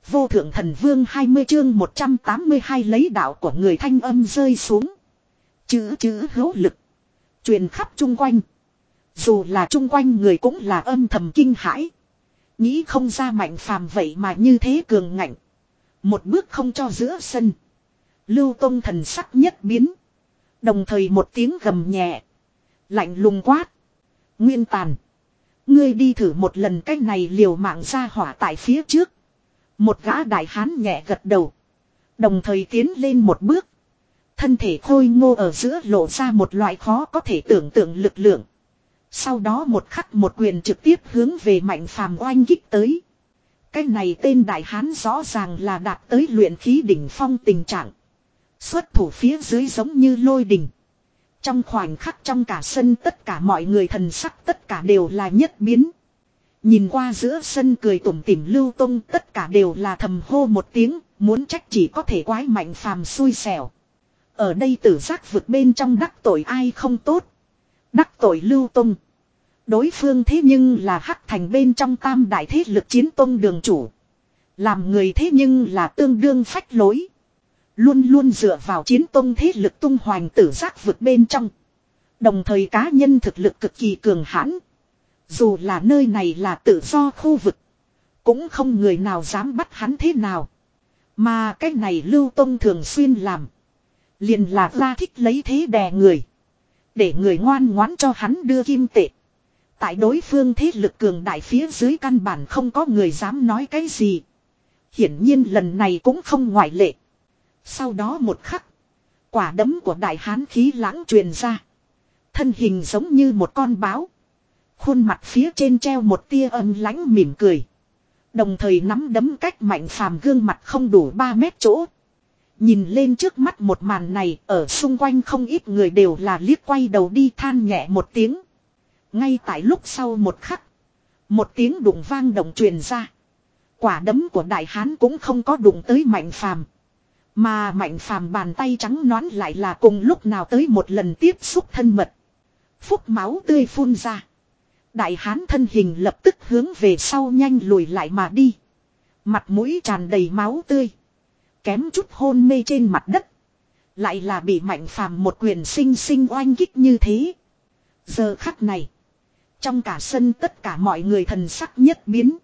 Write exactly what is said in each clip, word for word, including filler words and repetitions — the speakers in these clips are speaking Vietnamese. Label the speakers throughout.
Speaker 1: Vô thượng thần vương hai mươi chương một trăm tám mươi hai lấy đạo của người thanh âm rơi xuống. Chữ chữ hữu lực. Truyền khắp chung quanh. Dù là chung quanh người cũng là âm thầm kinh hãi. Nghĩ không ra Mạnh Phàm vậy mà như thế cường ngạnh. Một bước không cho giữa sân. Lưu Tông thần sắc nhất biến. Đồng thời một tiếng gầm nhẹ. Lạnh lùng quát. Nguyên Tàn. Ngươi đi thử một lần cách này liều mạng ra hỏa tại phía trước. Một gã đại hán nhẹ gật đầu. Đồng thời tiến lên một bước. Thân thể khôi ngô ở giữa lộ ra một loại khó có thể tưởng tượng lực lượng. Sau đó một khắc một quyền trực tiếp hướng về Mạnh Phàm oanh kích tới. Cái này tên đại hán rõ ràng là đạt tới luyện khí đỉnh phong tình trạng. Xuất thủ phía dưới giống như lôi đình. Trong khoảnh khắc trong cả sân tất cả mọi người thần sắc tất cả đều là nhất biến. Nhìn qua giữa sân cười tủm tỉm Lưu Tông tất cả đều là thầm hô một tiếng, muốn trách chỉ có thể quái Mạnh Phàm xui xẻo. Ở đây tử giác vực bên trong đắc tội ai không tốt. Đắc tội Lưu Tông. Đối phương thế nhưng là Hắc Thành bên trong tam đại thế lực chiến tông đường chủ. Làm người thế nhưng là tương đương phách lối. Luôn luôn dựa vào chiến tông thế lực tung hoành tử giác vực bên trong. Đồng thời cá nhân thực lực cực kỳ cường hãn. Dù là nơi này là tự do khu vực. Cũng không người nào dám bắt hắn thế nào. Mà cái này Lưu Tông thường xuyên làm. Liền là ra thích lấy thế đè người. Để người ngoan ngoãn cho hắn đưa kim tệ. Tại đối phương thế lực cường đại phía dưới căn bản không có người dám nói cái gì. Hiển nhiên lần này cũng không ngoại lệ. Sau đó một khắc. Quả đấm của đại hán khí lãng truyền ra. Thân hình giống như một con báo. Khuôn mặt phía trên treo một tia âm lãnh mỉm cười. Đồng thời nắm đấm cách Mạnh Phàm gương mặt không đủ ba mét chỗ. Nhìn lên trước mắt một màn này, ở xung quanh không ít người đều là liếc quay đầu đi than nhẹ một tiếng. Ngay tại lúc sau một khắc. Một tiếng đụng vang động truyền ra. Quả đấm của đại hán cũng không có đụng tới Mạnh Phàm. Mà Mạnh Phàm bàn tay trắng nõn lại là cùng lúc nào tới một lần tiếp xúc thân mật. Phúc máu tươi phun ra. Đại hán thân hình lập tức hướng về sau nhanh lùi lại mà đi. Mặt mũi tràn đầy máu tươi. Kém chút hôn mê trên mặt đất. Lại là bị Mạnh Phàm một quyền sinh sinh oanh kích như thế. Giờ khắc này. Trong cả sân tất cả mọi người thần sắc nhất biến.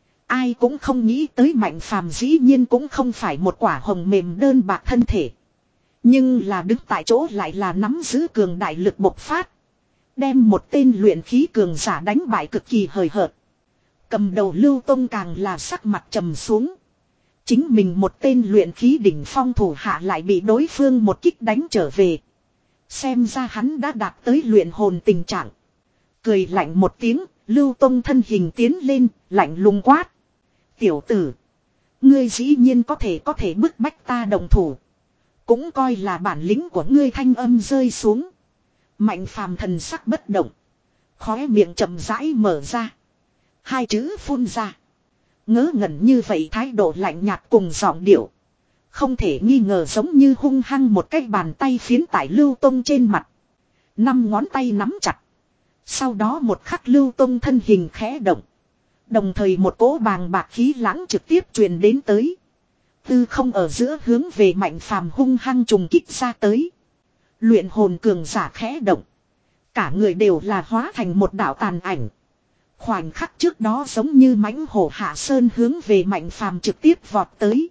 Speaker 1: Ai cũng không nghĩ tới Mạnh Phàm dĩ nhiên cũng không phải một quả hồng mềm đơn bạc thân thể. Nhưng là đứng tại chỗ lại là nắm giữ cường đại lực bộc phát. Đem một tên luyện khí cường giả đánh bại cực kỳ hời hợt. Cầm đầu Lưu Tông càng là sắc mặt trầm xuống. Chính mình một tên luyện khí đỉnh phong thủ hạ lại bị đối phương một kích đánh trở về. Xem ra hắn đã đạt tới luyện hồn tình trạng. Cười lạnh một tiếng, Lưu Tông thân hình tiến lên, lạnh lùng quát. Tiểu tử, ngươi dĩ nhiên có thể có thể bức bách ta đồng thủ. Cũng coi là bản lĩnh của ngươi thanh âm rơi xuống. Mạnh Phàm thần sắc bất động. Khóe miệng chậm rãi mở ra. Hai chữ phun ra. Ngớ ngẩn như vậy thái độ lạnh nhạt cùng giọng điệu. Không thể nghi ngờ giống như hung hăng một cái bàn tay phiến tại Lưu Tông trên mặt. Năm ngón tay nắm chặt. Sau đó một khắc Lưu Tông thân hình khẽ động. Đồng thời một cỗ bàng bạc khí lãng trực tiếp truyền đến tới. Tư không ở giữa hướng về Mạnh Phàm hung hăng trùng kích ra tới. Luyện hồn cường giả khẽ động. Cả người đều là hóa thành một đạo tàn ảnh. Khoảnh khắc trước đó giống như mãnh hổ hạ sơn hướng về Mạnh Phàm trực tiếp vọt tới.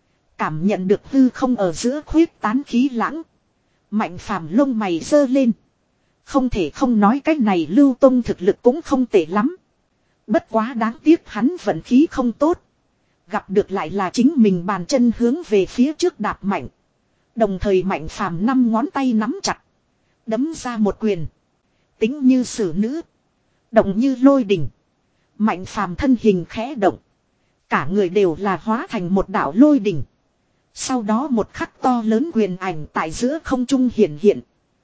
Speaker 1: Cảm nhận được hư không ở giữa khuyết tán khí lãng. Mạnh Phàm lông mày giơ lên. Không thể không nói cái này Lưu Tông thực lực cũng không tệ lắm. Bất quá đáng tiếc hắn vận khí không tốt. Gặp được lại là chính mình bàn chân hướng về phía trước đạp mạnh. Đồng thời Mạnh Phàm năm ngón tay nắm chặt. Đấm ra một quyền. Tính như sử nữ. Động như lôi đình. Mạnh Phàm thân hình khẽ động. Cả người đều là hóa thành một đạo lôi đình. Sau đó một khắc to lớn quyền ảnh tại giữa không trung hiện hiện.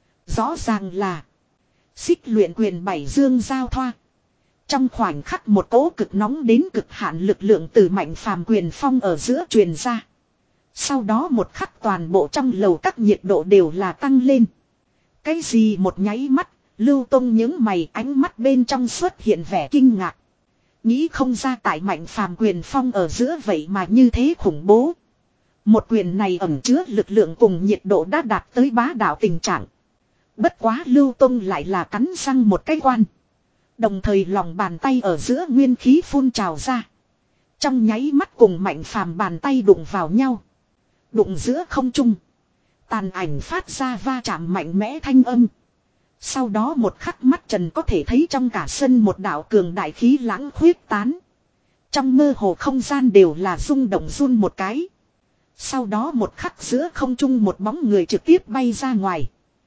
Speaker 1: Rõ ràng là xích luyện quyền bảy dương giao thoa. Trong khoảnh khắc một cỗ cực nóng đến cực hạn lực lượng từ Mạnh Phàm quyền phong ở giữa truyền ra. Sau đó một khắc toàn bộ trong lầu các nhiệt độ đều là tăng lên. Cái gì một nháy mắt, Lưu Tông những mày ánh mắt bên trong xuất hiện vẻ kinh ngạc. Nghĩ không ra tại Mạnh Phàm quyền phong ở giữa vậy mà như thế khủng bố. Một quyền này ẩn chứa lực lượng cùng nhiệt độ đã đạt tới bá đạo tình trạng. Bất quá Lưu Tông lại là cắn răng một cái quan. Đồng thời lòng bàn tay ở giữa nguyên khí phun trào ra. Trong nháy mắt cùng Mạnh Phàm bàn tay đụng vào nhau. Đụng giữa không trung. Tàn ảnh phát ra va chạm mạnh mẽ thanh âm. Sau đó một khắc mắt trần có thể thấy trong cả sân một đạo cường đại khí lãng khuyết tán. Trong mơ hồ không gian đều là rung động run một cái. Sau đó một khắc giữa không trung một bóng người trực tiếp bay ra ngoài.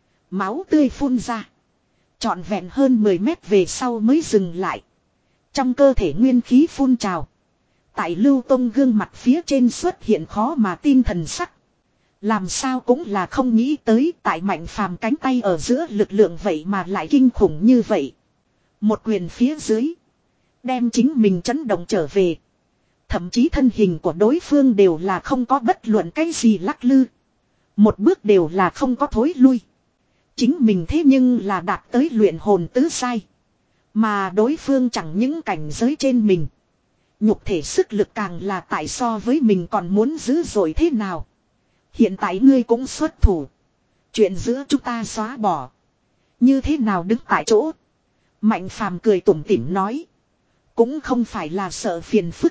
Speaker 1: Máu tươi phun ra. Trọn vẹn hơn mười mét về sau mới dừng lại. Trong cơ thể nguyên khí phun trào. Tại Lưu Tông gương mặt phía trên xuất hiện khó mà tin thần sắc. Làm sao cũng là không nghĩ tới tại Mạnh Phàm cánh tay ở giữa lực lượng vậy mà lại kinh khủng như vậy. Một quyền phía dưới. Đem chính mình chấn động trở về. Thậm chí thân hình của đối phương đều là không có bất luận cái gì lắc lư. Một bước đều là không có thối lui. Chính mình thế nhưng là đạt tới luyện hồn tứ sai. Mà đối phương chẳng những cảnh giới trên mình. Nhục thể sức lực càng là tại so với mình còn muốn dữ dội thế nào. Hiện tại ngươi cũng xuất thủ. Chuyện giữa chúng ta xóa bỏ. Như thế nào đứng tại chỗ. Mạnh Phàm cười tủm tỉm nói. Cũng không phải là sợ phiền phức.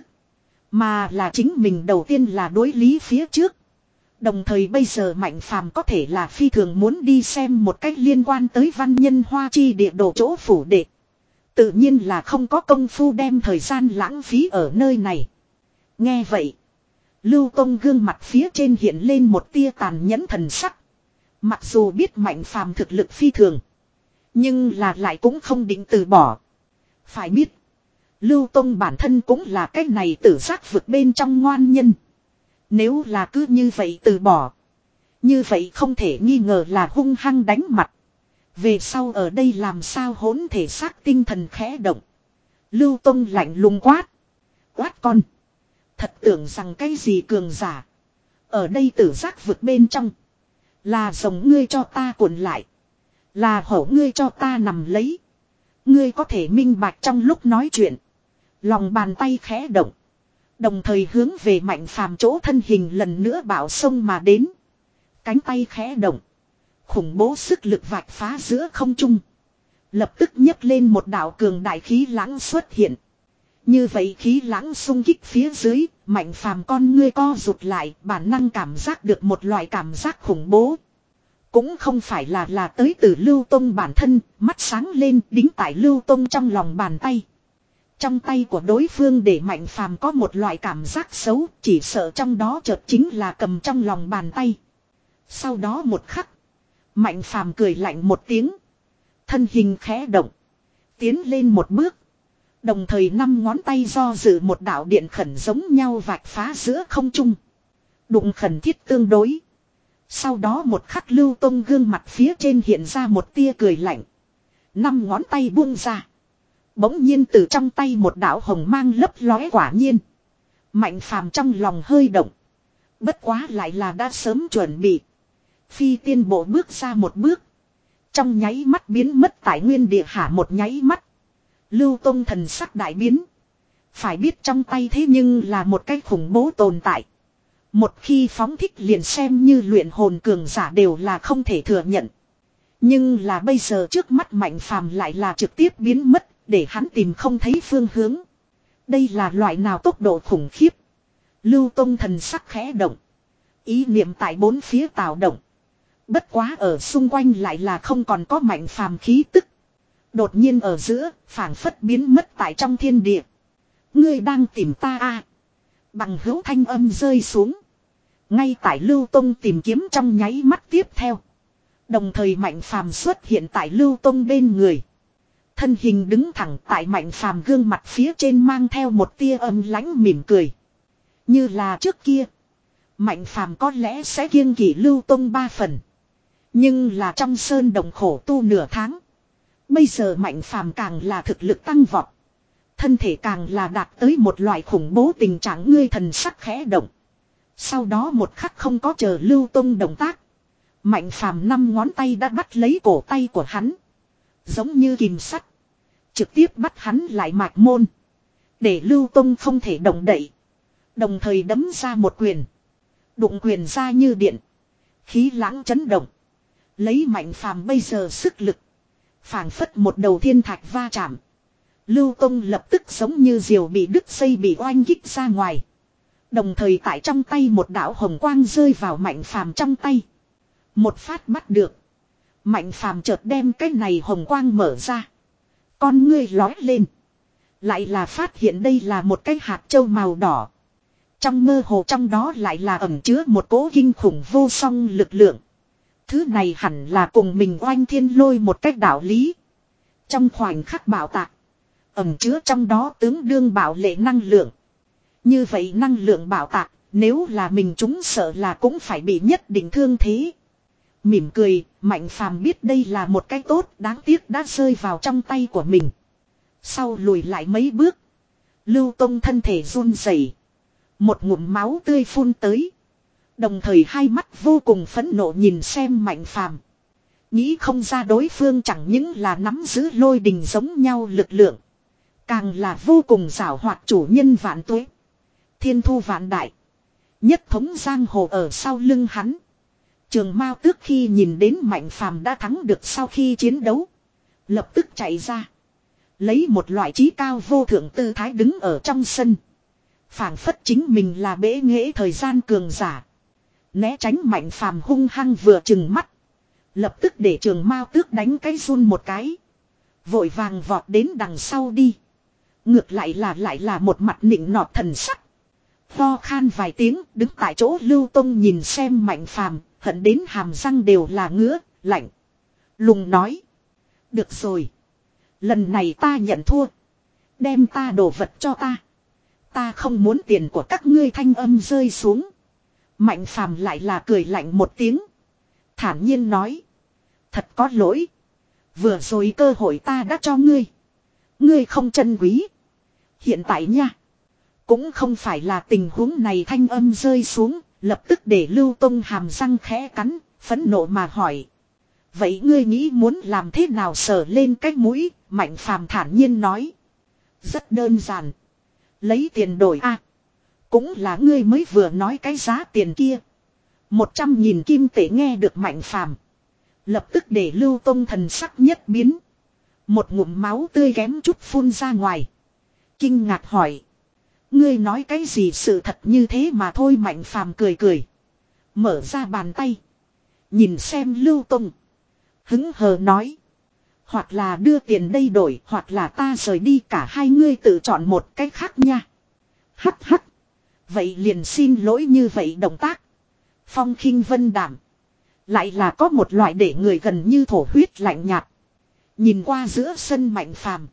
Speaker 1: Mà là chính mình đầu tiên là đối lý phía trước. Đồng thời bây giờ Mạnh Phàm có thể là phi thường muốn đi xem một cách liên quan tới văn nhân hoa chi địa đồ chỗ phủ đệ. Tự nhiên là không có công phu đem thời gian lãng phí ở nơi này. Nghe vậy. Lưu Tông gương mặt phía trên hiện lên một tia tàn nhẫn thần sắc. Mặc dù biết Mạnh Phàm thực lực phi thường. Nhưng là lại cũng không định từ bỏ. Phải biết. Lưu Tông bản thân cũng là cái này tử giác vực bên trong ngoan nhân. Nếu là cứ như vậy từ bỏ. Như vậy không thể nghi ngờ là hung hăng đánh mặt. Về sau ở đây làm sao hỗn thể xác tinh thần khẽ động. Lưu Tông lạnh lùng quát. Quát con. Thật tưởng rằng cái gì cường giả. Ở đây tử giác vực bên trong. Là giống ngươi cho ta cuộn lại. Là hổ ngươi cho ta nằm lấy. Ngươi có thể minh bạch trong lúc nói chuyện. Lòng bàn tay khẽ động. Đồng thời hướng về Mạnh Phàm chỗ thân hình lần nữa bảo sông mà đến. Cánh tay khẽ động. Khủng bố sức lực vạch phá giữa không trung. Lập tức nhấc lên một đạo cường đại khí lãng xuất hiện. Như vậy khí lãng xung kích phía dưới, Mạnh Phàm con ngươi co rụt lại, bản năng cảm giác được một loại cảm giác khủng bố. Cũng không phải là là tới từ Lưu Tông bản thân, mắt sáng lên đính tại Lưu Tông trong lòng bàn tay. Trong tay của đối phương để Mạnh Phàm có một loại cảm giác xấu, chỉ sợ trong đó chợt chính là cầm trong lòng bàn tay. Sau đó một khắc, Mạnh Phàm cười lạnh một tiếng, thân hình khẽ động, tiến lên một bước. Đồng thời năm ngón tay do dự một đạo điện khẩn giống nhau vạch phá giữa không trung. Đụng khẩn thiết tương đối. Sau đó một khắc Lưu Tông gương mặt phía trên hiện ra một tia cười lạnh. Năm ngón tay buông ra. Bỗng nhiên từ trong tay một đạo hồng mang lấp lóe quả nhiên. Mạnh Phàm trong lòng hơi động. Bất quá lại là đã sớm chuẩn bị. Phi tiên bộ bước ra một bước. Trong nháy mắt biến mất tại nguyên địa hạ một nháy mắt. Lưu Tông thần sắc đại biến. Phải biết trong tay thế nhưng là một cái khủng bố tồn tại. Một khi phóng thích liền xem như luyện hồn cường giả đều là không thể thừa nhận. Nhưng là bây giờ trước mắt Mạnh Phàm lại là trực tiếp biến mất, để hắn tìm không thấy phương hướng. Đây là loại nào tốc độ khủng khiếp. Lưu Tông thần sắc khẽ động. Ý niệm tại bốn phía tạo động. Bất quá ở xung quanh lại là không còn có Mạnh Phàm khí tức. Đột nhiên ở giữa, phảng phất biến mất tại trong thiên địa. Ngươi đang tìm ta à? Bằng hữu thanh âm rơi xuống. Ngay tại Lưu Tông tìm kiếm trong nháy mắt tiếp theo. Đồng thời Mạnh Phàm xuất hiện tại Lưu Tông bên người. Thân hình đứng thẳng tại Mạnh Phàm gương mặt phía trên mang theo một tia âm lãnh mỉm cười. Như là trước kia. Mạnh Phàm có lẽ sẽ kiêng kỵ Lưu Tông ba phần. Nhưng là trong sơn đồng khổ tu nửa tháng. Bây giờ Mạnh Phàm càng là thực lực tăng vọt. Thân thể càng là đạt tới một loại khủng bố tình trạng ngươi thần sắc khẽ động. Sau đó một khắc không có chờ Lưu Tông động tác. Mạnh Phàm năm ngón tay đã bắt lấy cổ tay của hắn. Giống như kìm sắt. Trực tiếp bắt hắn lại mạch môn. Để Lưu Tông không thể động đậy. Đồng thời đấm ra một quyền. Đụng quyền ra như điện. Khí lãng chấn động. Lấy Mạnh Phàm bây giờ sức lực. Phảng phất một đầu thiên thạch va chạm. Lưu Tông lập tức giống như diều bị đứt dây bị oanh kích ra ngoài. Đồng thời tại trong tay một đạo hồng quang rơi vào Mạnh Phàm trong tay. Một phát bắt được. Mạnh Phàm chợt đem cái này hồng quang mở ra. Con ngươi lói lên. Lại là phát hiện đây là một cái hạt châu màu đỏ. Trong mơ hồ trong đó lại là ẩn chứa một cỗ kinh khủng vô song lực lượng. Thứ này hẳn là cùng mình oanh thiên lôi một cách đạo lý. Trong khoảnh khắc bạo tạc. Ẩn chứa trong đó tướng đương bảo lệ năng lượng. Như vậy năng lượng bạo tạc. Nếu là mình chúng sợ là cũng phải bị nhất định thương thế. Mỉm cười, Mạnh Phàm biết đây là một cái tốt, đáng tiếc đã rơi vào trong tay của mình. Sau lùi lại mấy bước. Lưu Tông thân thể run rẩy, một ngụm máu tươi phun tới. Đồng thời hai mắt vô cùng phẫn nộ nhìn xem Mạnh Phàm. Nghĩ không ra đối phương chẳng những là nắm giữ lôi đình giống nhau lực lượng. Càng là vô cùng giảo hoạt chủ nhân vạn tuế. Thiên thu vạn đại. Nhất thống giang hồ ở sau lưng hắn. Trường Mao Tước khi nhìn đến Mạnh Phàm đã thắng được sau khi chiến đấu. Lập tức chạy ra. Lấy một loại trí cao vô thượng tư thái đứng ở trong sân. Phảng phất chính mình là bế nghệ thời gian cường giả. Né tránh Mạnh Phàm hung hăng vừa chừng mắt. Lập tức để Trường Mao Tước đánh cái run một cái. Vội vàng vọt đến đằng sau đi. Ngược lại là lại là một mặt nịnh nọt thần sắc. Ho khan vài tiếng đứng tại chỗ Lưu Tông nhìn xem Mạnh Phàm, hận đến hàm răng đều là ngứa, lạnh. Lùng nói. Được rồi. Lần này ta nhận thua. Đem ta đồ vật cho ta. Ta không muốn tiền của các ngươi thanh âm rơi xuống. Mạnh Phàm lại là cười lạnh một tiếng. Thản nhiên nói. Thật có lỗi. Vừa rồi cơ hội ta đã cho ngươi. Ngươi không trân quý. Hiện tại nha. Cũng không phải là tình huống này thanh âm rơi xuống. Lập tức để Lưu Tông hàm răng khẽ cắn. Phẫn nộ mà hỏi. Vậy ngươi nghĩ muốn làm thế nào sờ lên cái mũi? Mạnh Phàm thản nhiên nói. Rất đơn giản. Lấy tiền đổi a. Cũng là ngươi mới vừa nói cái giá tiền kia. Một trăm nghìn kim tệ nghe được Mạnh Phàm. Lập tức để Lưu Tông thần sắc nhất biến. Một ngụm máu tươi kém chút phun ra ngoài. Kinh ngạc hỏi. Ngươi nói cái gì sự thật như thế mà thôi. Mạnh Phàm cười cười. Mở ra bàn tay. Nhìn xem Lưu Tông. Hứng hờ nói. Hoặc là đưa tiền đây đổi. Hoặc là ta rời đi, cả hai ngươi tự chọn một cái khác nha. Hắc hắc. Vậy liền xin lỗi như vậy động tác. Phong khinh vân đảm. Lại là có một loại để người gần như thổ huyết lạnh nhạt. Nhìn qua giữa sân Mạnh Phàm.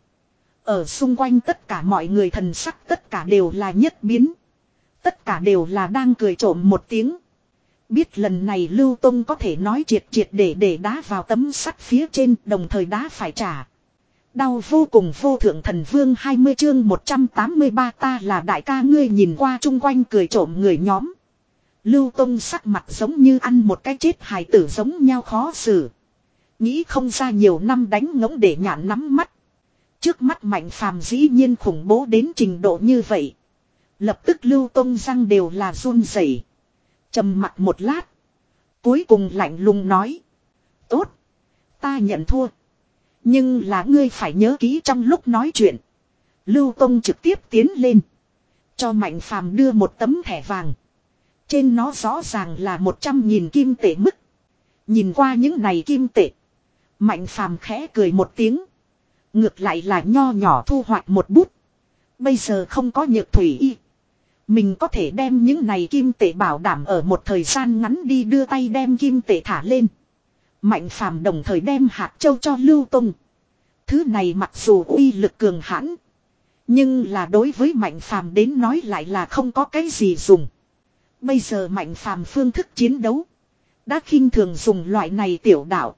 Speaker 1: Ở xung quanh tất cả mọi người thần sắc tất cả đều là nhất biến. Tất cả đều là đang cười trộm một tiếng. Biết lần này Lưu Tông có thể nói triệt triệt để để đá vào tấm sắt phía trên, đồng thời đá phải trả. Đau vô cùng. Vô thượng thần vương hai mươi chương một trăm tám mươi ba ta là đại ca ngươi nhìn qua chung quanh cười trộm người nhóm. Lưu Tông sắc mặt giống như ăn một cái chết hài tử giống nhau khó xử. Nghĩ không ra nhiều năm đánh ngỗng để nhạn nắm mắt. Trước mắt Mạnh Phàm dĩ nhiên khủng bố đến trình độ như vậy. Lập tức Lưu Tông răng đều là run rẩy. Trầm mặt một lát. Cuối cùng lạnh lùng nói. Tốt. Ta nhận thua. Nhưng là ngươi phải nhớ kỹ trong lúc nói chuyện. Lưu Tông trực tiếp tiến lên. Cho Mạnh Phàm đưa một tấm thẻ vàng. Trên nó rõ ràng là một trăm nghìn kim tệ mức. Nhìn qua những này kim tệ. Mạnh Phàm khẽ cười một tiếng. Ngược lại là nho nhỏ thu hoạch một bút. Bây giờ không có Nhược Thủy Y. Mình có thể đem những này kim tệ bảo đảm ở một thời gian ngắn đi đưa tay đem kim tệ thả lên. Mạnh Phàm đồng thời đem hạt châu cho Lưu Tông. Thứ này mặc dù uy lực cường hãn. Nhưng là đối với Mạnh Phàm đến nói lại là không có cái gì dùng. Bây giờ Mạnh Phàm phương thức chiến đấu. Đã khinh thường dùng loại này tiểu đạo.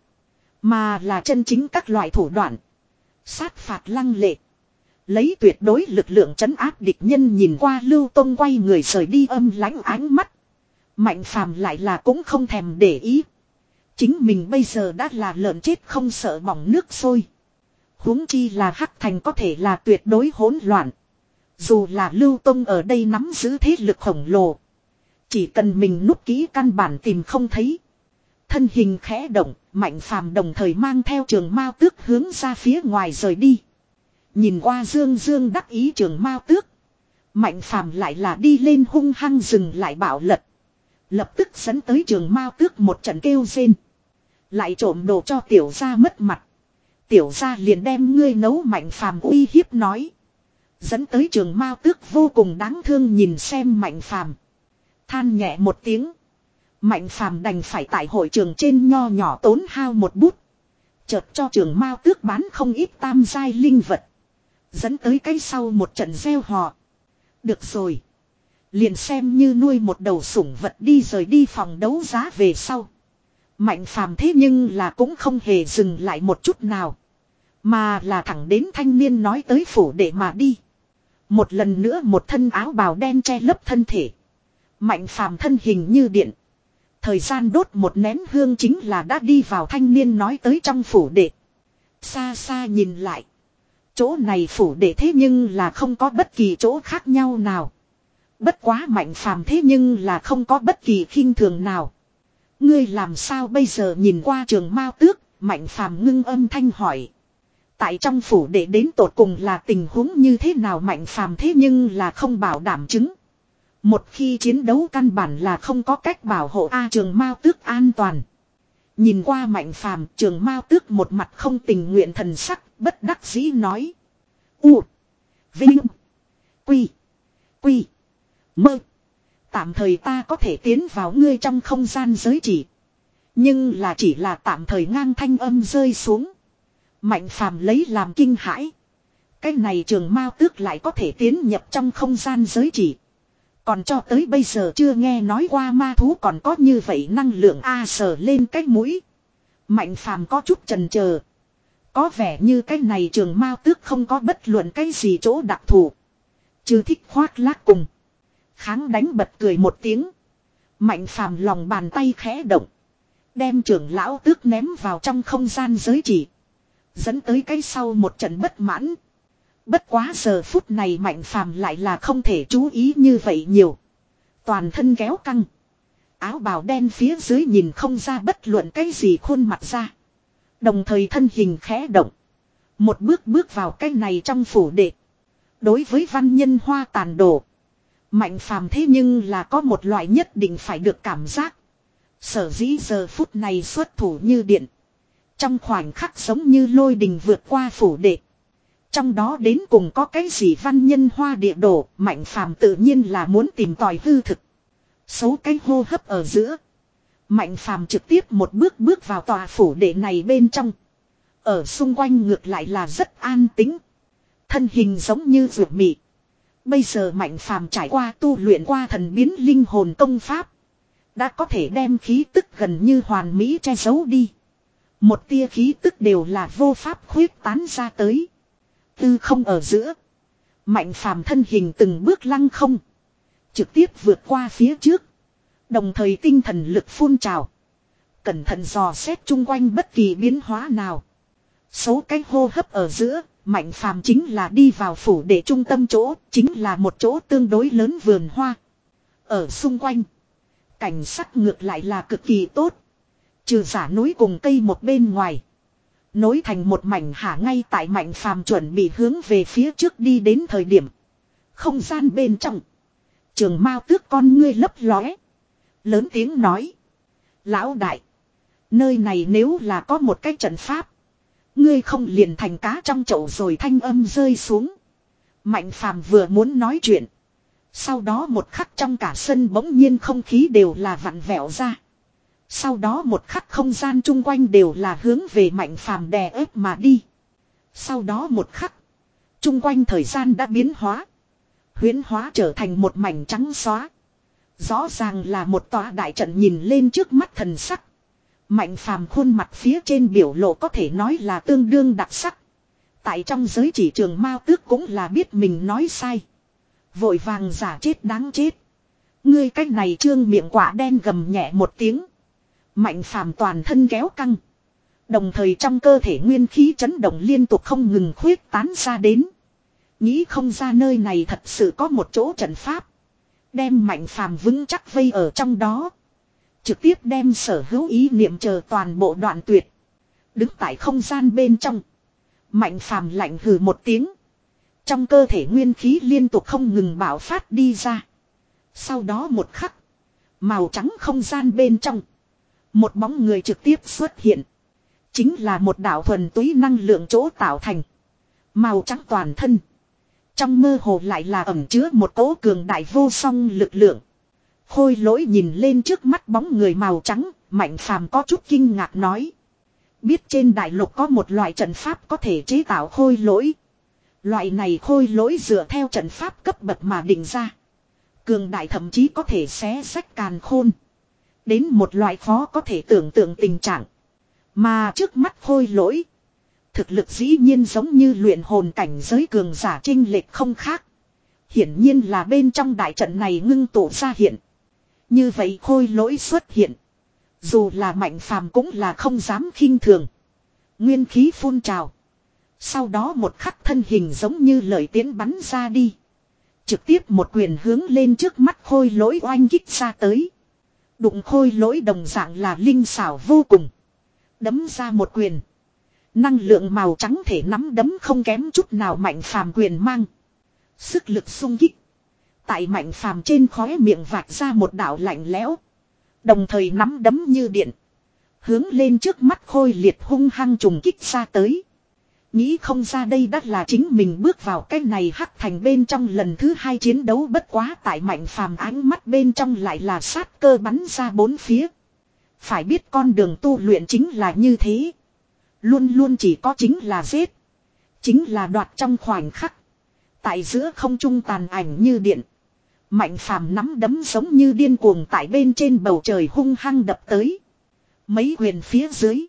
Speaker 1: Mà là chân chính các loại thủ đoạn. Sát phạt lăng lệ. Lấy tuyệt đối lực lượng trấn áp địch nhân nhìn qua Lưu Tông quay người rời đi âm lãnh ánh mắt. Mạnh Phàm lại là cũng không thèm để ý. Chính mình bây giờ đã là lợn chết không sợ bỏng nước sôi. Huống chi là Hắc Thành có thể là tuyệt đối hỗn loạn. Dù là Lưu Tông ở đây nắm giữ thế lực khổng lồ. Chỉ cần mình núp kỹ căn bản tìm không thấy. Thân hình khẽ động, Mạnh Phàm đồng thời mang theo Trường Mao Tước hướng ra phía ngoài rời đi. Nhìn qua dương dương đắc ý Trường Mao Tước. Mạnh Phàm lại là đi lên hung hăng dừng lại bạo lật. Lập tức dẫn tới Trường Mao Tước một trận kêu rên. Lại trộm đồ cho tiểu gia mất mặt. Tiểu gia liền đem ngươi nấu. Mạnh Phàm uy hiếp nói. Dẫn tới Trường Mao Tước vô cùng đáng thương nhìn xem Mạnh Phàm, than nhẹ một tiếng. Mạnh Phàm đành phải tại hội trường trên nho nhỏ tốn hao một bút. Chợt cho Trường Mao Tước bán không ít tam giai linh vật. Dẫn tới cái sau một trận gieo họ. Được rồi. Liền xem như nuôi một đầu sủng vật đi rời đi phòng đấu giá về sau. Mạnh Phàm thế nhưng là cũng không hề dừng lại một chút nào. Mà là thẳng đến thanh niên nói tới phủ để mà đi. Một lần nữa một thân áo bào đen che lấp thân thể. Mạnh Phàm thân hình như điện. Thời gian đốt một nén hương chính là đã đi vào thanh niên nói tới trong phủ đệ. Xa xa nhìn lại. Chỗ này phủ đệ thế nhưng là không có bất kỳ chỗ khác nhau nào. Bất quá Mạnh Phàm thế nhưng là không có bất kỳ khinh thường nào. Ngươi làm sao bây giờ nhìn qua Trường Mao Tước, Mạnh Phàm ngưng âm thanh hỏi. Tại trong phủ đệ đến tột cùng là tình huống như thế nào Mạnh Phàm thế nhưng là không bảo đảm chứng. Một khi chiến đấu căn bản là không có cách bảo hộ A Trường Mao Tước an toàn. Nhìn qua Mạnh Phàm, Trường Mao Tước một mặt không tình nguyện thần sắc, bất đắc dĩ nói. U. Vinh. Quy. Quy. Mơ. Tạm thời ta có thể tiến vào ngươi trong không gian giới chỉ. Nhưng là chỉ là tạm thời ngang thanh âm rơi xuống. Mạnh Phàm lấy làm kinh hãi. Cái này Trường Mao Tước lại có thể tiến nhập trong không gian giới chỉ. Còn cho tới bây giờ chưa nghe nói qua ma thú còn có như vậy năng lượng A sờ lên cái mũi. Mạnh Phàm có chút chần chờ. Có vẻ như cái này Trường Mao Tước không có bất luận cái gì chỗ đặc thù. Chứ thích khoác lác cùng. Kháng đánh bật cười một tiếng. Mạnh Phàm lòng bàn tay khẽ động. Đem Trưởng Lão Tước ném vào trong không gian giới chỉ. Dẫn tới cái sau một trận bất mãn. Bất quá giờ phút này Mạnh Phàm lại là không thể chú ý như vậy nhiều. Toàn thân kéo căng. Áo bào đen phía dưới nhìn không ra bất luận cái gì khuôn mặt ra. Đồng thời thân hình khẽ động. Một bước bước vào cái này trong phủ đệ. Đối với văn nhân hoa tàn đổ. Mạnh Phàm thế nhưng là có một loại nhất định phải được cảm giác. Sở dĩ giờ phút này xuất thủ như điện. Trong khoảnh khắc giống như lôi đình vượt qua phủ đệ. Trong đó đến cùng có cái gì văn nhân hoa địa đồ, Mạnh Phàm tự nhiên là muốn tìm tòi hư thực. Số cái hô hấp ở giữa. Mạnh Phàm trực tiếp một bước bước vào tòa phủ đệ này bên trong. Ở xung quanh ngược lại là rất an tĩnh. Thân hình giống như ruột mị. Bây giờ Mạnh Phàm trải qua tu luyện qua thần biến linh hồn công pháp. Đã có thể đem khí tức gần như hoàn mỹ che giấu đi. Một tia khí tức đều là vô pháp khuyết tán ra tới. Tư không ở giữa. Mạnh Phàm thân hình từng bước lăng không. Trực tiếp vượt qua phía trước. Đồng thời tinh thần lực phun trào. Cẩn thận dò xét chung quanh bất kỳ biến hóa nào. Số cái hô hấp ở giữa. Mạnh Phàm chính là đi vào phủ để trung tâm chỗ. Chính là một chỗ tương đối lớn vườn hoa. Ở xung quanh. Cảnh sắc ngược lại là cực kỳ tốt. Trừ giả núi cùng cây một bên ngoài. Nối thành một mảnh hạ ngay tại Mạnh Phàm chuẩn bị hướng về phía trước đi đến thời điểm. Không gian bên trong. Trường Mao Tước con ngươi lấp lóe. Lớn tiếng nói. Lão đại. Nơi này nếu là có một cái trận pháp. Ngươi không liền thành cá trong chậu rồi thanh âm rơi xuống. Mạnh Phàm vừa muốn nói chuyện. Sau đó một khắc trong cả sân bỗng nhiên không khí đều là vặn vẹo ra. Sau đó một khắc không gian chung quanh đều là hướng về Mạnh Phàm đè ép mà đi. Sau đó một khắc. Chung quanh thời gian đã biến hóa. Huyễn hóa trở thành một mảnh trắng xóa. Rõ ràng là một tòa đại trận nhìn lên trước mắt thần sắc. Mạnh Phàm khuôn mặt phía trên biểu lộ có thể nói là tương đương đặc sắc. Tại trong giới chỉ Trường Mao Tước cũng là biết mình nói sai. Vội vàng giả chết đáng chết. Ngươi cách này trương miệng quả đen gầm nhẹ một tiếng. Mạnh Phàm toàn thân kéo căng. Đồng thời trong cơ thể nguyên khí chấn động liên tục không ngừng khuyết tán ra đến. Nghĩ không ra nơi này thật sự có một chỗ trận pháp. Đem Mạnh Phàm vững chắc vây ở trong đó. Trực tiếp đem sở hữu ý niệm chờ toàn bộ đoạn tuyệt. Đứng tại không gian bên trong. Mạnh Phàm lạnh hừ một tiếng. Trong cơ thể nguyên khí liên tục không ngừng bạo phát đi ra. Sau đó một khắc. Màu trắng không gian bên trong. Một bóng người trực tiếp xuất hiện. Chính là một đạo thuần túy năng lượng chỗ tạo thành. Màu trắng toàn thân. Trong mơ hồ lại là ẩn chứa một cỗ cường đại vô song lực lượng. Khôi Lỗi nhìn lên trước mắt bóng người màu trắng, Mạnh Phàm có chút kinh ngạc nói. Biết trên đại lục có một loại trận pháp có thể chế tạo khôi lỗi. Loại này khôi lỗi dựa theo trận pháp cấp bậc mà định ra. Cường đại thậm chí có thể xé rách càn khôn. Đến một loại khó có thể tưởng tượng tình trạng. Mà trước mắt khôi lỗi. Thực lực dĩ nhiên giống như luyện hồn cảnh giới cường giả chênh lệch không khác. Hiển nhiên là bên trong đại trận này ngưng tụ ra hiện. Như vậy khôi lỗi xuất hiện. Dù là Mạnh Phàm cũng là không dám khinh thường. Nguyên khí phun trào. Sau đó một khắc thân hình giống như lợi tiễn bắn ra đi. Trực tiếp một quyền hướng lên trước mắt khôi lỗi oanh kích ra tới. Đụng khôi lỗi đồng dạng là linh xảo vô cùng. Đấm ra một quyền. Năng lượng màu trắng thể nắm đấm không kém chút nào Mạnh Phàm quyền mang. Sức lực xung kích. Tại Mạnh Phàm trên khóe miệng vạch ra một đạo lạnh lẽo. Đồng thời nắm đấm như điện. Hướng lên trước mắt khôi liệt hung hăng trùng kích ra tới. Nghĩ không ra đây đã là chính mình bước vào cái này hắc thành bên trong lần thứ hai chiến đấu, bất quá tại Mạnh Phàm ánh mắt bên trong lại là sát cơ bắn ra bốn phía. Phải biết con đường tu luyện chính là như thế. Luôn luôn chỉ có chính là giết. Chính là đoạt trong khoảnh khắc. Tại giữa không trung tàn ảnh như điện. Mạnh Phàm nắm đấm giống như điên cuồng tại bên trên bầu trời hung hăng đập tới. Mấy quyền phía dưới.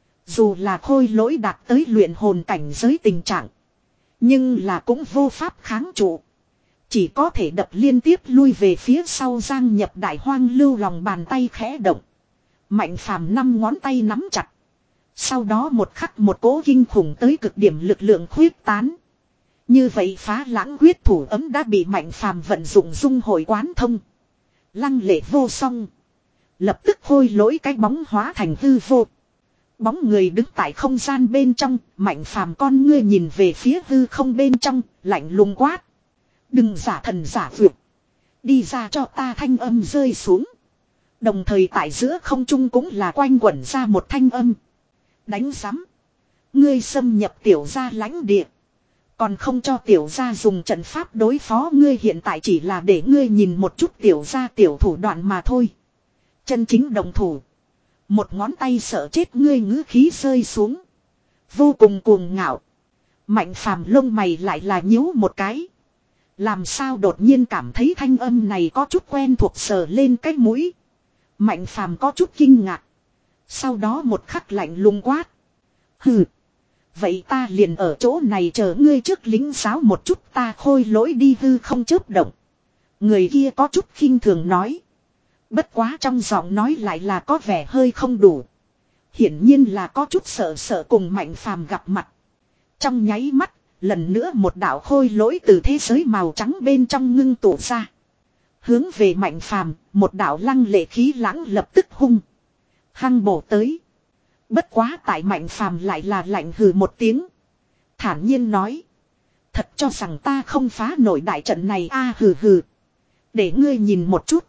Speaker 1: Dù là khôi lỗi đạt tới luyện hồn cảnh giới tình trạng. Nhưng là cũng vô pháp kháng trụ. Chỉ có thể đập liên tiếp lui về phía sau giang nhập đại hoang lưu, lòng bàn tay khẽ động. Mạnh Phàm năm ngón tay nắm chặt. Sau đó một khắc một cỗ kinh khủng tới cực điểm lực lượng khuyết tán. Như vậy phá lãng quyết thủ ấm đã bị Mạnh Phàm vận dụng dung hội quán thông. Lăng lệ vô song. Lập tức khôi lỗi cái bóng hóa thành hư vô. Bóng người đứng tại không gian bên trong, Mạnh Phàm con ngươi nhìn về phía hư không bên trong, lạnh lùng quát. Đừng giả thần giả vượt. Đi ra cho ta, thanh âm rơi xuống. Đồng thời tại giữa không trung cũng là quanh quẩn ra một thanh âm. Đánh giám. Ngươi xâm nhập tiểu gia lãnh địa. Còn không cho tiểu gia dùng trận pháp đối phó ngươi, hiện tại chỉ là để ngươi nhìn một chút tiểu gia tiểu thủ đoạn mà thôi. Chân chính đồng thủ. Một ngón tay sợ chết ngươi, ngữ khí rơi xuống. Vô cùng cuồng ngạo. Mạnh Phàm lông mày lại là nhíu một cái. Làm sao đột nhiên cảm thấy thanh âm này có chút quen thuộc, sờ lên cái mũi. Mạnh Phàm có chút kinh ngạc. Sau đó một khắc lạnh lùng quát. Hừ. Vậy ta liền ở chỗ này chờ ngươi trước lính giáo một chút, ta khôi lỗi đi hư không chớp động. Người kia có chút khinh thường nói. Bất quá trong giọng nói lại là có vẻ hơi không đủ. Hiển nhiên là có chút sợ sợ cùng Mạnh Phàm gặp mặt. Trong nháy mắt, lần nữa một đạo khôi lỗi từ thế giới màu trắng bên trong ngưng tụ ra. Hướng về Mạnh Phàm, một đạo lăng lệ khí lãng lập tức hung hăng bổ tới. Bất quá tại Mạnh Phàm lại là lạnh hừ một tiếng. Thản nhiên nói. Thật cho rằng ta không phá nổi đại trận này a à, hừ hừ. Để ngươi nhìn một chút.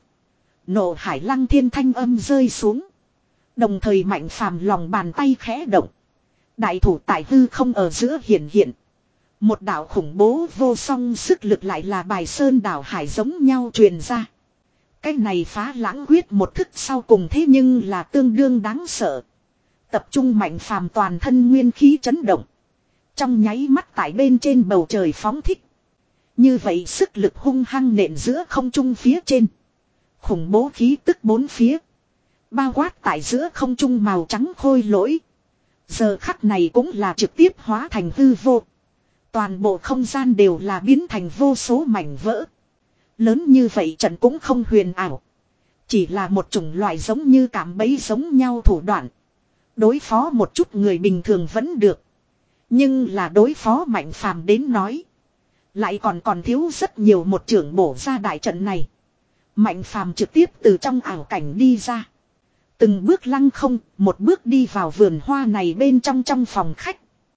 Speaker 1: Nộ hải lăng thiên thanh âm rơi xuống. Đồng thời Mạnh Phàm lòng bàn tay khẽ động. Đại thủ tại hư không ở giữa hiện hiện. Một đạo khủng bố vô song sức lực lại là bài sơn đảo hải giống nhau truyền ra. Cái này phá lãng quyết một thức sau cùng thế nhưng là tương đương đáng sợ. Tập trung Mạnh Phàm toàn thân nguyên khí chấn động. Trong nháy mắt tại bên trên bầu trời phóng thích. Như vậy sức lực hung hăng nện giữa không trung phía trên. Khủng bố khí tức bốn phía. Bao quát tại giữa không trung màu trắng khôi lỗi. Giờ khắc này cũng là trực tiếp hóa thành hư vô. Toàn bộ không gian đều là biến thành vô số mảnh vỡ. Lớn như vậy trận cũng không huyền ảo. Chỉ là một chủng loại giống như cạm bẫy giống nhau thủ đoạn. Đối phó một chút người bình thường vẫn được. Nhưng là đối phó Mạnh Phàm đến nói. Lại còn còn thiếu rất nhiều một trưởng bổ ra đại trận này. Mạnh phàm trực tiếp từ trong ảo cảnh đi ra. Từng bước lăng không, một bước đi vào vườn hoa này bên trong trong phòng khách.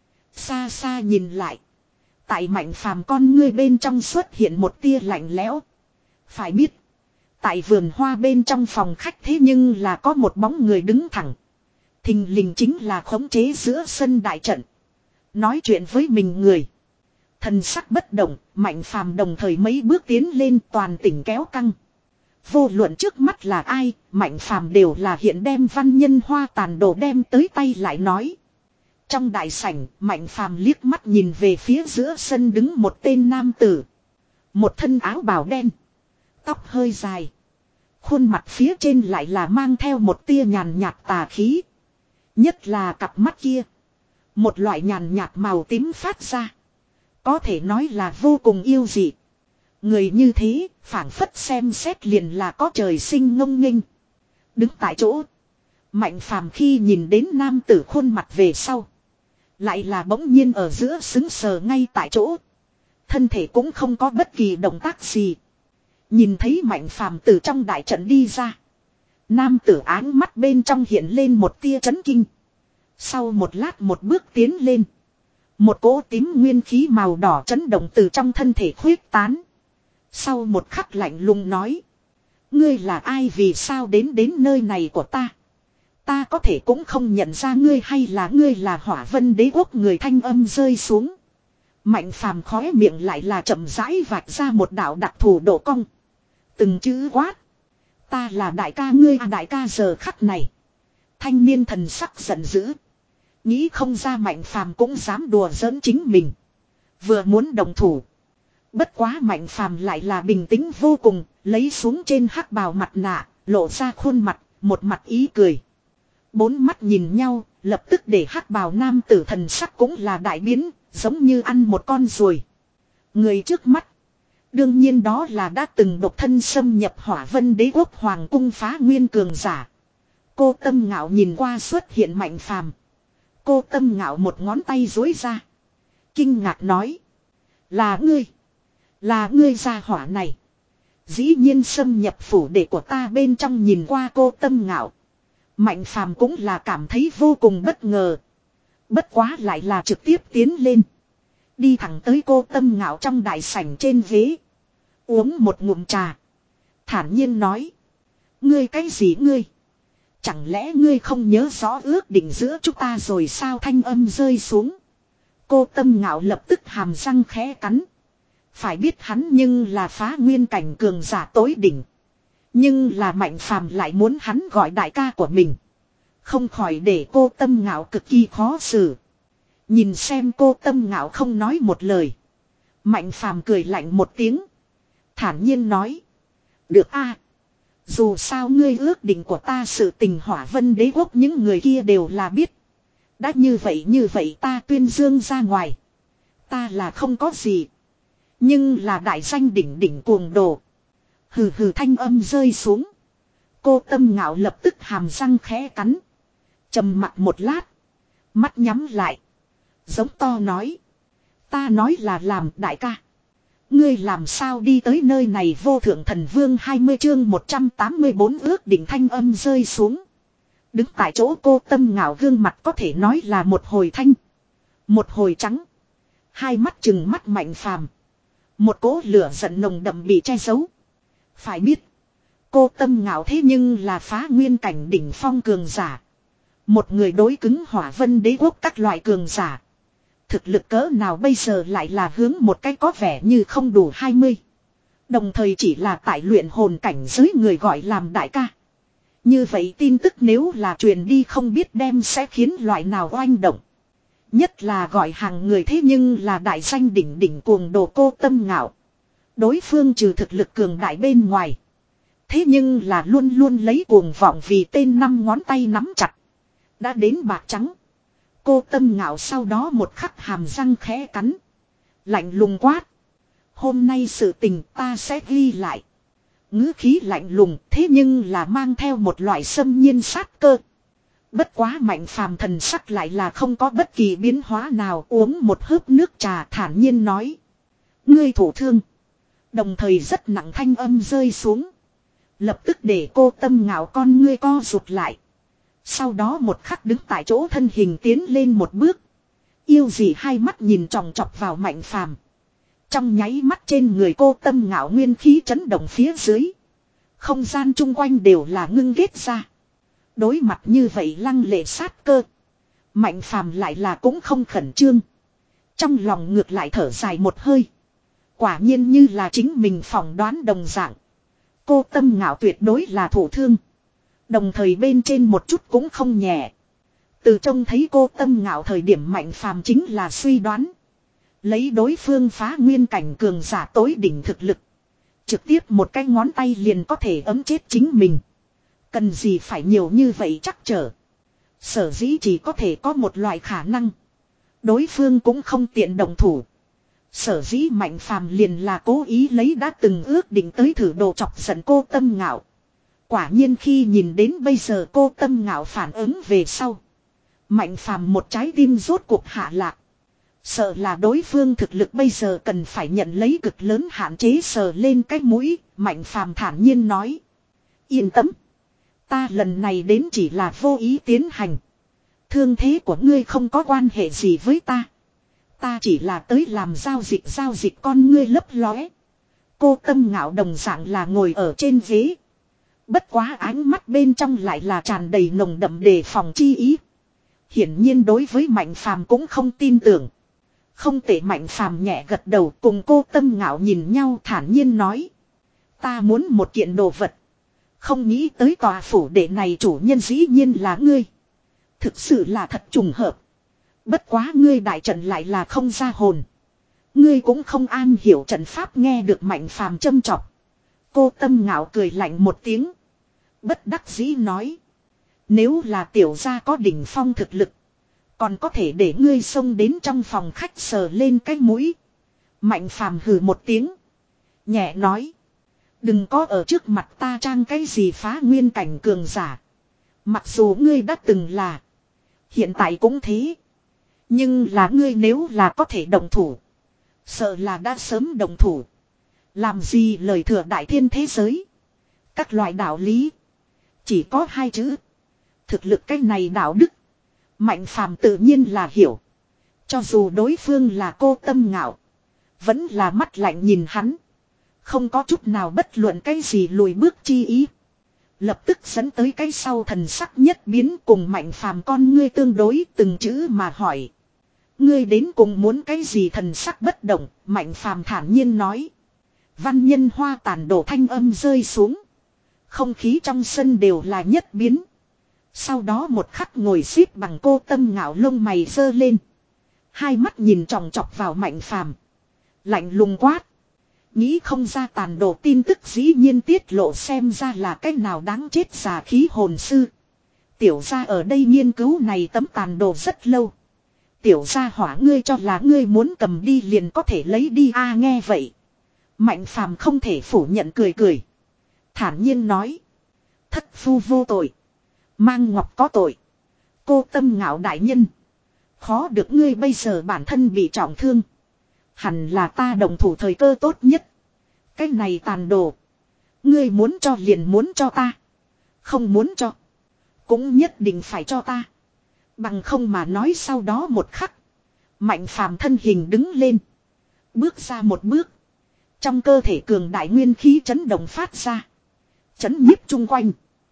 Speaker 1: Xa xa nhìn lại. Tại mạnh phàm con ngươi bên trong xuất hiện một tia lạnh lẽo. Phải biết. Tại vườn hoa bên trong phòng khách thế nhưng là có một bóng người đứng thẳng. Thình lình chính là khống chế giữa sân đại trận. Nói chuyện với mình người. Thần sắc bất động, mạnh phàm đồng thời mấy bước tiến lên toàn tỉnh kéo căng. Vô luận trước mắt là ai, mạnh phàm đều là hiện đem văn nhân hoa tàn đồ đem tới tay lại nói. Trong đại sảnh, mạnh phàm liếc mắt nhìn về phía giữa sân đứng một tên nam tử. Một thân áo bào đen. Tóc hơi dài. Khuôn mặt phía trên lại là mang theo một tia nhàn nhạt tà khí. Nhất là cặp mắt kia. Một loại nhàn nhạt màu tím phát ra. Có thể nói là vô cùng yêu dị. Người như thế, phảng phất xem xét liền là có trời sinh ngông nghênh. Đứng tại chỗ. Mạnh phàm khi nhìn đến nam tử khuôn mặt về sau. Lại là bỗng nhiên ở giữa xứng sờ ngay tại chỗ. Thân thể cũng không có bất kỳ động tác gì. Nhìn thấy mạnh phàm từ trong đại trận đi ra. Nam tử áng mắt bên trong hiện lên một tia chấn kinh. Sau một lát một bước tiến lên. Một cỗ tím nguyên khí màu đỏ chấn động từ trong thân thể khuyết tán. Sau một khắc lạnh lùng nói. Ngươi là ai vì sao đến đến nơi này của ta? Ta có thể cũng không nhận ra ngươi hay là ngươi là Hỏa Vân Đế Quốc người thanh âm rơi xuống. Mạnh phàm khóe miệng lại là chậm rãi vạch ra một đạo đặc thù độ cong. Từng chữ quát. Ta là đại ca ngươi à đại ca giờ khắc này. Thanh niên thần sắc giận dữ. Nghĩ không ra mạnh phàm cũng dám đùa giỡn chính mình. Vừa muốn đồng thủ. Bất quá mạnh phàm lại là bình tĩnh vô cùng. Lấy xuống trên hắc bào mặt nạ. Lộ ra khuôn mặt. Một mặt ý cười. Bốn mắt nhìn nhau. Lập tức để hắc bào nam tử thần sắc cũng là đại biến. Giống như ăn một con ruồi. Người trước mắt. Đương nhiên đó là đã từng độc thân xâm nhập Hỏa Vân Đế Quốc hoàng cung phá nguyên cường giả. Cô Tâm Ngạo nhìn qua xuất hiện mạnh phàm. Cô Tâm Ngạo một ngón tay dối ra. Kinh ngạc nói. Là ngươi. Là ngươi gia hỏa này. Dĩ nhiên xâm nhập phủ đệ của ta bên trong nhìn qua cô Tâm Ngạo. Mạnh phàm cũng là cảm thấy vô cùng bất ngờ. Bất quá lại là trực tiếp tiến lên. Đi thẳng tới cô Tâm Ngạo trong đại sảnh trên ghế. Uống một ngụm trà. Thản nhiên nói. Ngươi cái gì ngươi? Chẳng lẽ ngươi không nhớ rõ ước định giữa chúng ta rồi sao thanh âm rơi xuống. Cô Tâm Ngạo lập tức hàm răng khẽ cắn. Phải biết hắn nhưng là phá nguyên cảnh cường giả tối đỉnh. Nhưng là mạnh phàm lại muốn hắn gọi đại ca của mình. Không khỏi để cô Tâm Ngạo cực kỳ khó xử. Nhìn xem cô Tâm Ngạo không nói một lời. Mạnh phàm cười lạnh một tiếng. Thản nhiên nói. Được a, dù sao ngươi ước định của ta sự tình Hỏa Vân Đế Quốc những người kia đều là biết. Đã như vậy như vậy ta tuyên dương ra ngoài. Ta là không có gì. Nhưng là đại danh đỉnh đỉnh cuồng đồ. Hừ hừ thanh âm rơi xuống. Cô Tâm Ngạo lập tức hàm răng khẽ cắn. Trầm mặt một lát. Mắt nhắm lại. Giống to nói. Ta nói là làm đại ca. Ngươi làm sao đi tới nơi này vô thượng thần vương hai mươi chương một trăm tám mươi bốn ước định thanh âm rơi xuống. Đứng tại chỗ cô Tâm Ngạo gương mặt có thể nói là một hồi thanh. Một hồi trắng. Hai mắt chừng mắt mạnh phàm. Một cỗ lửa giận nồng đậm bị che giấu. Phải biết. Cô Tâm Ngạo thế nhưng là phá nguyên cảnh đỉnh phong cường giả. Một người đối cứng Hỏa Vân Đế Quốc các loại cường giả. Thực lực cỡ nào bây giờ lại là hướng một cái có vẻ như không đủ hai mươi. Đồng thời chỉ là tại luyện hồn cảnh giới người gọi làm đại ca. Như vậy tin tức nếu là truyền đi không biết đem sẽ khiến loại nào oanh động. Nhất là gọi hàng người thế nhưng là đại danh đỉnh đỉnh cuồng đồ cô Tâm Ngạo. Đối phương trừ thực lực cường đại bên ngoài. Thế nhưng là luôn luôn lấy cuồng vọng vì tên năm ngón tay nắm chặt. Đã đến bạc trắng. Cô Tâm Ngạo sau đó một khắc hàm răng khẽ cắn. Lạnh lùng quát. Hôm nay sự tình ta sẽ ghi lại. Ngữ khí lạnh lùng thế nhưng là mang theo một loại xâm nhiên sát cơ. Bất quá mạnh phàm thần sắc lại là không có bất kỳ biến hóa nào uống một hớp nước trà thản nhiên nói. Ngươi thổ thương. Đồng thời rất nặng thanh âm rơi xuống. Lập tức để cô Tâm Ngạo con ngươi co rụt lại. Sau đó một khắc đứng tại chỗ thân hình tiến lên một bước. Yêu dị hai mắt nhìn tròng trọc vào Mạnh Phàm. Trong nháy mắt trên người cô Tâm Ngạo nguyên khí chấn động phía dưới. Không gian chung quanh đều là ngưng ghét ra. Đối mặt như vậy lăng lệ sát cơ. Mạnh Phàm lại là cũng không khẩn trương. Trong lòng ngược lại thở dài một hơi. Quả nhiên như là chính mình phỏng đoán đồng dạng. Cô Tâm Ngạo tuyệt đối là thổ thương. Đồng thời bên trên một chút cũng không nhẹ. Từ trông thấy cô Tâm Ngạo thời điểm Mạnh Phàm chính là suy đoán. Lấy đối phương phá nguyên cảnh cường giả tối đỉnh thực lực. Trực tiếp một cái ngón tay liền có thể ấm chết chính mình. Cần gì phải nhiều như vậy chắc trở. Sở dĩ chỉ có thể có một loại khả năng. Đối phương cũng không tiện động thủ. Sở dĩ Mạnh Phàm liền là cố ý lấy đã từng ước định tới thử đồ chọc giận cô Tâm Ngạo. Quả nhiên khi nhìn đến bây giờ cô Tâm Ngạo phản ứng về sau. Mạnh Phàm một trái tim rốt cuộc hạ lạc. Sợ là đối phương thực lực bây giờ cần phải nhận lấy cực lớn hạn chế sờ lên cái mũi. Mạnh Phàm thản nhiên nói. Yên tâm. Ta lần này đến chỉ là vô ý tiến hành. Thương thế của ngươi không có quan hệ gì với ta. Ta chỉ là tới làm giao dịch giao dịch con ngươi lấp lóe. Cô Tâm Ngạo đồng dạng là ngồi ở trên ghế. Bất quá ánh mắt bên trong lại là tràn đầy nồng đậm đề phòng chi ý. Hiển nhiên đối với Mạnh Phàm cũng không tin tưởng. Không tệ Mạnh Phàm nhẹ gật đầu cùng cô Tâm Ngạo nhìn nhau thản nhiên nói. Ta muốn một kiện đồ vật. Không nghĩ tới tòa phủ đệ này chủ nhân dĩ nhiên là ngươi. Thực sự là thật trùng hợp. Bất quá ngươi đại trận lại là không ra hồn. Ngươi cũng không an hiểu trận pháp nghe được Mạnh Phàm châm chọc. Cô Tâm Ngạo cười lạnh một tiếng. Bất đắc dĩ nói. Nếu là tiểu gia có đỉnh phong thực lực. Còn có thể để ngươi xông đến trong phòng khách sờ lên cái mũi. Mạnh Phàm hừ một tiếng. Nhẹ nói. Đừng có ở trước mặt ta trang cái gì phá nguyên cảnh cường giả. Mặc dù ngươi đã từng là. Hiện tại cũng thế. Nhưng là ngươi nếu là có thể đồng thủ. Sợ là đã sớm đồng thủ. Làm gì lời thừa đại thiên thế giới. Các loại đạo lý. Chỉ có hai chữ. Thực lực cái này đạo đức. Mạnh Phàm tự nhiên là hiểu. Cho dù đối phương là cô Tâm Ngạo. Vẫn là mắt lạnh nhìn hắn. Không có chút nào bất luận cái gì lùi bước chi ý. Lập tức dẫn tới cái sau thần sắc nhất biến cùng Mạnh Phàm con ngươi tương đối từng chữ mà hỏi. Ngươi đến cùng muốn cái gì thần sắc bất động, Mạnh Phàm thản nhiên nói. Văn nhân hoa tàn đổ thanh âm rơi xuống. Không khí trong sân đều là nhất biến. Sau đó một khắc ngồi xếp bằng cô Tâm Ngạo lông mày giơ lên. Hai mắt nhìn tròng trọc vào Mạnh Phàm. Lạnh lùng quát. Nghĩ không ra tàn đồ tin tức dĩ nhiên tiết lộ xem ra là cái nào đáng chết già khí hồn sư. Tiểu gia ở đây nghiên cứu này tấm tàn đồ rất lâu. Tiểu gia hỏa ngươi cho là ngươi muốn cầm đi liền có thể lấy đi a à, nghe vậy. Mạnh Phàm không thể phủ nhận cười cười. Thản nhiên nói. Thất phu vô tội. Mang ngọc có tội. Cô Tâm Ngạo đại nhân. Khó được ngươi bây giờ bản thân bị trọng thương. Hẳn là ta đồng thủ thời cơ tốt nhất. Cái này tàn đồ. Ngươi muốn cho liền muốn cho ta. Không muốn cho. Cũng nhất định phải cho ta. Bằng không mà nói sau đó một khắc. Mạnh Phàm thân hình đứng lên. Bước ra một bước. Trong cơ thể cường đại nguyên khí chấn động phát ra. Chấn nhiếp chung quanh.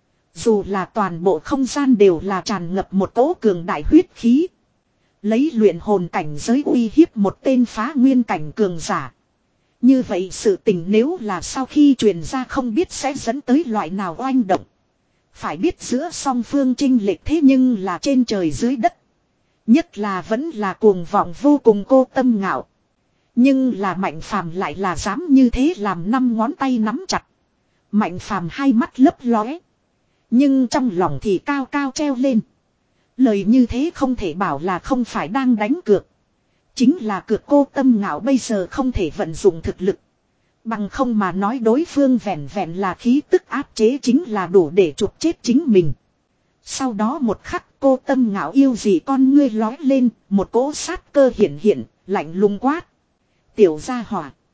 Speaker 1: Dù là toàn bộ không gian đều là tràn ngập một cỗ cường đại huyết khí. Lấy luyện hồn cảnh giới uy hiếp một tên phá nguyên cảnh cường giả. Như vậy sự tình nếu là sau khi truyền ra không biết sẽ dẫn tới loại nào oanh động. Phải biết giữa song phương chênh lệch thế nhưng là trên trời dưới đất. Nhất là vẫn là cuồng vọng vô cùng cô Tâm Ngạo. Nhưng là Mạnh Phàm lại là dám như thế làm năm ngón tay nắm chặt. Mạnh Phàm hai mắt lấp lóe. Nhưng trong lòng thì cao cao treo lên. Lời như thế không thể bảo là không phải đang đánh cược. Chính là cược cô Tâm Ngạo bây giờ không thể vận dụng thực lực. Bằng không mà nói đối phương vẹn vẹn là khí tức áp chế chính là đủ để chụp chết chính mình. Sau đó một khắc cô Tâm Ngạo yêu gì con ngươi lói lên, một cỗ sát cơ hiện hiện, lạnh lùng quát. Tiểu gia hỏa,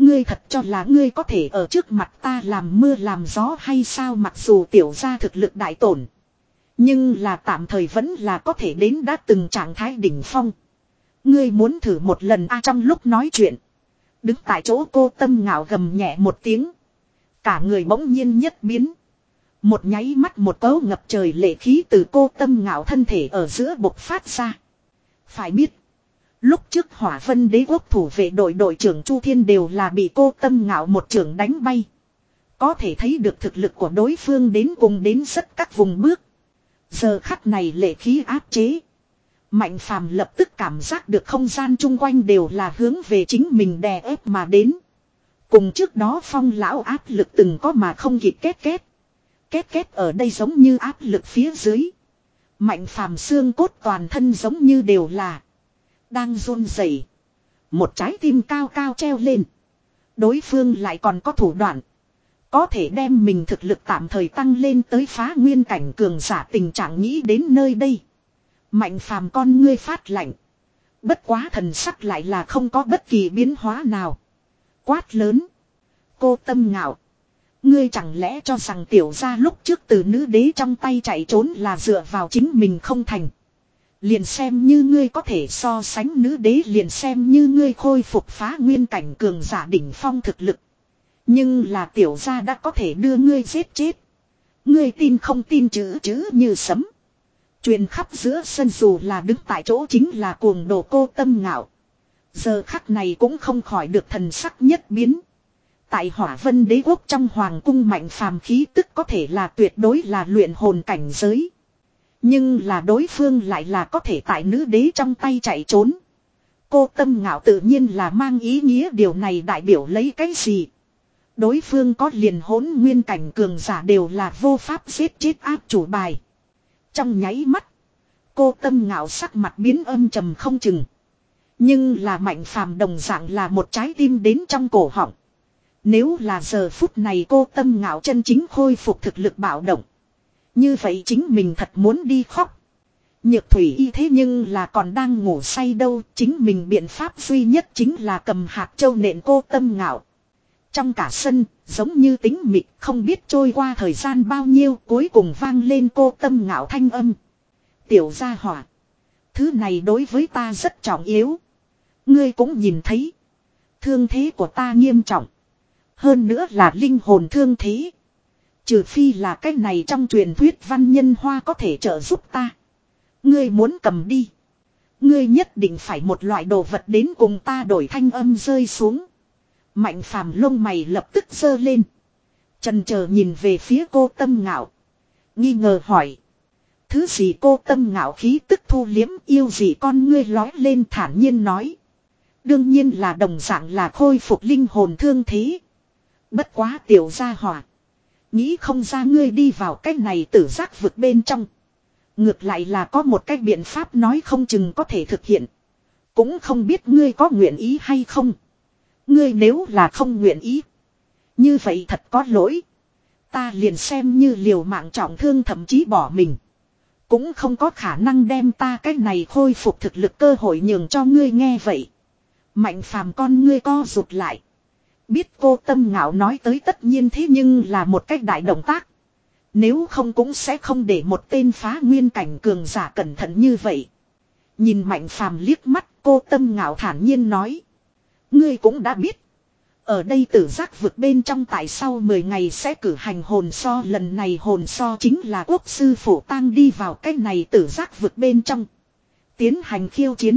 Speaker 1: Ngươi thật cho là ngươi có thể ở trước mặt ta làm mưa làm gió hay sao, mặc dù tiểu gia thực lực đại tổn. Nhưng là tạm thời vẫn là có thể đến đã từng trạng thái đỉnh phong. Ngươi muốn thử một lần a trong lúc nói chuyện. Đứng tại chỗ Cô Tâm Ngạo gầm nhẹ một tiếng. Cả người bỗng nhiên nhất biến. Một nháy mắt một cấu ngập trời lệ khí từ Cô Tâm Ngạo thân thể ở giữa bộc phát ra. Phải biết. Lúc trước Hỏa Vân Đế quốc thủ vệ đội đội trưởng Chu Thiên đều là bị Cô Tâm Ngạo một trưởng đánh bay. Có thể thấy được thực lực của đối phương đến cùng đến rất các vùng bước. Giờ khắc này lệ khí áp chế. Mạnh Phàm lập tức cảm giác được không gian chung quanh đều là hướng về chính mình đè ép mà đến. Cùng trước đó Phong lão áp lực từng có mà không kịp kết kết. Kết kết ở đây giống như áp lực phía dưới. Mạnh Phàm xương cốt toàn thân giống như đều là đang run rẩy. Một trái tim cao cao treo lên. Đối phương lại còn có thủ đoạn. Có thể đem mình thực lực tạm thời tăng lên tới phá nguyên cảnh cường giả, tình trạng nghĩ đến nơi đây. Mạnh Phàm con ngươi phát lạnh. Bất quá thần sắc lại là không có bất kỳ biến hóa nào. Quát lớn. Cô Tâm Ngạo. Ngươi chẳng lẽ cho rằng tiểu gia lúc trước từ nữ đế trong tay chạy trốn là dựa vào chính mình không thành. Liền xem như ngươi có thể so sánh nữ đế, liền xem như ngươi khôi phục phá nguyên cảnh cường giả đỉnh phong thực lực. Nhưng là tiểu gia đã có thể đưa ngươi giết chết. Ngươi tin không tin chữ chữ như sấm. Truyền khắp giữa sân, dù là đứng tại chỗ chính là cuồng đồ Cô Tâm Ngạo. Giờ khắc này cũng không khỏi được thần sắc nhất biến. Tại Hỏa Vân Đế quốc trong hoàng cung Mạnh Phàm khí tức có thể là tuyệt đối là luyện hồn cảnh giới. Nhưng là đối phương lại là có thể tại nữ đế trong tay chạy trốn. Cô Tâm Ngạo tự nhiên là mang ý nghĩa điều này đại biểu lấy cái gì. Đối phương có liền hỗn nguyên cảnh cường giả đều là vô pháp giết chết áp chủ bài. Trong nháy mắt, Cô Tâm Ngạo sắc mặt biến âm trầm không chừng. Nhưng là Mạnh Phàm đồng dạng là một trái tim đến trong cổ họng. Nếu là giờ phút này Cô Tâm Ngạo chân chính khôi phục thực lực bạo động, như vậy chính mình thật muốn đi khóc. Nhược Thủy Y thế nhưng là còn đang ngủ say đâu, chính mình biện pháp duy nhất chính là cầm hạt châu nện Cô Tâm Ngạo. Trong cả sân, giống như tính mịt, không biết trôi qua thời gian bao nhiêu, cuối cùng vang lên Cô Tâm Ngạo thanh âm. Tiểu gia hỏa, thứ này đối với ta rất trọng yếu. Ngươi cũng nhìn thấy, thương thế của ta nghiêm trọng. Hơn nữa là linh hồn thương thế. Trừ phi là cái này trong truyền thuyết văn nhân hoa có thể trợ giúp ta. Ngươi muốn cầm đi. Ngươi nhất định phải một loại đồ vật đến cùng ta đổi, thanh âm rơi xuống. Mạnh Phàm lông mày lập tức giơ lên. Chần chờ nhìn về phía Cô Tâm Ngạo. Nghi ngờ hỏi. Thứ gì? Cô Tâm Ngạo khí tức thu liếm, yêu gì con ngươi lói lên, thản nhiên nói. Đương nhiên là đồng dạng là khôi phục linh hồn thương thế. Bất quá tiểu gia hỏa, nghĩ không ra ngươi đi vào cái này tử giác vực bên trong. Ngược lại là có một cái biện pháp nói không chừng có thể thực hiện. Cũng không biết ngươi có nguyện ý hay không. Ngươi nếu là không nguyện ý, như vậy thật có lỗi. Ta liền xem như liều mạng trọng thương, thậm chí bỏ mình, cũng không có khả năng đem ta cái này khôi phục thực lực cơ hội nhường cho ngươi. Nghe vậy, Mạnh Phàm con ngươi co rụt lại. Biết Cô Tâm Ngạo nói tới tất nhiên thế nhưng là một cách đại động tác. Nếu không cũng sẽ không để một tên phá nguyên cảnh cường giả cẩn thận như vậy. Nhìn Mạnh Phàm liếc mắt, Cô Tâm Ngạo thản nhiên nói. Ngươi cũng đã biết. Ở đây tử giác vực bên trong tại sau mười ngày sẽ cử hành hồn so. Lần này hồn so chính là quốc sư Phổ Tang đi vào cái này tử giác vực bên trong, tiến hành khiêu chiến.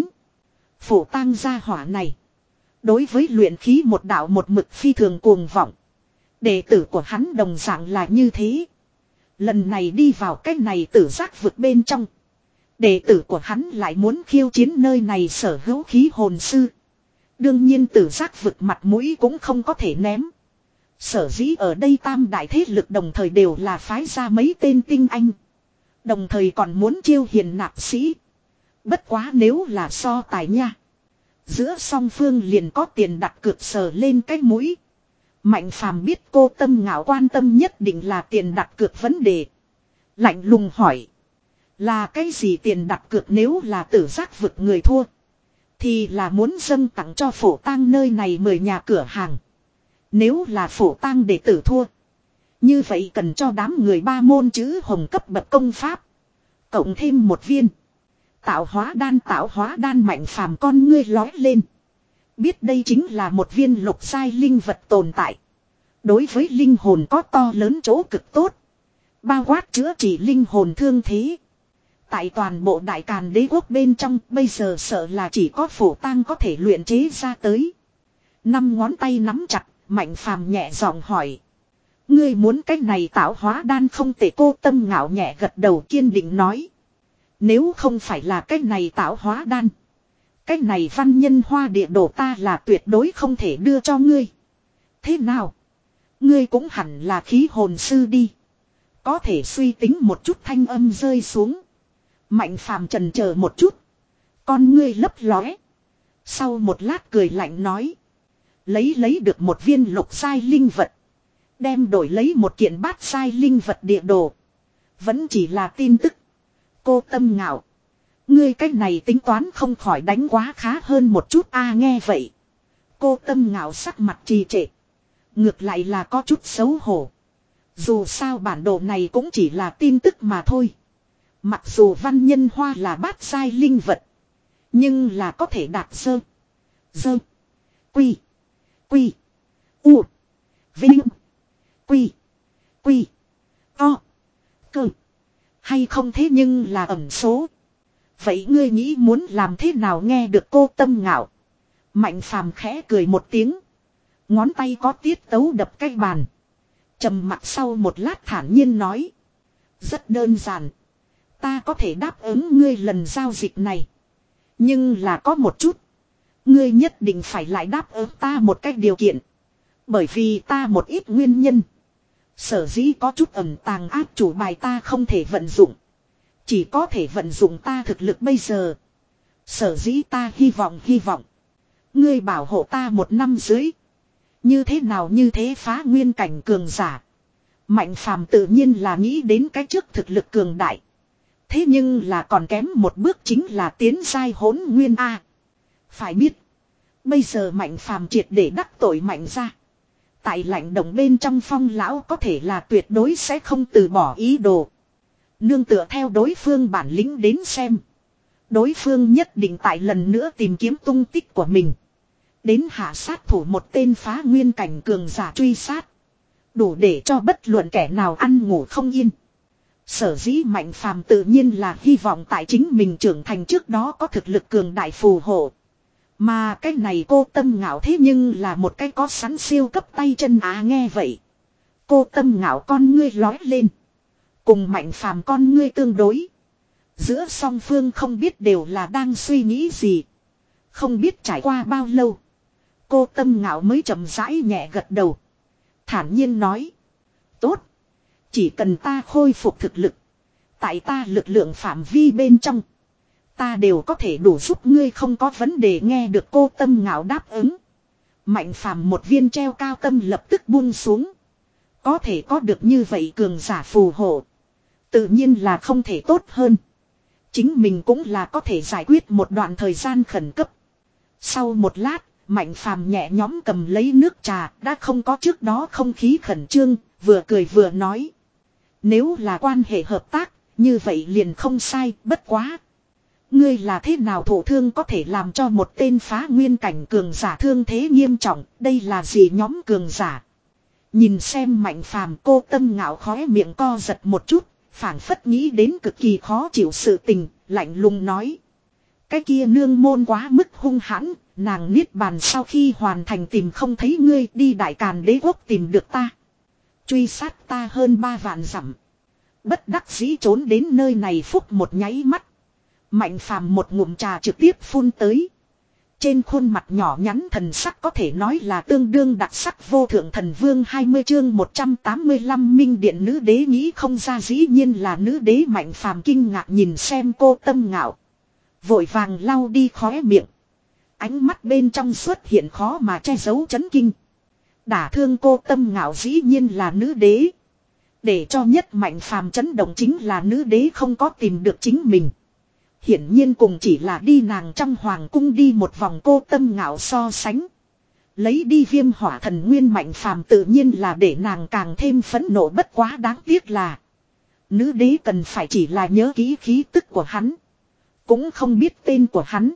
Speaker 1: Phổ Tang gia hỏa này, đối với luyện khí một đạo một mực phi thường cuồng vọng. Đệ tử của hắn đồng dạng là như thế. Lần này đi vào cái này tử giác vực bên trong, đệ tử của hắn lại muốn khiêu chiến nơi này sở hữu khí hồn sư. Đương nhiên tử giác vực mặt mũi cũng không có thể ném. Sở dĩ ở đây tam đại thế lực đồng thời đều là phái ra mấy tên tinh anh. Đồng thời còn muốn chiêu hiền nạp sĩ. Bất quá nếu là so tài nha, giữa song phương liền có tiền đặt cược sờ lên cái mũi. Mạnh Phàm biết Cô Tâm Ngạo quan tâm nhất định là tiền đặt cược vấn đề. Lạnh lùng hỏi. Là cái gì tiền đặt cược? Nếu là tử giác vực người thua, thì là muốn dâng tặng cho Phổ Tang nơi này mười nhà cửa hàng. Nếu là phổ tang đệ tử thua. Như vậy cần cho đám người ba môn chữ hồng cấp bậc công pháp. Cộng thêm một viên. Tạo hóa đan tạo hóa đan Mạnh Phàm con ngươi lói lên. Biết đây chính là một viên lục giai linh vật tồn tại. Đối với linh hồn có to lớn chỗ cực tốt. Bao quát chữa trị linh hồn thương thế. Tại toàn bộ đại càn đế quốc bên trong bây giờ sợ là chỉ có phổ tang có thể luyện chế ra tới. Năm ngón tay nắm chặt, Mạnh Phàm nhẹ giọng hỏi. Ngươi muốn cách này tạo hóa đan không tệ. Cô Tâm ngạo nhẹ gật đầu kiên định nói. Nếu không phải là cách này tạo hóa đan. Cách này văn nhân hoa địa đồ ta là tuyệt đối không thể đưa cho ngươi. Thế nào? Ngươi cũng hẳn là khí hồn sư đi. Có thể suy tính một chút thanh âm rơi xuống. Mạnh Phàm chần chờ một chút. Con ngươi lấp lóe. Sau một lát cười lạnh nói. Lấy lấy được một viên lục sai linh vật. Đem đổi lấy một kiện bát sai linh vật địa đồ. Vẫn chỉ là tin tức. Cô Tâm ngạo. Ngươi cách này tính toán không khỏi đánh quá khá hơn một chút a. Nghe vậy. Cô Tâm ngạo sắc mặt trì trệ. Ngược lại là có chút xấu hổ. Dù sao bản đồ này cũng chỉ là tin tức mà thôi. Mặc dù văn nhân hoa là bát sai linh vật. Nhưng là có thể đạt sơ. Dơ. Quy. Quy. U. Vinh. Quy. Quy. To. Cơ. Hay không thế nhưng là ẩn số. Vậy ngươi nghĩ muốn làm thế nào? Nghe được cô Tâm ngạo. Mạnh Phàm khẽ cười một tiếng. Ngón tay có tiết tấu đập cái bàn. Trầm mặc sau một lát thản nhiên nói. Rất đơn giản. Ta có thể đáp ứng ngươi lần giao dịch này. Nhưng là có một chút. Ngươi nhất định phải lại đáp ứng ta một cách điều kiện. Bởi vì ta một ít nguyên nhân. Sở dĩ có chút ẩn tàng áp chủ bài ta không thể vận dụng. Chỉ có thể vận dụng ta thực lực bây giờ. Sở dĩ ta hy vọng hy vọng. Ngươi bảo hộ ta một năm dưới. Như thế nào như thế phá nguyên cảnh cường giả. Mạnh Phàm tự nhiên là nghĩ đến cái trước thực lực cường đại. Thế nhưng là còn kém một bước chính là tiến giai hỗn nguyên A. Phải biết. Bây giờ Mạnh Phàm triệt để đắc tội Mạnh ra. Tại lạnh đồng bên trong Phong lão có thể là tuyệt đối sẽ không từ bỏ ý đồ. Nương tựa theo đối phương bản lĩnh đến xem. Đối phương nhất định tại lần nữa tìm kiếm tung tích của mình. Đến hạ sát thủ một tên phá nguyên cảnh cường giả truy sát. Đủ để cho bất luận kẻ nào ăn ngủ không yên. Sở dĩ Mạnh Phàm tự nhiên là hy vọng tại chính mình trưởng thành trước đó có thực lực cường đại phù hộ. Mà cái này cô Tâm ngạo thế nhưng là một cái có sẵn siêu cấp tay chân á. Nghe vậy. Cô Tâm ngạo con ngươi lói lên. Cùng Mạnh Phàm con ngươi tương đối. Giữa song phương không biết đều là đang suy nghĩ gì. Không biết trải qua bao lâu. Cô Tâm ngạo mới chậm rãi nhẹ gật đầu. Thản nhiên nói. Tốt. Chỉ cần ta khôi phục thực lực. Tại ta lực lượng phạm vi bên trong. Ta đều có thể đủ giúp ngươi không có vấn đề. Nghe được cô Tâm ngạo đáp ứng. Mạnh Phàm một viên treo cao tâm lập tức buông xuống. Có thể có được như vậy cường giả phù hộ. Tự nhiên là không thể tốt hơn. Chính mình cũng là có thể giải quyết một đoạn thời gian khẩn cấp. Sau một lát. Mạnh Phàm nhẹ nhõm cầm lấy nước trà, đã không có trước đó không khí khẩn trương, vừa cười vừa nói. Nếu là quan hệ hợp tác, như vậy liền không sai, bất quá. Ngươi là thế nào thổ thương có thể làm cho một tên phá nguyên cảnh cường giả thương thế nghiêm trọng, đây là gì nhóm cường giả. Nhìn xem Mạnh Phàm, cô Tâm ngạo khóe miệng co giật một chút, phảng phất nghĩ đến cực kỳ khó chịu sự tình, lạnh lùng nói. Cái kia nương môn quá mức hung hãn. Nàng niết bàn sau khi hoàn thành tìm không thấy ngươi đi đại càn đế quốc tìm được ta. Truy sát ta hơn ba vạn dặm. Bất đắc dĩ trốn đến nơi này phúc một nháy mắt. Mạnh Phàm một ngụm trà trực tiếp phun tới. Trên khuôn mặt nhỏ nhắn thần sắc có thể nói là tương đương đặc sắc. Vô thượng thần vương hai mươi chương một trăm tám mươi lăm minh điện nữ đế nghĩ không ra dĩ nhiên là nữ đế. Mạnh Phàm kinh ngạc nhìn xem cô Tâm ngạo. Vội vàng lau đi khóe miệng. Ánh mắt bên trong xuất hiện khó mà che giấu chấn kinh. Đả thương cô Tâm ngạo dĩ nhiên là nữ đế. Để cho nhất Mạnh Phàm chấn động chính là nữ đế không có tìm được chính mình. Hiển nhiên cùng chỉ là đi nàng trong hoàng cung đi một vòng cô Tâm ngạo so sánh. Lấy đi viêm hỏa thần nguyên Mạnh Phàm tự nhiên là để nàng càng thêm phẫn nộ, bất quá đáng tiếc là. Nữ đế cần phải chỉ là nhớ ký khí tức của hắn. Cũng không biết tên của hắn.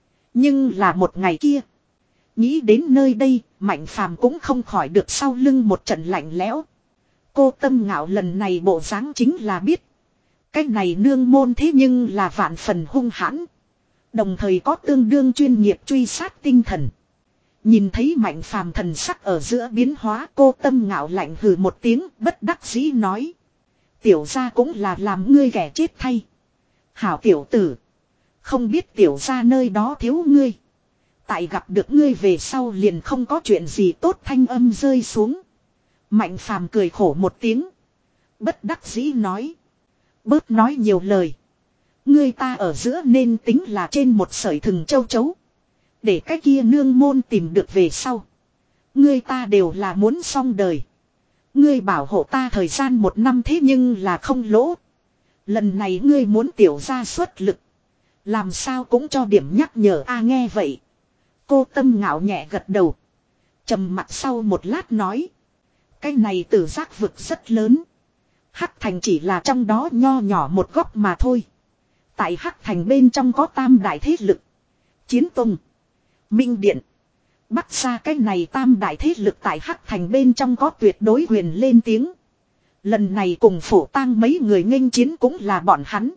Speaker 1: Nhưng là một ngày kia. Nghĩ đến nơi đây, Mạnh Phàm cũng không khỏi được sau lưng một trận lạnh lẽo. Cô Tâm Ngạo lần này bộ dáng chính là biết. Cái này nương môn thế nhưng là vạn phần hung hãn. Đồng thời có tương đương chuyên nghiệp truy sát tinh thần. Nhìn thấy Mạnh Phàm thần sắc ở giữa biến hóa, Cô Tâm Ngạo lạnh hừ một tiếng, bất đắc dĩ nói. Tiểu gia cũng là làm ngươi ghẻ chết thay. Hảo tiểu tử. Không biết tiểu gia nơi đó thiếu ngươi. Tại gặp được ngươi về sau liền không có chuyện gì tốt, thanh âm rơi xuống. Mạnh Phàm cười khổ một tiếng. Bất đắc dĩ nói. Bớt nói nhiều lời. Ngươi ta ở giữa nên tính là trên một sợi thừng châu chấu. Để cái kia nương môn tìm được về sau. Ngươi ta đều là muốn xong đời. Ngươi bảo hộ ta thời gian một năm thế nhưng là không lỗ. Lần này ngươi muốn tiểu gia xuất lực. Làm sao cũng cho điểm nhắc nhở a. Nghe vậy. Cô Tâm Ngạo nhẹ gật đầu. Trầm mặt sau một lát nói. Cái này tử giác vực rất lớn. Hắc thành chỉ là trong đó nho nhỏ một góc mà thôi. Tại Hắc thành bên trong có tam đại thế lực. Chiến Tông, Minh Điện, Bắc Sa, cái này tam đại thế lực tại Hắc thành bên trong có tuyệt đối quyền lên tiếng. Lần này cùng Phổ Tang mấy người nghênh chiến cũng là bọn hắn.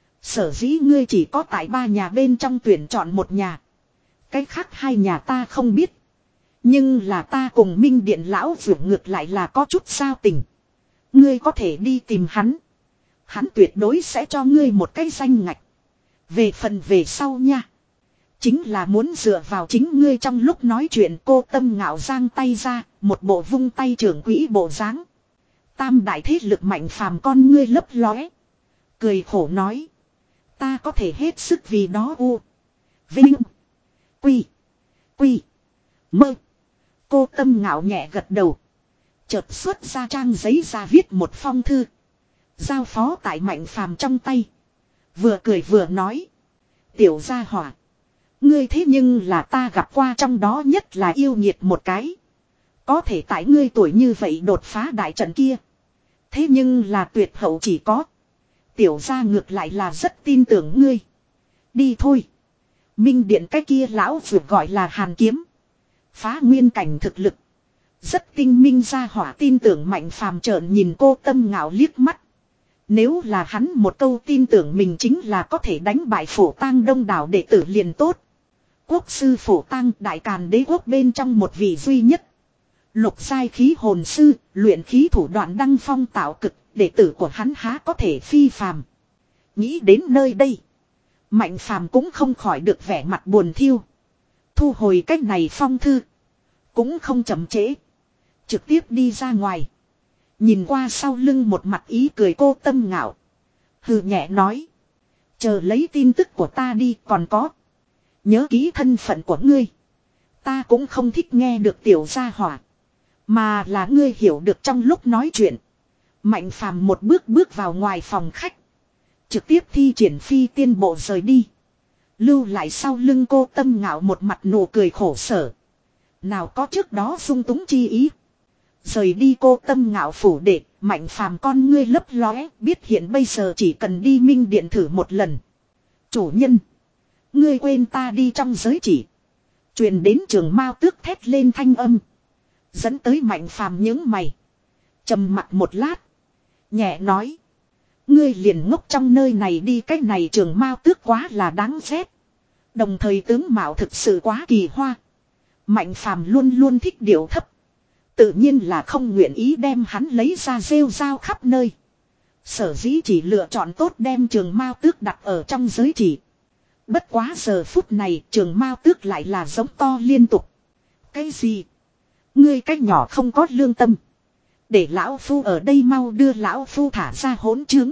Speaker 1: Sở dĩ ngươi chỉ có tại ba nhà bên trong tuyển chọn một nhà. Cái khác hai nhà ta không biết. Nhưng là ta cùng Minh Điện lão vượt ngược lại là có chút sao tình. Ngươi có thể đi tìm hắn. Hắn tuyệt đối sẽ cho ngươi một cái danh ngạch. Về phần về sau nha. Chính là muốn dựa vào chính ngươi. Trong lúc nói chuyện Cô Tâm Ngạo giang tay ra. Một bộ vung tay trưởng quỹ bộ dáng. Tam đại thế lực Mạnh Phàm con ngươi lấp lóe. Cười khổ nói. Ta có thể hết sức vì đó u. Vinh. Quy. Quy. Mơ. Cô Tâm Ngạo nhẹ gật đầu. Chợt xuất ra trang giấy ra viết một phong thư. Giao phó tại Mạnh Phàm trong tay. Vừa cười vừa nói. Tiểu gia hỏa. Ngươi thế nhưng là ta gặp qua trong đó nhất là yêu nghiệt một cái. Có thể tại ngươi tuổi như vậy đột phá đại trận kia. Thế nhưng là tuyệt hậu chỉ có. Tiểu gia ngược lại là rất tin tưởng ngươi. Đi thôi. Minh Điện cái kia lão vượt gọi là Hàn Kiếm. Phá nguyên cảnh thực lực. Rất tinh minh gia hỏa, tin tưởng Mạnh Phàm trợn nhìn Cô Tâm Ngạo liếc mắt. Nếu là hắn một câu tin tưởng mình chính là có thể đánh bại Phổ Tang đông đảo đệ tử liền tốt. Quốc sư Phổ Tang đại càn đế quốc bên trong một vị duy nhất. Lục giai khí hồn sư, luyện khí thủ đoạn đăng phong tạo cực, đệ tử của hắn há có thể phi phàm. Nghĩ đến nơi đây. Mạnh Phàm cũng không khỏi được vẻ mặt buồn thiêu. Thu hồi cách này phong thư. Cũng không chậm trễ. Trực tiếp đi ra ngoài. Nhìn qua sau lưng một mặt ý cười Cô Tâm Ngạo. Hừ nhẹ nói. Chờ lấy tin tức của ta đi, còn có. Nhớ kỹ thân phận của ngươi. Ta cũng không thích nghe được tiểu gia hỏa. Mà là ngươi hiểu được trong lúc nói chuyện. Mạnh Phàm một bước bước vào ngoài phòng khách. Trực tiếp thi triển phi tiên bộ rời đi. Lưu lại sau lưng Cô Tâm Ngạo một mặt nụ cười khổ sở. Nào có trước đó sung túng chi ý. Rời đi Cô Tâm Ngạo phủ đệ, Mạnh Phàm con ngươi lấp lóe, biết hiện bây giờ chỉ cần đi Minh Điện thử một lần. Chủ nhân. Ngươi quên ta đi trong giới chỉ. Truyền đến Trường Mao Tước thét lên thanh âm. Dẫn tới Mạnh Phàm nhướng mày. Trầm mặt một lát. Nhẹ nói. Ngươi liền ngốc trong nơi này đi, cách này Trường Mao Tước quá là đáng ghét. Đồng thời tướng mạo thực sự quá kỳ hoa. Mạnh Phàm luôn luôn thích điệu thấp. Tự nhiên là không nguyện ý đem hắn lấy ra rêu rao khắp nơi. Sở dĩ chỉ lựa chọn tốt đem Trường Mao Tước đặt ở trong giới chỉ. Bất quá giờ phút này Trường Mao Tước lại là giống to liên tục. Cái gì? Ngươi cách nhỏ không có lương tâm. Để lão phu ở đây mau đưa lão phu thả ra hỗn chứng.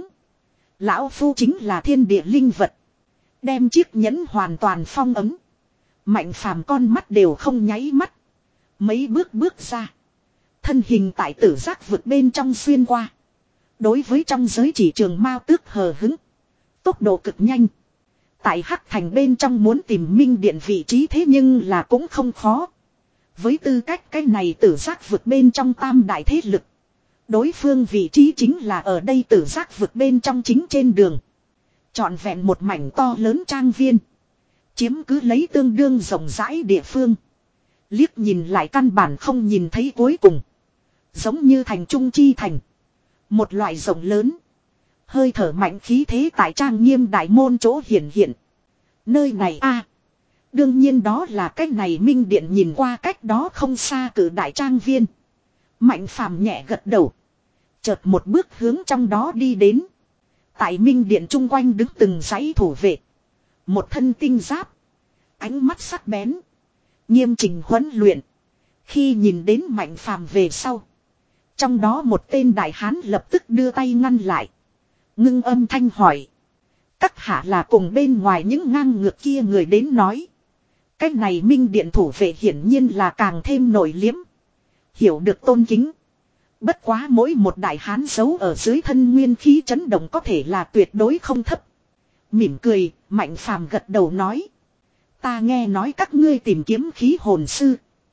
Speaker 1: Lão phu chính là thiên địa linh vật. Đem chiếc nhẫn hoàn toàn phong ấm. Mạnh Phàm con mắt đều không nháy mắt. Mấy bước bước ra. Thân hình tại tử giác vực bên trong xuyên qua. Đối với trong giới chỉ Trường Mao Tước hờ hứng. Tốc độ cực nhanh. Tại Hắc thành bên trong muốn tìm Minh Điện vị trí thế nhưng là cũng không khó. Với tư cách cái này tử giác vực bên trong tam đại thế lực. Đối phương vị trí chính là ở đây tử giác vực bên trong chính trên đường. Trọn vẹn một mảnh to lớn trang viên. Chiếm cứ lấy tương đương rộng rãi địa phương. Liếc nhìn lại căn bản không nhìn thấy cuối cùng. Giống như thành trung chi thành. Một loại rộng lớn. Hơi thở mạnh khí thế tại trang nghiêm đại môn chỗ hiển hiện. Nơi này a đương nhiên đó là cách này Minh Điện nhìn qua cách đó không xa cử đại trang viên. Mạnh phàm nhẹ gật đầu. Chợt một bước hướng trong đó đi đến. Tại Minh Điện chung quanh đứng từng dãy thủ vệ. Một thân tinh giáp. Ánh mắt sắc bén. Nghiêm chỉnh huấn luyện. Khi nhìn đến Mạnh phàm về sau. Trong đó một tên đại hán lập tức đưa tay ngăn lại. Ngưng âm thanh hỏi. Các hạ là cùng bên ngoài những ngang ngược kia người đến nói. Cách này Minh Điện thủ vệ hiển nhiên là càng thêm nổi liếm. Hiểu được tôn kính. Bất quá mỗi một đại hán giấu ở dưới thân nguyên khí chấn động có thể là tuyệt đối không thấp. Mỉm cười, Mạnh phàm gật đầu nói. Ta nghe nói các ngươi tìm kiếm khí hồn sư.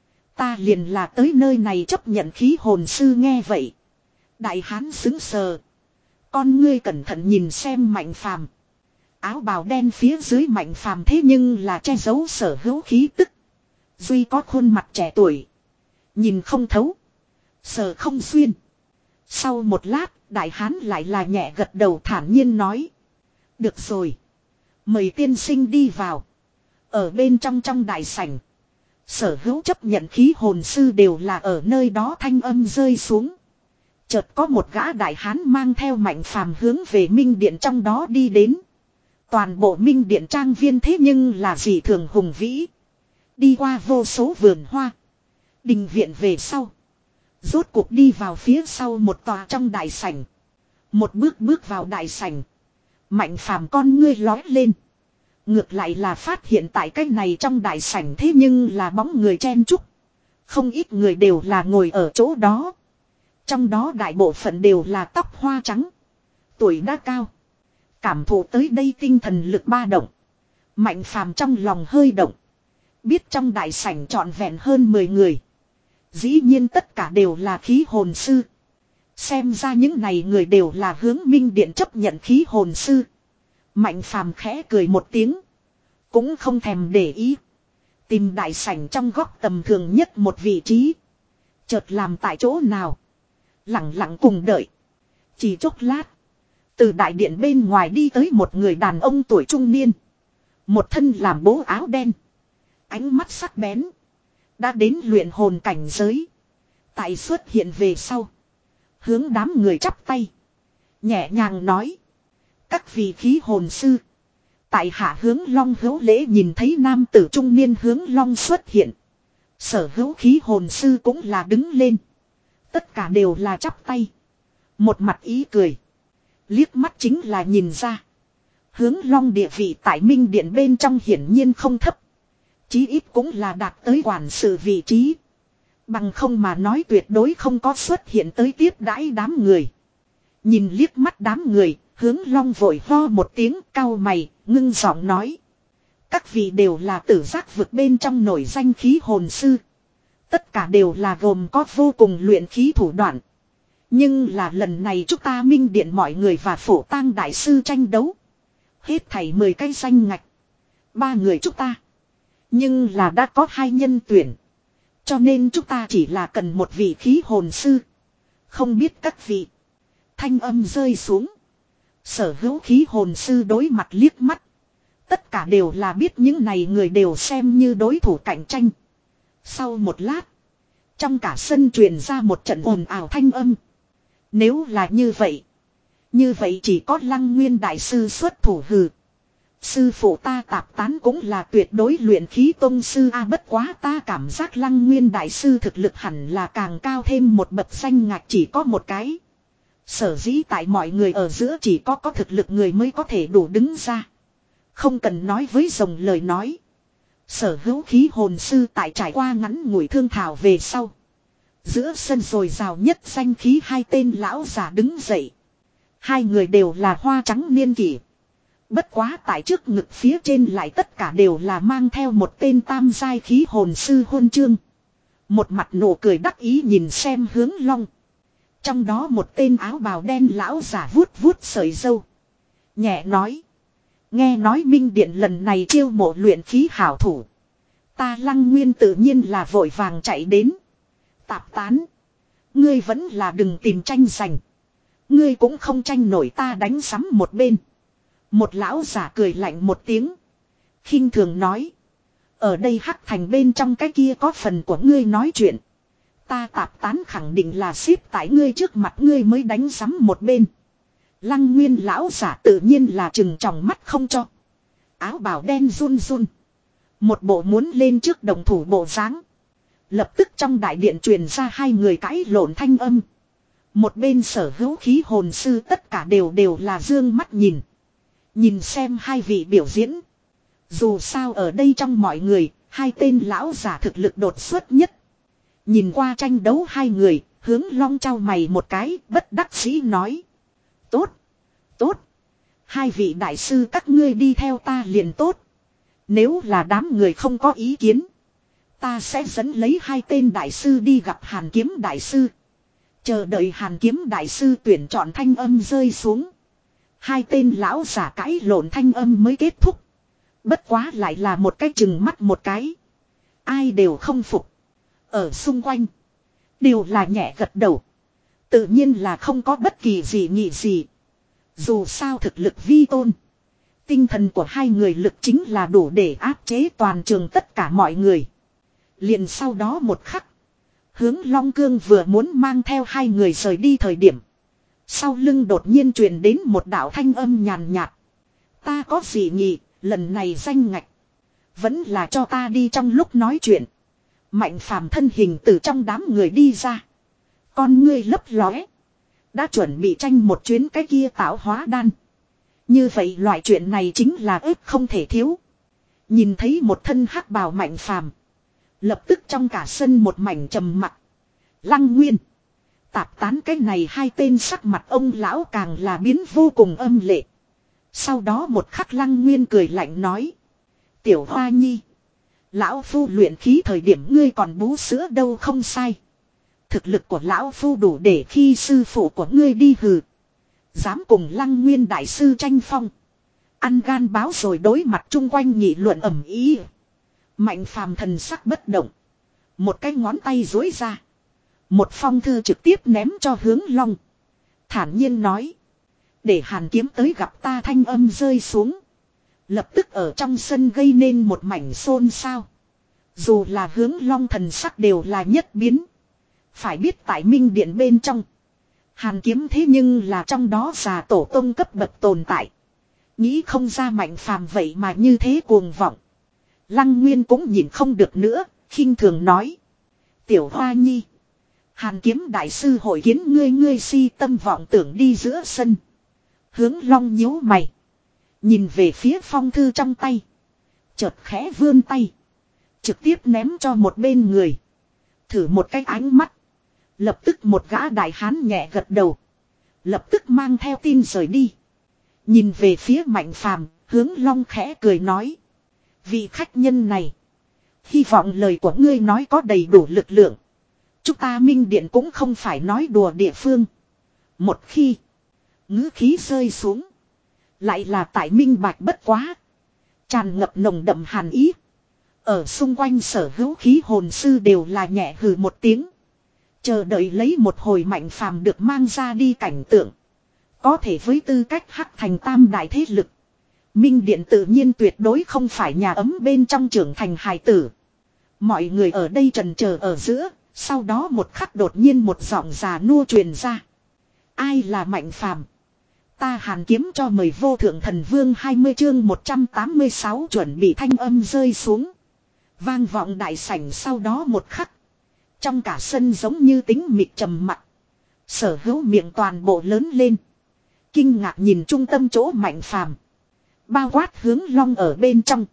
Speaker 1: Ta liền là tới nơi này chấp nhận khí hồn sư nghe vậy. Đại hán xứng sờ. Con ngươi cẩn thận nhìn xem Mạnh phàm. Áo bào đen phía dưới Mạnh phàm thế nhưng là che giấu sở hữu khí tức. Duy có khuôn mặt trẻ tuổi. Nhìn không thấu. Sờ không xuyên. Sau một lát, đại hán lại là nhẹ gật đầu thản nhiên nói. Được rồi. Mời tiên sinh đi vào. Ở bên trong trong đại sảnh. Sở hữu chấp nhận khí hồn sư đều là ở nơi đó thanh âm rơi xuống. Chợt có một gã đại hán mang theo Mạnh phàm hướng về Minh Điện trong đó đi đến. Toàn bộ Minh Điện trang viên thế nhưng là dị thường hùng vĩ. Đi qua vô số vườn hoa. Đình viện về sau. Rốt cuộc đi vào phía sau một tòa trong đại sảnh. Một bước bước vào đại sảnh. Mạnh phàm con ngươi lói lên. Ngược lại là phát hiện tại cái này trong đại sảnh thế nhưng là bóng người chen chúc. Không ít người đều là ngồi ở chỗ đó. Trong đó đại bộ phận đều là tóc hoa trắng. Tuổi đã cao. Cảm thụ tới đây tinh thần lực ba động. Mạnh phàm trong lòng hơi động. Biết trong đại sảnh trọn vẹn hơn mười người. Dĩ nhiên tất cả đều là khí hồn sư. Xem ra những này người đều là hướng Minh Điện chấp nhận khí hồn sư. Mạnh phàm khẽ cười một tiếng. Cũng không thèm để ý. Tìm đại sảnh trong góc tầm thường nhất một vị trí. Chợt làm tại chỗ nào. Lặng lặng cùng đợi. Chỉ chốc lát. Từ đại điện bên ngoài đi tới một người đàn ông tuổi trung niên. Một thân làm bố áo đen. Ánh mắt sắc bén. Đã đến luyện hồn cảnh giới. Tại xuất hiện về sau. Hướng đám người chắp tay. Nhẹ nhàng nói. Các vị khí hồn sư. Tại hạ hướng long hữu lễ nhìn thấy nam tử trung niên hướng long xuất hiện. Sở hữu khí hồn sư cũng là đứng lên. Tất cả đều là chắp tay. Một mặt ý cười. Liếc mắt chính là nhìn ra. Hướng long địa vị tại Minh Điện bên trong hiển nhiên không thấp. Chí ít cũng là đạt tới quản sự vị trí. Bằng không mà nói tuyệt đối không có xuất hiện tới tiếp đãi đám người. Nhìn liếc mắt đám người, hướng long vội ho một tiếng cau mày, ngưng giọng nói. Các vị đều là tử giác vực bên trong nổi danh khí hồn sư. Tất cả đều là gồm có vô cùng luyện khí thủ đoạn. Nhưng là lần này chúng ta Minh Điện mọi người và Phổ Tang đại sư tranh đấu. Hết thảy mười cái danh ngạch. Ba người chúng ta. Nhưng là đã có hai nhân tuyển. Cho nên chúng ta chỉ là cần một vị khí hồn sư. Không biết các vị. Thanh âm rơi xuống. Sở hữu khí hồn sư đối mặt liếc mắt. Tất cả đều là biết những này người đều xem như đối thủ cạnh tranh. Sau một lát. Trong cả sân truyền ra một trận ồn ào thanh âm. Nếu là như vậy. Như vậy chỉ có Lăng Nguyên đại sư xuất thủ hừ. Sư phụ ta tạp tán cũng là tuyệt đối luyện khí tông sư a bất quá ta cảm giác Lăng Nguyên đại sư thực lực hẳn là càng cao thêm một bậc danh ngạch chỉ có một cái. Sở dĩ tại mọi người ở giữa chỉ có có thực lực người mới có thể đủ đứng ra. Không cần nói với rồng lời nói. Sở hữu khí hồn sư tại trải qua ngắn ngủi thương thảo về sau. Giữa sân rồi rào nhất danh khí hai tên lão già đứng dậy. Hai người đều là hoa trắng niên kỷ. Bất quá tại trước ngực phía trên lại tất cả đều là mang theo một tên tam giai khí hồn sư huân chương. Một mặt nụ cười đắc ý nhìn xem Hướng Long. Trong đó một tên áo bào đen lão giả vuốt vuốt sợi râu. Nhẹ nói. Nghe nói Minh Điện lần này chiêu mộ luyện khí hảo thủ. Ta Lăng Nguyên tự nhiên là vội vàng chạy đến. Tạp tán. Ngươi vẫn là đừng tìm tranh giành. Ngươi cũng không tranh nổi ta đánh sắm một bên. Một lão giả cười lạnh một tiếng. Khinh thường nói. Ở đây hắc thành bên trong cái kia có phần của ngươi nói chuyện. Ta tạp tán khẳng định là xếp tại ngươi trước mặt ngươi mới đánh sắm một bên. Lăng Nguyên lão giả tự nhiên là trừng tròng mắt không cho. Áo bào đen run run. Một bộ muốn lên trước đồng thủ bộ dáng. Lập tức trong đại điện truyền ra hai người cãi lộn thanh âm. Một bên sở hữu khí hồn sư tất cả đều đều là dương mắt nhìn. Nhìn xem hai vị biểu diễn. Dù sao ở đây trong mọi người, hai tên lão giả thực lực đột xuất nhất. Nhìn qua tranh đấu hai người, Hướng Long trao mày một cái, bất đắc dĩ nói. Tốt, tốt. Hai vị đại sư các ngươi đi theo ta liền tốt. Nếu là đám người không có ý kiến, ta sẽ dẫn lấy hai tên đại sư đi gặp Hàn Kiếm đại sư. Chờ đợi Hàn Kiếm đại sư tuyển chọn thanh âm rơi xuống. Hai tên lão giả cãi lộn thanh âm mới kết thúc. Bất quá lại là một cái chừng mắt một cái. Ai đều không phục. Ở xung quanh đều là nhẹ gật đầu. Tự nhiên là không có bất kỳ gì nghị gì. Dù sao thực lực vi tôn. Tinh thần của hai người lực chính là đủ để áp chế toàn trường tất cả mọi người. Liền sau đó một khắc. Hướng Long Cương vừa muốn mang theo hai người rời đi thời điểm. Sau lưng đột nhiên truyền đến một đạo thanh âm nhàn nhạt. Ta có gì nghị, lần này danh ngạch. Vẫn là cho ta đi trong lúc nói chuyện. Mạnh phàm thân hình từ trong đám người đi ra. Con ngươi lấp lóe. Đã chuẩn bị tranh một chuyến cái kia tạo hóa đan. Như vậy loại chuyện này chính là ếp không thể thiếu. Nhìn thấy một thân hắc bào Mạnh phàm. Lập tức trong cả sân một mảnh trầm mặc. Lăng Nguyên. Tạp tán cái này hai tên sắc mặt ông lão càng là biến vô cùng âm lệ. Sau đó một khắc Lăng Nguyên cười lạnh nói. Tiểu Hoa Nhi. Lão Phu luyện khí thời điểm ngươi còn bú sữa đâu không sai. Thực lực của Lão Phu đủ để khi sư phụ của ngươi đi hừ. Dám cùng Lăng Nguyên đại sư tranh phong. Ăn gan báo rồi đối mặt chung quanh nghị luận ầm ý. Mạnh phàm thần sắc bất động. Một cái ngón tay duỗi ra. Một phong thư trực tiếp ném cho Hướng Long. Thản nhiên nói. Để Hàn Kiếm tới gặp ta thanh âm rơi xuống. Lập tức ở trong sân gây nên một mảnh xôn xao. Dù là Hướng Long thần sắc đều là nhất biến. Phải biết tại Minh Điện bên trong. Hàn Kiếm thế nhưng là trong đó già tổ tông cấp bậc tồn tại. Nghĩ không ra Mạnh phàm vậy mà như thế cuồng vọng. Lăng Nguyên cũng nhìn không được nữa, khinh thường nói. Tiểu Hoa Nhi. Hàn Kiếm đại sư hội kiến ngươi ngươi si tâm vọng tưởng đi giữa sân. Hướng Long nhíu mày. Nhìn về phía phong thư trong tay. Chợt khẽ vươn tay. Trực tiếp ném cho một bên người. Thử một cái ánh mắt. Lập tức một gã đại hán nhẹ gật đầu. Lập tức mang theo tin rời đi. Nhìn về phía Mạnh phàm, Hướng Long khẽ cười nói. Vị khách nhân này. Hy vọng lời của ngươi nói có đầy đủ lực lượng. Chúng ta Minh Điện cũng không phải nói đùa địa phương. Một khi ngữ khí rơi xuống. Lại là tại minh bạch bất quá. Tràn ngập nồng đậm hàn ý. Ở xung quanh sở hữu khí hồn sư đều là nhẹ hừ một tiếng. Chờ đợi lấy một hồi Mạnh phàm được mang ra đi cảnh tượng. Có thể với tư cách hắc thành tam đại thế lực. Minh Điện tự nhiên tuyệt đối không phải nhà ấm bên trong trưởng thành hài tử. Mọi người ở đây trần chờ ở giữa. Sau đó một khắc đột nhiên một giọng già nua truyền ra. Ai là Mạnh phàm? Ta Hàn Kiếm cho mời vô thượng thần vương hai mươi chương một trăm tám mươi sáu chuẩn bị thanh âm rơi xuống. Vang vọng đại sảnh sau đó một khắc. Trong cả sân giống như tính mịt trầm mặc. Sở hữu miệng toàn bộ lớn lên. Kinh ngạc nhìn trung tâm chỗ Mạnh phàm. Bao quát Hướng Long ở bên trong.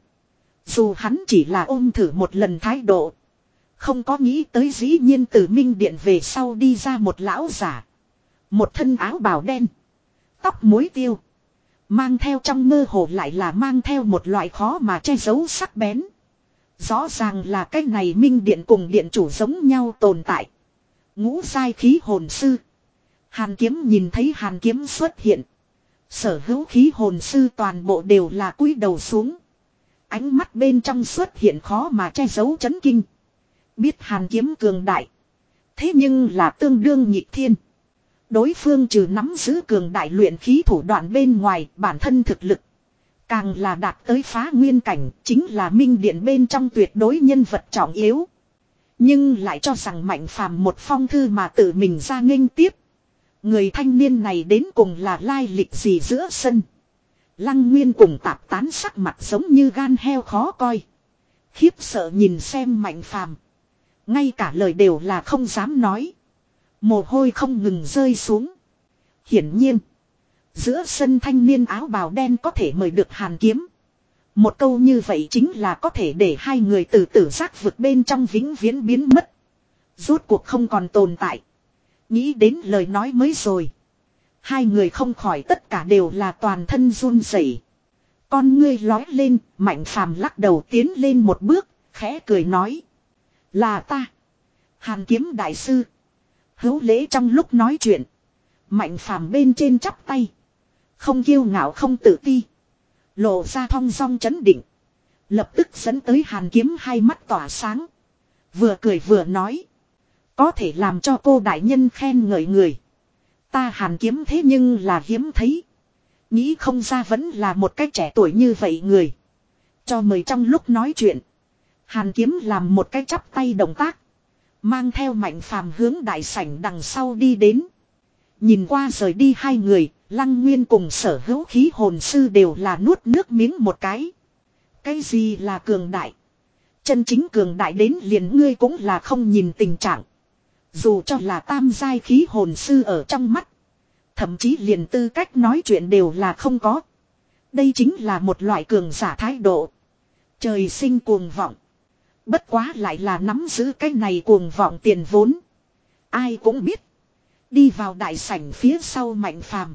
Speaker 1: Dù hắn chỉ là ôm thử một lần thái độ. Không có nghĩ tới dĩ nhiên từ Minh Điện về sau đi ra một lão giả. Một thân áo bào đen. Tóc muối tiêu. Mang theo trong mơ hồ lại là mang theo một loại khó mà che giấu sắc bén. Rõ ràng là cái này minh điện cùng điện chủ giống nhau tồn tại. Ngũ giai khí hồn sư. Hàn kiếm nhìn thấy hàn kiếm xuất hiện. Sở hữu khí hồn sư toàn bộ đều là cúi đầu xuống. Ánh mắt bên trong xuất hiện khó mà che giấu chấn kinh. Biết hàn kiếm cường đại. Thế nhưng là tương đương nhịp thiên. Đối phương trừ nắm giữ cường đại luyện khí thủ đoạn bên ngoài bản thân thực lực. Càng là đạt tới phá nguyên cảnh chính là minh điện bên trong tuyệt đối nhân vật trọng yếu. Nhưng lại cho rằng Mạnh Phàm một phong thư mà tự mình ra nghênh tiếp. Người thanh niên này đến cùng là lai lịch gì giữa sân. Lăng Nguyên cùng tạp tán sắc mặt giống như gan heo khó coi. Khiếp sợ nhìn xem Mạnh Phàm. Ngay cả lời đều là không dám nói. Mồ hôi không ngừng rơi xuống. Hiển nhiên. Giữa sân thanh niên áo bào đen có thể mời được hàn kiếm. Một câu như vậy chính là có thể để hai người từ tử giác vực bên trong vĩnh viễn biến mất. Rốt cuộc không còn tồn tại. Nghĩ đến lời nói mới rồi. Hai người không khỏi tất cả đều là toàn thân run rẩy. Con ngươi lói lên, Mạnh Phàm lắc đầu tiến lên một bước, khẽ cười nói. Là ta. Hàn kiếm đại sư. Hữu lễ trong lúc nói chuyện. Mạnh Phàm bên trên chắp tay. Không kiêu ngạo không tự ti. Lộ ra thong dong chấn định. Lập tức dẫn tới hàn kiếm hai mắt tỏa sáng. Vừa cười vừa nói. Có thể làm cho cô đại nhân khen ngợi người. Ta hàn kiếm thế nhưng là hiếm thấy. Nghĩ không ra vẫn là một cái trẻ tuổi như vậy người. Cho mời trong lúc nói chuyện. Hàn kiếm làm một cái chắp tay động tác. Mang theo Mạnh Phàm hướng đại sảnh đằng sau đi đến. Nhìn qua rời đi hai người. Lăng Nguyên cùng sở hữu khí hồn sư đều là nuốt nước miếng một cái. Cái gì là cường đại? Chân chính cường đại đến liền ngươi cũng là không nhìn tình trạng. Dù cho là tam giai khí hồn sư ở trong mắt. Thậm chí liền tư cách nói chuyện đều là không có. Đây chính là một loại cường giả thái độ. Trời sinh cuồng vọng. Bất quá lại là nắm giữ cái này cuồng vọng tiền vốn. Ai cũng biết. Đi vào đại sảnh phía sau Mạnh Phàm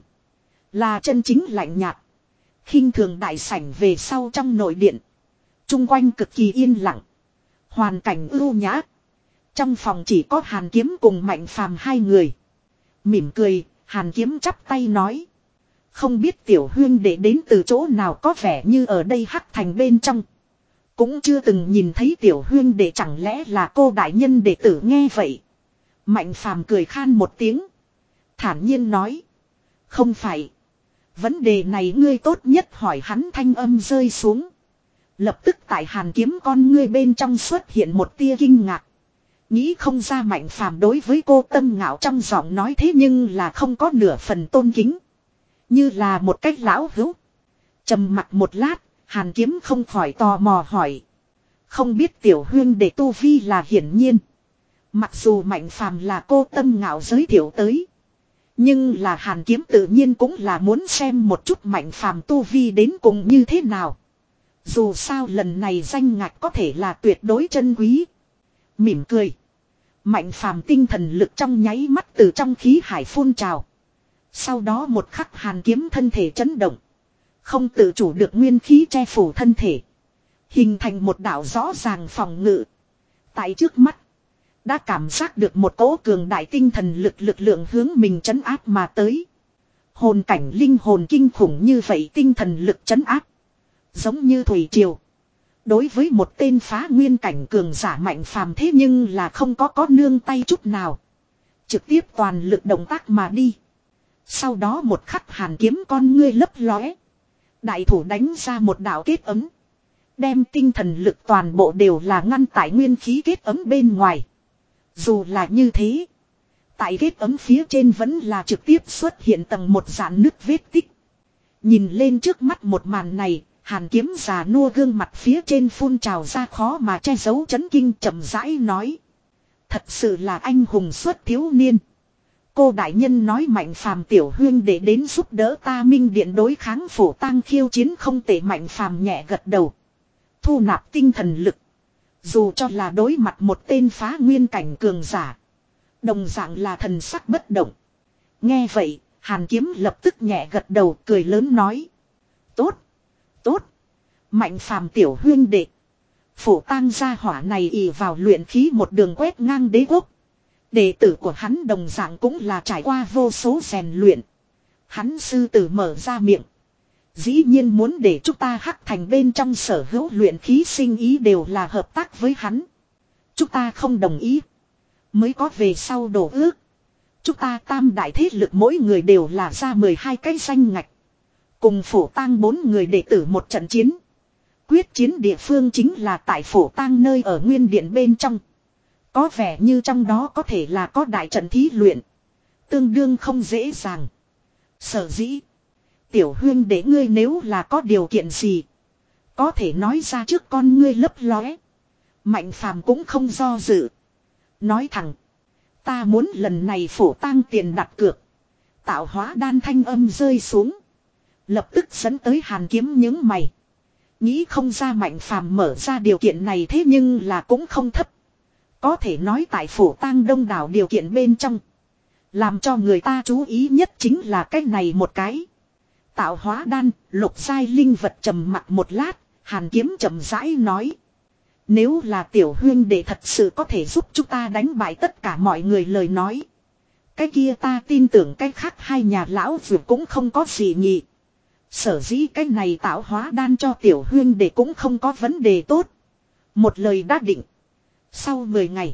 Speaker 1: là chân chính lạnh nhạt. Khinh thường đại sảnh về sau trong nội điện. Trung quanh cực kỳ yên lặng. Hoàn cảnh ưu nhã. Trong phòng chỉ có Hàn Kiếm cùng Mạnh Phàm hai người. Mỉm cười, Hàn Kiếm chắp tay nói. Không biết tiểu huyên đệ đến từ chỗ nào có vẻ như ở đây hắc thành bên trong. Cũng chưa từng nhìn thấy tiểu huyên đệ chẳng lẽ là cô đại nhân đệ tử nghe vậy. Mạnh Phàm cười khan một tiếng. Thản nhiên nói. Không phải. Vấn đề này ngươi tốt nhất hỏi hắn thanh âm rơi xuống. Lập tức tại Hàn Kiếm con ngươi bên trong xuất hiện một tia kinh ngạc. Nghĩ không ra Mạnh Phàm đối với cô tâm ngạo trong giọng nói thế nhưng là không có nửa phần tôn kính. Như là một cách lão hữu. Trầm mặt một lát, Hàn Kiếm không khỏi tò mò hỏi. Không biết tiểu huyên đệ tu vi là hiển nhiên. Mặc dù Mạnh Phàm là cô tâm ngạo giới thiệu tới. Nhưng là Hàn Kiếm tự nhiên cũng là muốn xem một chút Mạnh Phàm tu vi đến cùng như thế nào. Dù sao lần này danh ngạch có thể là tuyệt đối chân quý. Mỉm cười. Mạnh Phàm tinh thần lực trong nháy mắt từ trong khí hải phun trào. Sau đó một khắc Hàn Kiếm thân thể chấn động. Không tự chủ được nguyên khí che phủ thân thể. Hình thành một đạo rõ ràng phòng ngự. Tại trước mắt. Đã cảm giác được một cỗ cường đại tinh thần lực lực lượng hướng mình trấn áp mà tới. Hồn cảnh linh hồn kinh khủng như vậy tinh thần lực trấn áp. Giống như thủy triều. Đối với một tên phá nguyên cảnh cường giả Mạnh Phàm thế nhưng là không có có nương tay chút nào. Trực tiếp toàn lực động tác mà đi. Sau đó một khắc Hàn Kiếm con ngươi lấp lóe. Đại thủ đánh ra một đạo kết ấm. Đem tinh thần lực toàn bộ đều là ngăn tại nguyên khí kết ấm bên ngoài. Dù là như thế. Tại kết ấm phía trên vẫn là trực tiếp xuất hiện tầng một dạn nứt vết tích. Nhìn lên trước mắt một màn này. Hàn Kiếm già nua gương mặt phía trên phun trào ra khó mà che giấu chấn kinh chậm rãi nói. Thật sự là anh hùng xuất thiếu niên. Cô đại nhân nói Mạnh Phàm tiểu huyên để đến giúp đỡ ta minh điện đối kháng phổ tang khiêu chiến không tệ. Mạnh Phàm nhẹ gật đầu. Thu nạp tinh thần lực. Dù cho là đối mặt một tên phá nguyên cảnh cường giả. Đồng dạng là thần sắc bất động. Nghe vậy, Hàn Kiếm lập tức nhẹ gật đầu cười lớn nói. Tốt, tốt. Mạnh Phàm tiểu huyên đệ. Phổ tang gia hỏa này ỷ vào luyện khí một đường quét ngang đế quốc. Đệ tử của hắn đồng dạng cũng là trải qua vô số rèn luyện. Hắn sư tử mở ra miệng. Dĩ nhiên muốn để chúng ta Hắc Thành bên trong sở hữu luyện khí sinh ý đều là hợp tác với hắn. Chúng ta không đồng ý. Mới có về sau đổ ước. Chúng ta tam đại thế lực mỗi người đều là ra mười hai cái danh ngạch. Cùng Phổ tang bốn người đệ tử một trận chiến. Quyết chiến địa phương chính là tại Phổ tang nơi ở nguyên điện bên trong. Có vẻ như trong đó có thể là có đại trận thí luyện. Tương đương không dễ dàng. Sở dĩ. Tiểu huyên để ngươi nếu là có điều kiện gì. Có thể nói ra trước con ngươi lấp lóe. Mạnh phàm cũng không do dự. Nói thẳng. Ta muốn lần này Phổ tang tiền đặt cược. Tạo hóa đan thanh âm rơi xuống. Lập tức dẫn tới Hàn Kiếm những mày. Nghĩ không ra Mạnh phàm mở ra điều kiện này thế nhưng là cũng không thấp. Có thể nói tại Phổ tang đông đảo điều kiện bên trong. Làm cho người ta chú ý nhất chính là cái này một cái. Tạo hóa đan, lục giai linh vật trầm mặc một lát, Hàn Kiếm chậm rãi nói. Nếu là tiểu huyên đệ thật sự có thể giúp chúng ta đánh bại tất cả mọi người lời nói. Cái kia ta tin tưởng cái khác hai nhà lão vượt cũng không có gì nhị. Sở dĩ cái này tạo hóa đan cho tiểu huyên đệ cũng không có vấn đề tốt. Một lời đã định. Sau mười ngày,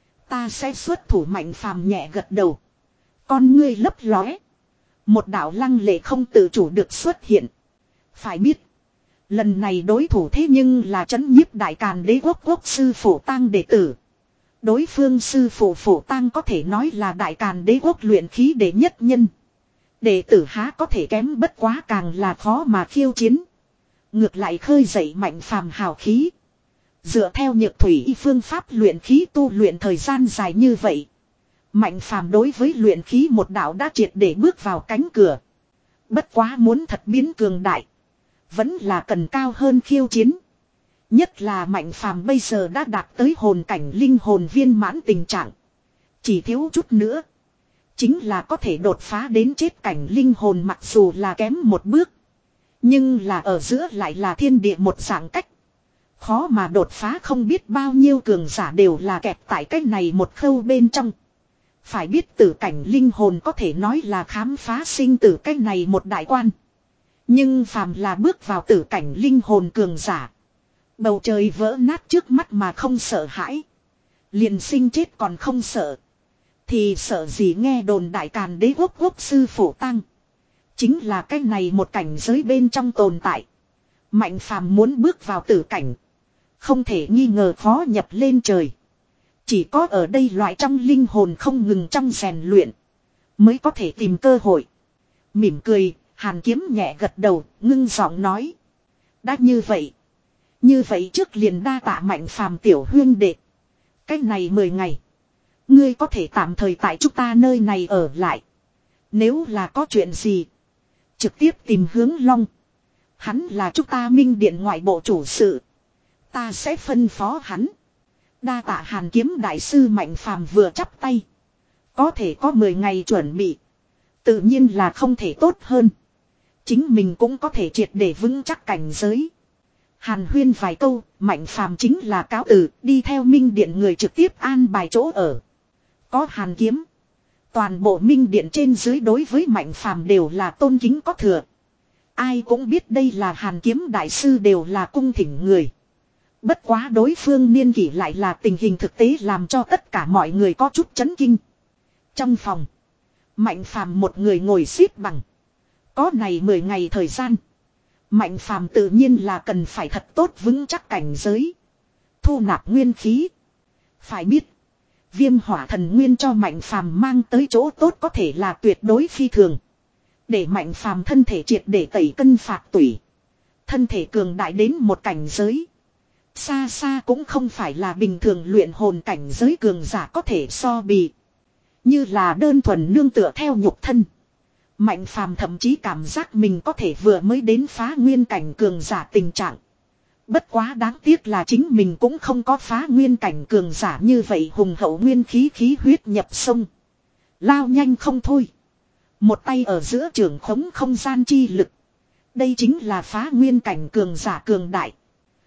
Speaker 1: ta sẽ xuất thủ Mạnh phàm nhẹ gật đầu. Con ngươi lấp lóe. Một đạo lăng lệ không tự chủ được xuất hiện. Phải biết. Lần này đối thủ thế nhưng là trấn nhiếp đại càn đế quốc quốc sư Phổ tang đệ tử. Đối phương sư phụ Phổ tang có thể nói là đại càn đế quốc luyện khí đệ nhất nhân. Đệ tử há có thể kém bất quá càng là khó mà khiêu chiến. Ngược lại khơi dậy Mạnh phàm hào khí. Dựa theo nhược thủy y phương pháp luyện khí tu luyện thời gian dài như vậy. Mạnh phàm đối với luyện khí một đạo đã triệt để bước vào cánh cửa. Bất quá muốn thật biến cường đại. Vẫn là cần cao hơn khiêu chiến. Nhất là Mạnh phàm bây giờ đã đạt tới hồn cảnh linh hồn viên mãn tình trạng. Chỉ thiếu chút nữa. Chính là có thể đột phá đến chết cảnh linh hồn mặc dù là kém một bước. Nhưng là ở giữa lại là thiên địa một dạng cách. Khó mà đột phá không biết bao nhiêu cường giả đều là kẹt tại cách này một khâu bên trong. Phải biết tử cảnh linh hồn có thể nói là khám phá sinh tử cách này một đại quan. Nhưng phàm là bước vào tử cảnh linh hồn cường giả. Bầu trời vỡ nát trước mắt mà không sợ hãi. Liền sinh chết còn không sợ. Thì sợ gì nghe đồn đại càn đế quốc quốc sư Phổ tang. Chính là cách này một cảnh giới bên trong tồn tại. Mạnh phàm muốn bước vào tử cảnh. Không thể nghi ngờ khó nhập lên trời. Chỉ có ở đây loại trong linh hồn không ngừng trong rèn luyện. Mới có thể tìm cơ hội. Mỉm cười, Hàn Kiếm nhẹ gật đầu, ngưng giọng nói. Đã như vậy. Như vậy trước liền đa tạ Mạnh phàm tiểu huyên đệ. Cách này mười ngày. Ngươi có thể tạm thời tại chúng ta nơi này ở lại. Nếu là có chuyện gì. Trực tiếp tìm Hướng Long. Hắn là chúng ta Minh Điện ngoại bộ chủ sự. Ta sẽ phân phó hắn. Đa tạ Hàn Kiếm đại sư Mạnh phàm vừa chắp tay. Có thể có mười ngày chuẩn bị. Tự nhiên là không thể tốt hơn. Chính mình cũng có thể triệt để vững chắc cảnh giới. Hàn huyên vài câu, Mạnh phàm chính là cáo từ, đi theo Minh Điện người trực tiếp an bài chỗ ở. Có Hàn Kiếm. Toàn bộ Minh Điện trên dưới đối với Mạnh phàm đều là tôn kính có thừa. Ai cũng biết đây là Hàn Kiếm đại sư đều là cung thỉnh người. Bất quá đối phương niên kỷ lại là tình hình thực tế làm cho tất cả mọi người có chút chấn kinh. Trong phòng, Mạnh phàm một người ngồi xếp bằng. Có này mười ngày thời gian. Mạnh phàm tự nhiên là cần phải thật tốt vững chắc cảnh giới. Thu nạp nguyên khí. Phải biết, Viêm hỏa thần nguyên cho Mạnh phàm mang tới chỗ tốt có thể là tuyệt đối phi thường. Để Mạnh phàm thân thể triệt để tẩy cân phạt tủy. Thân thể cường đại đến một cảnh giới. Xa xa cũng không phải là bình thường luyện hồn cảnh giới cường giả có thể so bì. Như là đơn thuần nương tựa theo nhục thân. Mạnh phàm thậm chí cảm giác mình có thể vừa mới đến phá nguyên cảnh cường giả tình trạng. Bất quá đáng tiếc là chính mình cũng không có phá nguyên cảnh cường giả như vậy hùng hậu nguyên khí khí huyết nhập sông. Lao nhanh không thôi. Một tay ở giữa trường khống không gian chi lực. Đây chính là phá nguyên cảnh cường giả cường đại.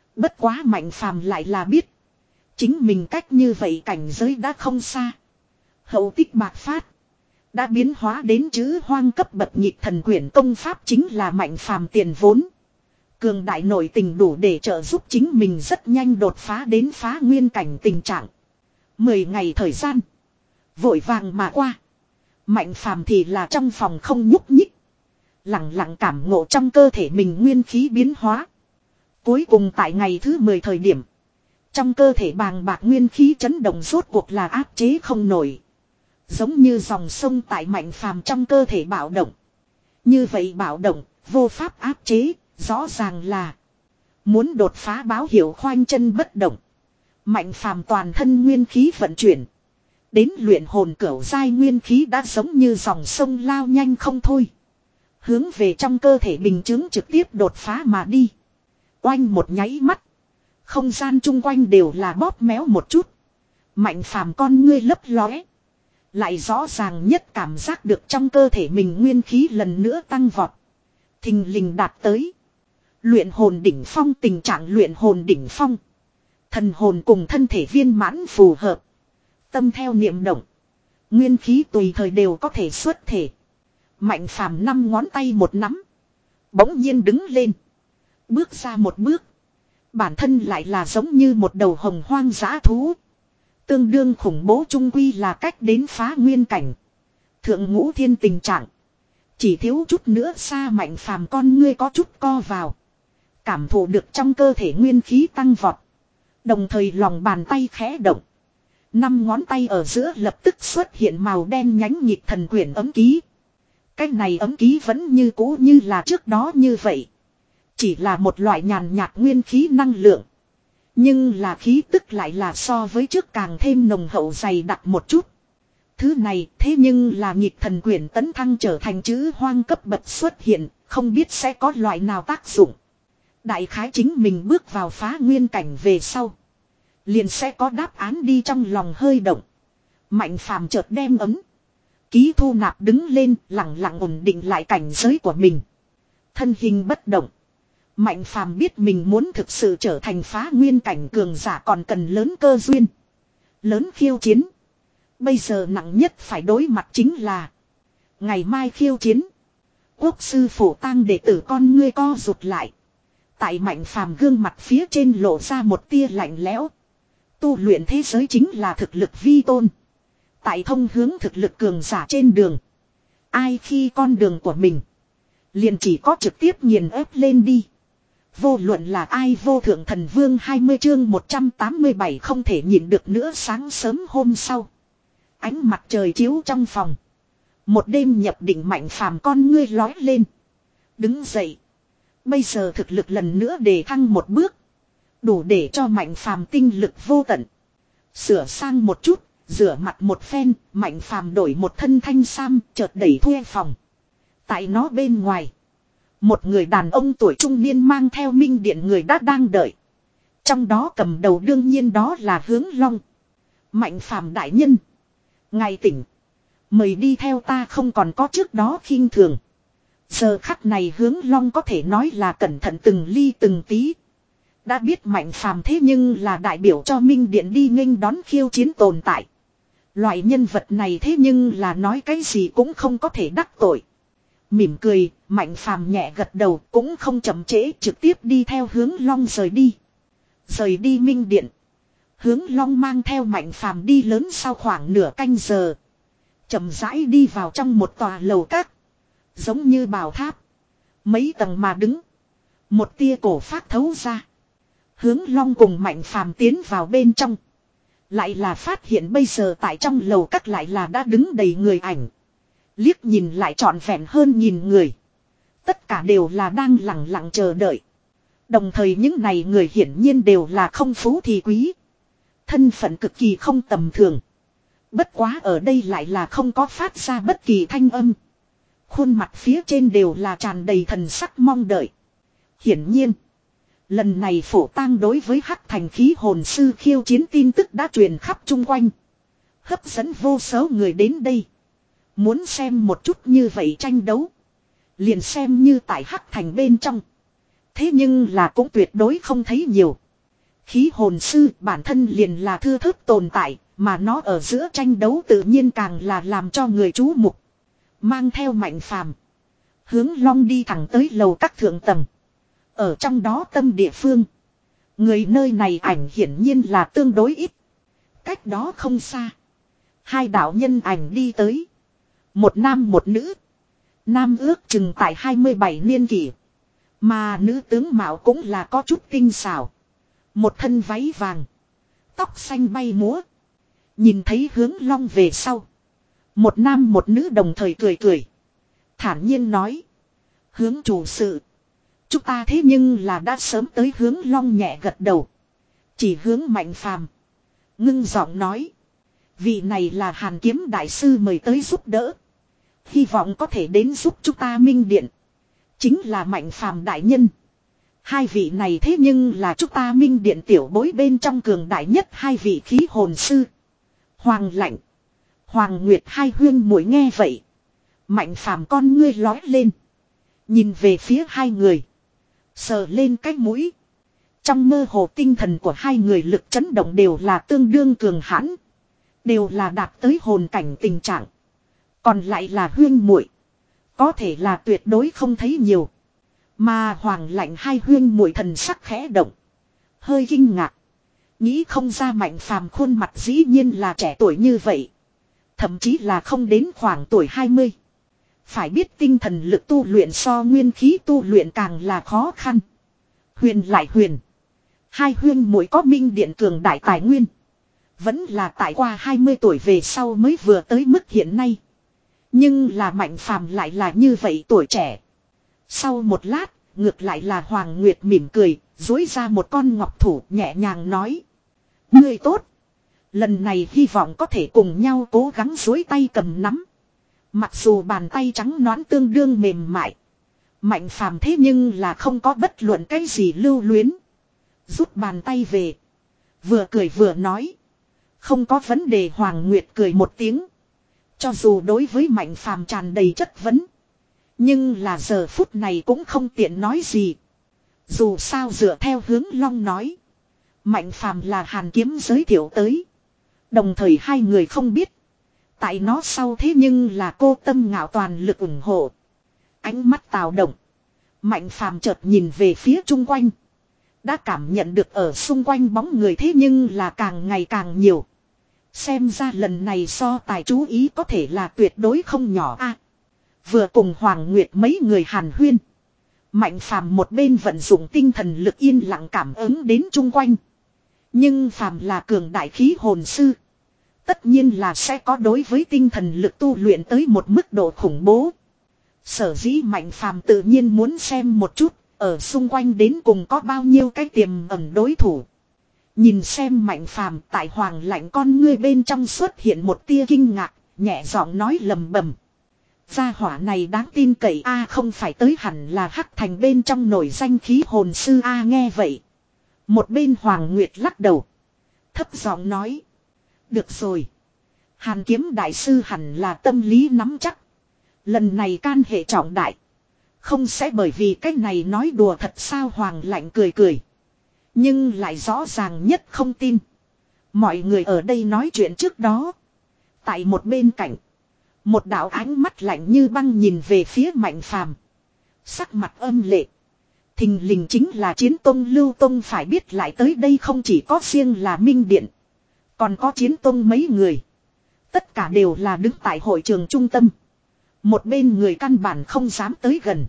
Speaker 1: Bất quá Mạnh Phàm lại là biết. Chính mình cách như vậy cảnh giới đã không xa. Hậu tích bạc phát. Đã biến hóa đến chữ hoang cấp bậc nhịp thần quyển công pháp chính là Mạnh Phàm tiền vốn. Cường đại nội tình đủ để trợ giúp chính mình rất nhanh đột phá đến phá nguyên cảnh tình trạng. Mười ngày thời gian. Vội vàng mà qua. Mạnh Phàm thì là trong phòng không nhúc nhích. Lặng lặng cảm ngộ trong cơ thể mình nguyên khí biến hóa. Cuối cùng tại ngày thứ mười thời điểm. Trong cơ thể bàng bạc nguyên khí chấn động rốt cuộc là áp chế không nổi. Giống như dòng sông tại Mạnh Phàm trong cơ thể bạo động. Như vậy bạo động, vô pháp áp chế, rõ ràng là muốn đột phá báo hiệu khoanh chân bất động. Mạnh Phàm toàn thân nguyên khí vận chuyển. Đến luyện hồn cửu giai nguyên khí đã giống như dòng sông lao nhanh không thôi. Hướng về trong cơ thể bình chứng trực tiếp đột phá mà đi. Oanh một nháy mắt. Không gian chung quanh đều là bóp méo một chút. Mạnh Phàm con ngươi lấp lóe. Lại rõ ràng nhất cảm giác được trong cơ thể mình nguyên khí lần nữa tăng vọt. Thình lình đạt tới. Luyện hồn đỉnh phong, tình trạng luyện hồn đỉnh phong. Thần hồn cùng thân thể viên mãn phù hợp. Tâm theo niệm động. Nguyên khí tùy thời đều có thể xuất thể. Mạnh Phàm năm ngón tay một nắm. Bỗng nhiên đứng lên. Bước ra một bước. Bản thân lại là giống như một đầu hồng hoang dã thú. Tương đương khủng bố trung quy là cách đến phá nguyên cảnh. Thượng ngũ thiên tình trạng. Chỉ thiếu chút nữa xa Mạnh Phàm con ngươi có chút co vào. Cảm thụ được trong cơ thể nguyên khí tăng vọt. Đồng thời lòng bàn tay khẽ động. Năm ngón tay ở giữa lập tức xuất hiện màu đen nhánh nhịp thần quyển ấm ký. Cái này ấm ký vẫn như cũ như là trước đó như vậy. Chỉ là một loại nhàn nhạt nguyên khí năng lượng. Nhưng là khí tức lại là so với trước càng thêm nồng hậu dày đặc một chút. Thứ này thế nhưng là nhịp thần quyển tấn thăng trở thành chữ hoang cấp bậc xuất hiện, không biết sẽ có loại nào tác dụng. Đại khái chính mình bước vào phá nguyên cảnh về sau. Liền sẽ có đáp án đi trong lòng hơi động. Mạnh Phàm chợt đem ấm ký thu nạp đứng lên, lặng lặng ổn định lại cảnh giới của mình. Thân hình bất động. Mạnh Phàm biết mình muốn thực sự trở thành phá nguyên cảnh cường giả còn cần lớn cơ duyên. Lớn khiêu chiến. Bây giờ nặng nhất phải đối mặt chính là ngày mai khiêu chiến. Quốc sư Phổ Tang đệ tử con ngươi co rụt lại. Tại Mạnh Phàm gương mặt phía trên lộ ra một tia lạnh lẽo. Tu luyện thế giới chính là thực lực vi tôn. Tại thông hướng thực lực cường giả trên đường. Ai khi con đường của mình. Liền chỉ có trực tiếp nghiền ép lên đi. Vô luận là ai vô thượng thần vương hai mươi chương một trăm tám mươi bảy không thể nhịn được nữa sáng sớm hôm sau. Ánh mặt trời chiếu trong phòng. Một đêm nhập định Mạnh Phàm con ngươi lói lên. Đứng dậy. Bây giờ thực lực lần nữa đề thăng một bước. Đủ để cho Mạnh Phàm tinh lực vô tận. Sửa sang một chút, rửa mặt một phen, Mạnh Phàm đổi một thân thanh sam, chợt đẩy thuê phòng. Tại nó bên ngoài. Một người đàn ông tuổi trung niên mang theo minh điện người đã đang đợi. Trong đó cầm đầu đương nhiên đó là Hướng Long. Mạnh Phàm đại nhân. Ngài tỉnh. Mời đi theo ta không còn có trước đó khinh thường. Giờ khắc này Hướng Long có thể nói là cẩn thận từng ly từng tí. Đã biết Mạnh Phàm thế nhưng là đại biểu cho minh điện đi nghênh đón khiêu chiến tồn tại. Loại nhân vật này thế nhưng là nói cái gì cũng không có thể đắc tội. Mỉm cười, Mạnh Phàm nhẹ gật đầu cũng không chậm trễ trực tiếp đi theo Hướng Long rời đi. Rời đi minh điện. Hướng Long mang theo Mạnh Phàm đi lớn sau khoảng nửa canh giờ. Chậm rãi đi vào trong một tòa lầu các. Giống như bảo tháp. Mấy tầng mà đứng. Một tia cổ phát thấu ra. Hướng Long cùng Mạnh Phàm tiến vào bên trong. Lại là phát hiện bây giờ tại trong lầu các lại là đã đứng đầy người ảnh. Liếc nhìn lại trọn vẹn hơn nghìn người. Tất cả đều là đang lặng lặng chờ đợi. Đồng thời những này người hiển nhiên đều là không phú thì quý. Thân phận cực kỳ không tầm thường. Bất quá ở đây lại là không có phát ra bất kỳ thanh âm. Khuôn mặt phía trên đều là tràn đầy thần sắc mong đợi. Hiển nhiên. Lần này Phổ Tang đối với Hắc Thành khí hồn sư khiêu chiến tin tức đã truyền khắp chung quanh. Hấp dẫn vô số người đến đây. Muốn xem một chút như vậy tranh đấu. Liền xem như tại Hắc Thành bên trong. Thế nhưng là cũng tuyệt đối không thấy nhiều. Khí hồn sư bản thân liền là thưa thớt tồn tại, mà nó ở giữa tranh đấu tự nhiên càng là làm cho người chú mục. Mang theo Mạnh Phàm, hướng Long đi thẳng tới lầu các thượng tầng. Ở trong đó tâm địa phương, người nơi này ảnh hiển nhiên là tương đối ít. Cách đó không xa, hai đạo nhân ảnh đi tới. Một nam một nữ. Nam ước chừng tại hai mươi bảy niên kỷ, mà nữ tướng mạo cũng là có chút tinh xảo. Một thân váy vàng, tóc xanh bay múa. Nhìn thấy hướng Long về sau, một nam một nữ đồng thời cười cười, thản nhiên nói: Hướng chủ sự, chúng ta thế nhưng là đã sớm tới. Hướng Long nhẹ gật đầu, chỉ hướng Mạnh Phàm, ngưng giọng nói: Vị này là Hàn Kiếm đại sư mời tới giúp đỡ, hy vọng có thể đến giúp chúng ta Minh Điện. Chính là Mạnh Phàm đại nhân. Hai vị này thế nhưng là chúng ta Minh Điện tiểu bối bên trong cường đại nhất hai vị khí hồn sư, Hoàng Lạnh, Hoàng Nguyệt hai huyên muội. Nghe vậy, Mạnh Phàm con ngươi lói lên, nhìn về phía hai người, sờ lên cái mũi. Trong mơ hồ tinh thần của hai người lực chấn động đều là tương đương cường hãn, đều là đạt tới hồn cảnh tình trạng. Còn lại là huyên muội, có thể là tuyệt đối không thấy nhiều. Mà Hoàng Lạnh hai huyên muội thần sắc khẽ động, hơi kinh ngạc, nghĩ không ra Mạnh Phàm khuôn mặt dĩ nhiên là trẻ tuổi như vậy, thậm chí là không đến khoảng tuổi hai mươi. Phải biết tinh thần lực tu luyện so nguyên khí tu luyện càng là khó khăn. Huyền lại huyền, hai huyên muội có Minh Điện cường đại tài nguyên, vẫn là tại qua hai mươi tuổi về sau mới vừa tới mức hiện nay. Nhưng là Mạnh Phàm lại là như vậy tuổi trẻ. Sau một lát, ngược lại là Hoàng Nguyệt mỉm cười, duỗi ra một con ngọc thủ nhẹ nhàng nói: Ngươi tốt. Lần này hy vọng có thể cùng nhau cố gắng duỗi tay cầm nắm. Mặc dù bàn tay trắng nõn tương đương mềm mại, Mạnh Phàm thế nhưng là không có bất luận cái gì lưu luyến. Rút bàn tay về, vừa cười vừa nói: Không có vấn đề. Hoàng Nguyệt cười một tiếng, cho dù đối với Mạnh Phàm tràn đầy chất vấn, nhưng là giờ phút này cũng không tiện nói gì. Dù sao dựa theo Hướng Long nói, Mạnh Phàm là Hàn Kiếm giới thiệu tới. Đồng thời hai người không biết, tại nó sau thế nhưng là cô Tâm Ngạo toàn lực ủng hộ. Ánh mắt tào động, Mạnh Phàm chợt nhìn về phía chung quanh, đã cảm nhận được ở xung quanh bóng người thế nhưng là càng ngày càng nhiều. Xem ra lần này so tài chú ý có thể là tuyệt đối không nhỏ a. Vừa cùng Hoàng Nguyệt mấy người hàn huyên, Mạnh Phàm một bên vận dụng tinh thần lực yên lặng cảm ứng đến chung quanh. Nhưng phàm là cường đại khí hồn sư, tất nhiên là sẽ có đối với tinh thần lực tu luyện tới một mức độ khủng bố. Sở dĩ Mạnh Phàm tự nhiên muốn xem một chút, ở xung quanh đến cùng có bao nhiêu cái tiềm ẩn đối thủ. Nhìn xem Mạnh Phàm, tại Hoàng Lạnh con ngươi bên trong xuất hiện một tia kinh ngạc, nhẹ giọng nói lầm bầm: Gia hỏa này đáng tin cậy a, không phải tới hẳn là Hắc Thành bên trong nổi danh khí hồn sư a. Nghe vậy, một bên Hoàng Nguyệt lắc đầu, thấp giọng nói: Được rồi, Hàn Kiếm đại sư hẳn là tâm lý nắm chắc. Lần này can hệ trọng đại, không sẽ bởi vì cái này nói đùa thật sao. Hoàng Lạnh cười cười, nhưng lại rõ ràng nhất không tin. Mọi người ở đây nói chuyện trước đó, tại một bên cạnh, một đạo ánh mắt lạnh như băng nhìn về phía Mạnh Phàm, sắc mặt âm lệ. Thình lình chính là Chiến Tông Lưu Tông. Phải biết lại tới đây không chỉ có riêng là Minh Điện, còn có Chiến Tông mấy người. Tất cả đều là đứng tại hội trường trung tâm, một bên người căn bản không dám tới gần.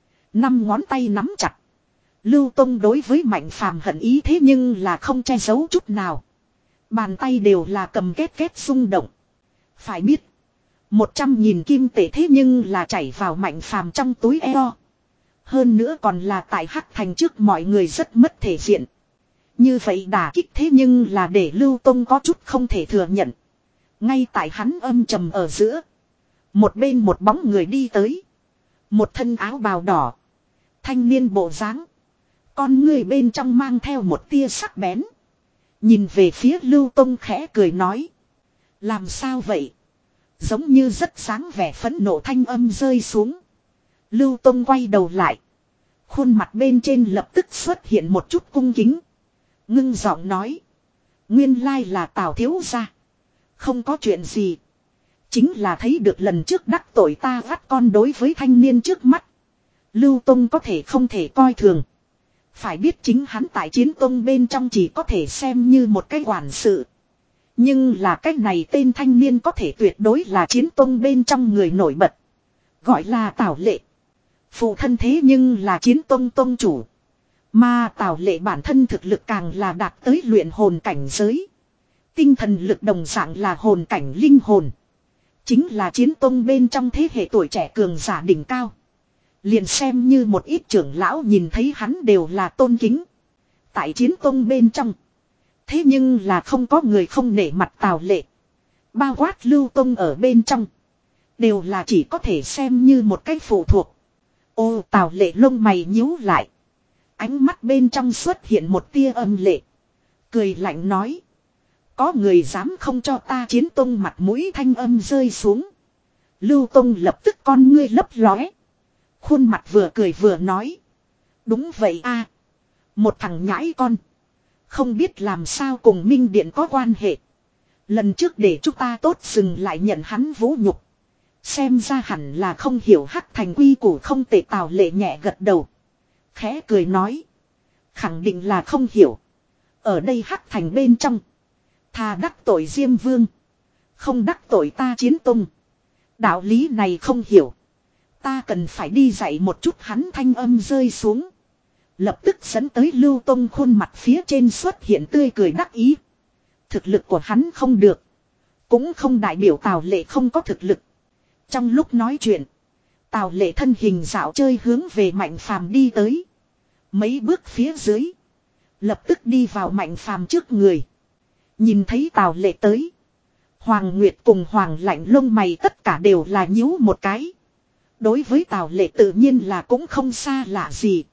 Speaker 1: Năm ngón tay nắm chặt. Lưu Tông đối với Mạnh Phàm hận ý thế nhưng là không che giấu chút nào. Bàn tay đều là cầm két két rung động. Phải biết, một trăm nghìn kim tệ thế nhưng là chảy vào Mạnh Phàm trong túi eo. Hơn nữa còn là tại Hắc Thành trước mọi người rất mất thể diện. Như vậy đả kích thế nhưng là để Lưu Tông có chút không thể thừa nhận. Ngay tại hắn âm trầm ở giữa, một bên một bóng người đi tới. Một thân áo bào đỏ, thanh niên bộ dáng, con người bên trong mang theo một tia sắc bén. Nhìn về phía Lưu Tông khẽ cười nói: Làm sao vậy? Giống như rất sáng vẻ phẫn nộ thanh âm rơi xuống. Lưu Tông quay đầu lại, khuôn mặt bên trên lập tức xuất hiện một chút cung kính. Ngưng giọng nói. Nguyên lai là Tào thiếu gia. Không có chuyện gì. Chính là thấy được lần trước đắc tội ta vắt con đối với thanh niên trước mắt. Lưu Tông có thể không thể coi thường. Phải biết chính hắn tại chiến tông bên trong chỉ có thể xem như một cái quản sự. Nhưng là cái này tên thanh niên có thể tuyệt đối là chiến tông bên trong người nổi bật. Gọi là Tào Lệ. Phụ thân thế nhưng là chiến tông tông chủ. Mà Tào Lệ bản thân thực lực càng là đạt tới luyện hồn cảnh giới. Tinh thần lực đồng dạng là hồn cảnh linh hồn. Chính là chiến tông bên trong thế hệ tuổi trẻ cường giả đỉnh cao. Liền xem như một ít trưởng lão nhìn thấy hắn đều là tôn kính. Tại chiến tông bên trong. Thế nhưng là không có người không nể mặt Tào Lệ. Bao quát Lưu Tông ở bên trong. Đều là chỉ có thể xem như một cái phụ thuộc. Ô Tào Lệ lông mày nhíu lại. Ánh mắt bên trong xuất hiện một tia âm lệ. Cười lạnh nói. Có người dám không cho ta chiến tông mặt mũi thanh âm rơi xuống. Lưu Tông lập tức con ngươi lấp lóe. Khuôn mặt vừa cười vừa nói. Đúng vậy a, một thằng nhãi con. Không biết làm sao cùng Minh Điện có quan hệ. Lần trước để chúng ta tốt dừng lại nhận hắn vũ nhục. Xem ra hẳn là không hiểu Hắc Thành quy củ không tệ. Tào Lệ nhẹ gật đầu. Khẽ cười nói. Khẳng định là không hiểu. Ở đây Hắc Thành bên trong. Thà đắc tội Diêm Vương. Không đắc tội ta chiến tung. Đạo lý này không hiểu. Ta cần phải đi dạy một chút hắn thanh âm rơi xuống. Lập tức dẫn tới Lưu Tông khuôn mặt phía trên xuất hiện tươi cười đắc ý. Thực lực của hắn không được. Cũng không đại biểu Tào Lệ không có thực lực. Trong lúc nói chuyện. Tào Lệ thân hình dạo chơi hướng về Mạnh Phàm đi tới. Mấy bước phía dưới. Lập tức đi vào Mạnh Phàm trước người. Nhìn thấy Tào Lệ tới. Hoàng Nguyệt cùng Hoàng Lạnh lông mày tất cả đều là nhíu một cái. Đối với Tào Lệ tự nhiên là cũng không xa lạ gì.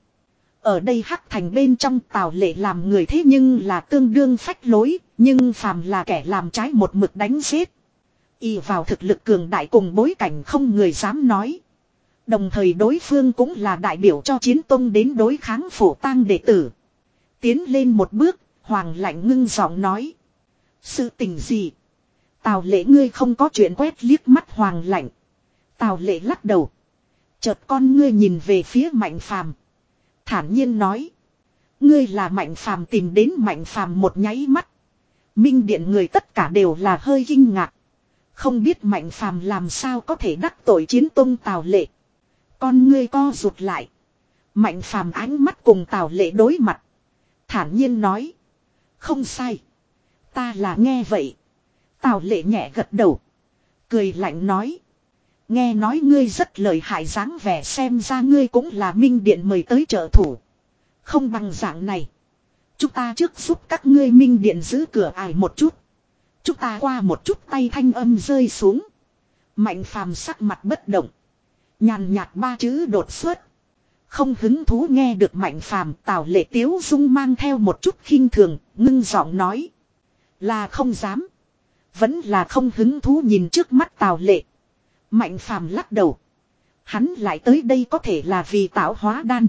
Speaker 1: Ở đây Hắc Thành bên trong Tào Lệ làm người thế nhưng là tương đương phách lối. Nhưng phàm là kẻ làm trái một mực đánh giết. Y vào thực lực cường đại cùng bối cảnh không người dám nói. Đồng thời đối phương cũng là đại biểu cho chiến tông đến đối kháng Phổ Tang đệ tử. Tiến lên một bước, Hoàng Lạnh ngưng giọng nói. Sự tình gì? Tào Lệ ngươi không có chuyện quét liếc mắt Hoàng Lạnh. Tào Lệ lắc đầu. Chợt con ngươi nhìn về phía Mạnh Phàm, thản nhiên nói. Ngươi là Mạnh Phàm tìm đến Mạnh Phàm một nháy mắt. Minh Điện người tất cả đều là hơi kinh ngạc. Không biết Mạnh Phàm làm sao có thể đắc tội chiến tông Tào Lệ. Con ngươi co rụt lại. Mạnh Phàm ánh mắt cùng Tào Lệ đối mặt. Thản nhiên nói. Không sai. Ta là nghe vậy. Tào Lệ nhẹ gật đầu. Cười lạnh nói. Nghe nói ngươi rất lợi hại dáng vẻ, xem ra ngươi cũng là Minh Điện mời tới trợ thủ. Không bằng dạng này. Chúng ta trước giúp các ngươi Minh Điện giữ cửa ải một chút. Chúng ta qua một chút tay thanh âm rơi xuống. Mạnh Phàm sắc mặt bất động. Nhàn nhạt ba chữ đột xuất. Không hứng thú nghe được Mạnh Phàm. Tào Lệ tiếu dung mang theo một chút khinh thường, ngưng giọng nói. Là không dám. Vẫn là không hứng thú nhìn trước mắt Tào Lệ. Mạnh Phàm lắc đầu. Hắn lại tới đây có thể là vì tạo hóa đan.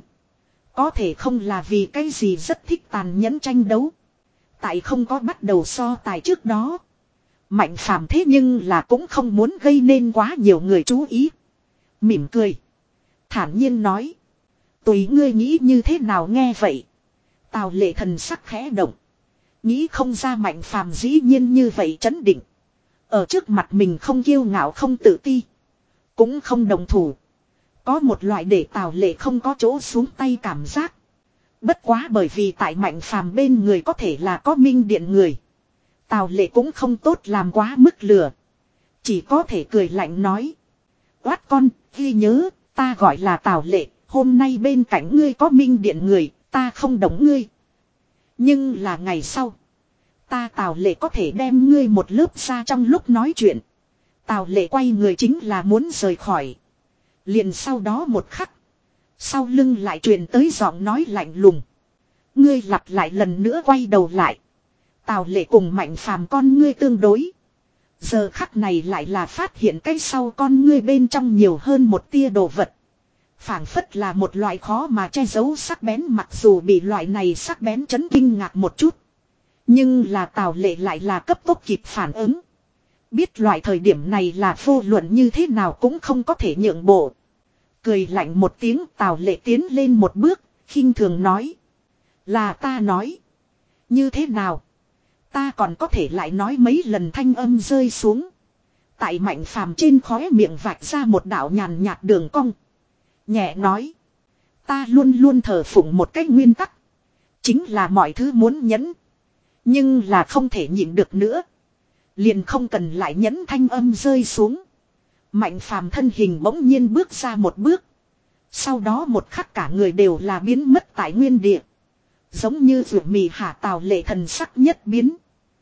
Speaker 1: Có thể không là vì cái gì rất thích tàn nhẫn tranh đấu. Tại không có bắt đầu so tài trước đó. Mạnh Phàm thế nhưng là cũng không muốn gây nên quá nhiều người chú ý. Mỉm cười. Thản nhiên nói. Tùy ngươi nghĩ như thế nào nghe vậy. Tào Lệ thần sắc khẽ động. Nghĩ không ra Mạnh Phàm dĩ nhiên như vậy trấn định. Ở trước mặt mình không kiêu ngạo không tự ti. Cũng không đồng thủ. Có một loại để Tào Lệ không có chỗ xuống tay cảm giác. Bất quá bởi vì tại Mạnh Phàm bên người có thể là có Minh Điện người. Tào Lệ cũng không tốt làm quá mức lừa. Chỉ có thể cười lạnh nói. Quát con, ghi nhớ, ta gọi là Tào Lệ. Hôm nay bên cạnh ngươi có Minh Điện người, ta không đóng ngươi. Nhưng là ngày sau. Ta Tào Lệ có thể đem ngươi một lớp ra trong lúc nói chuyện. Tào Lệ quay người chính là muốn rời khỏi. Liền sau đó một khắc. Sau lưng lại truyền tới giọng nói lạnh lùng. Ngươi lặp lại lần nữa quay đầu lại. Tào Lệ cùng Mạnh Phàm con ngươi tương đối. Giờ khắc này lại là phát hiện cái sau con ngươi bên trong nhiều hơn một tia đồ vật. Phảng phất là một loại khó mà che giấu sắc bén, mặc dù bị loại này sắc bén chấn kinh ngạc một chút. Nhưng là Tào Lệ lại là cấp tốc kịp phản ứng. Biết loại thời điểm này là vô luận như thế nào cũng không có thể nhượng bộ. Cười lạnh một tiếng, Tào Lệ tiến lên một bước, khinh thường nói. Là ta nói. Như thế nào? Ta còn có thể lại nói mấy lần, thanh âm rơi xuống. Tại Mạnh Phàm trên khóe miệng vạch ra một đạo nhàn nhạt đường cong. Nhẹ nói. Ta luôn luôn thờ phụng một cách nguyên tắc. Chính là mọi thứ muốn nhẫn. Nhưng là không thể nhịn được nữa. Liền không cần lại nhẫn, thanh âm rơi xuống. Mạnh Phàm thân hình bỗng nhiên bước ra một bước. Sau đó một khắc cả người đều là biến mất tại nguyên địa. Giống như ruột mì hạ, Tào Lệ thần sắc nhất biến.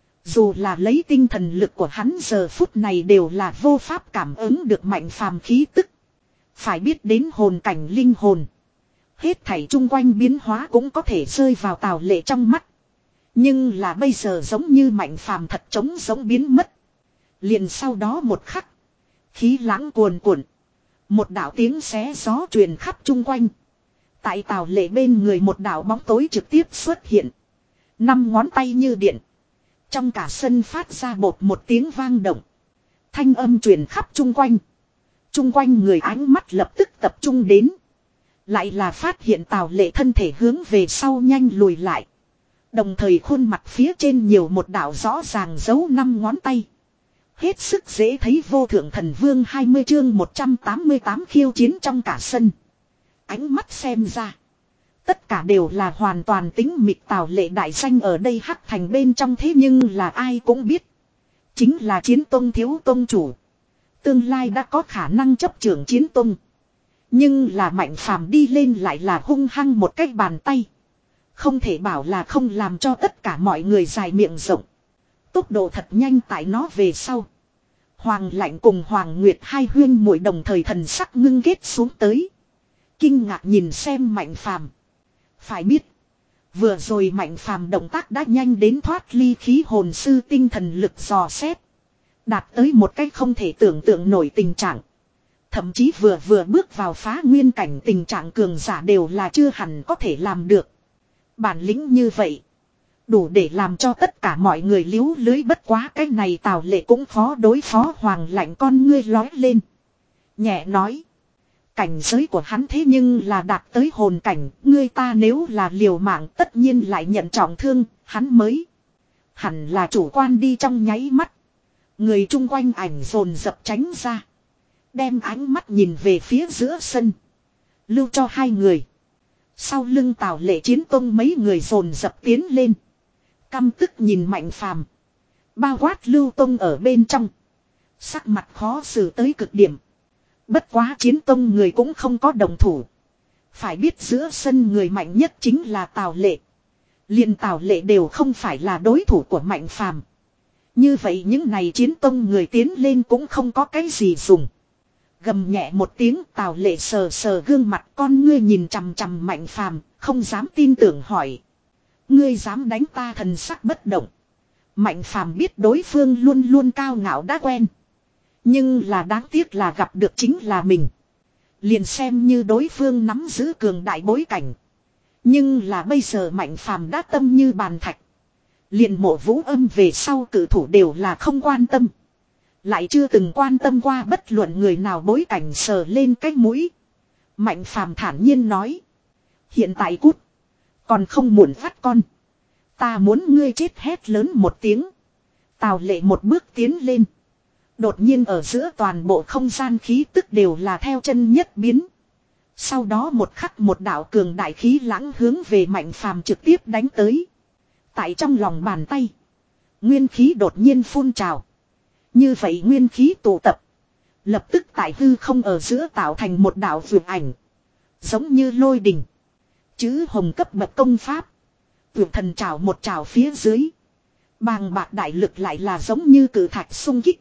Speaker 1: Dù là lấy tinh thần lực của hắn giờ phút này đều là vô pháp cảm ứng được Mạnh Phàm khí tức. Phải biết đến hồn cảnh linh hồn. Hết thảy chung quanh biến hóa cũng có thể rơi vào Tào Lệ trong mắt. Nhưng là bây giờ giống như Mạnh Phàm thật trống giống biến mất. Liền sau đó một khắc. Khí lãng cuồn cuộn. Một đạo tiếng xé gió truyền khắp chung quanh. Tại Tào Lệ bên người một đạo bóng tối trực tiếp xuất hiện. Năm ngón tay như điện. Trong cả sân phát ra bột một tiếng vang động. Thanh âm truyền khắp chung quanh. Chung quanh người ánh mắt lập tức tập trung đến. Lại là phát hiện Tào Lệ thân thể hướng về sau nhanh lùi lại. Đồng thời khuôn mặt phía trên nhiều một đạo rõ ràng dấu năm ngón tay. Hết sức dễ thấy. Vô thượng thần vương hai mươi chương một trăm tám mươi tám khiêu chiến trong cả sân. Ánh mắt xem ra. Tất cả đều là hoàn toàn tính mịt. Tào Lệ đại danh ở đây Hắc Thành bên trong, thế nhưng là ai cũng biết. Chính là Chiến Tông thiếu tông chủ. Tương lai đã có khả năng chấp trưởng Chiến Tông. Nhưng là Mạnh Phàm đi lên lại là hung hăng một cái bàn tay. Không thể bảo là không làm cho tất cả mọi người dài miệng rộng. Tốc độ thật nhanh tại nó về sau. Hoàng Lạnh cùng Hoàng Nguyệt hai huyên muội đồng thời thần sắc ngưng kết xuống tới. Kinh ngạc nhìn xem Mạnh Phàm. Phải biết. Vừa rồi Mạnh Phàm động tác đã nhanh đến thoát ly khí hồn sư tinh thần lực dò xét. Đạt tới một cách không thể tưởng tượng nổi tình trạng. Thậm chí vừa vừa bước vào phá nguyên cảnh tình trạng cường giả đều là chưa hẳn có thể làm được. Bản lĩnh như vậy. Đủ để làm cho tất cả mọi người liếu lưới, bất quá cái này Tào Lệ cũng khó đối phó. Hoàng Lạnh con ngươi lói lên. Nhẹ nói. Cảnh giới của hắn thế nhưng là đạt tới hồn cảnh. Ngươi ta nếu là liều mạng tất nhiên lại nhận trọng thương. Hắn mới. Hẳn là chủ quan đi. Trong nháy mắt. Người chung quanh ảnh dồn dập tránh ra. Đem ánh mắt nhìn về phía giữa sân. Lưu cho hai người. Sau lưng Tào Lệ Chiến Tông mấy người dồn dập tiến lên. Căm tức nhìn Mạnh Phàm. Bao quát Lưu Tông ở bên trong. Sắc mặt khó xử tới cực điểm. Bất quá Chiến Tông người cũng không có đồng thủ. Phải biết giữa sân người mạnh nhất chính là Tào Lệ. Liền Tào Lệ đều không phải là đối thủ của Mạnh Phàm. Như vậy những này Chiến Tông người tiến lên cũng không có cái gì dùng. Gầm nhẹ một tiếng, Tào Lệ sờ sờ gương mặt, con ngươi nhìn chằm chằm Mạnh Phàm, không dám tin tưởng hỏi. Ngươi dám đánh ta? Thần sắc bất động. Mạnh Phàm biết đối phương luôn luôn cao ngạo đã quen. Nhưng là đáng tiếc là gặp được chính là mình. Liền xem như đối phương nắm giữ cường đại bối cảnh. Nhưng là bây giờ Mạnh Phàm đã tâm như bàn thạch. Liền Mộ Vũ Âm về sau cử thủ đều là không quan tâm. Lại chưa từng quan tâm qua bất luận người nào bối cảnh, sờ lên cái mũi. Mạnh Phàm thản nhiên nói. Hiện tại cút. Còn không muộn phát con. Ta muốn ngươi chết, hét lớn một tiếng. Tào Lệ một bước tiến lên. Đột nhiên ở giữa toàn bộ không gian khí tức đều là theo chân nhất biến. Sau đó một khắc một đạo cường đại khí lãng hướng về Mạnh Phàm trực tiếp đánh tới. Tại trong lòng bàn tay. Nguyên khí đột nhiên phun trào. Như vậy nguyên khí tụ tập. Lập tức tại hư không ở giữa tạo thành một đạo vượt ảnh. Giống như lôi đình. Chữ hồng cấp bậc công pháp. Vượt thần trào một trào phía dưới. Bàng bạc đại lực lại là giống như cử thạch xung kích.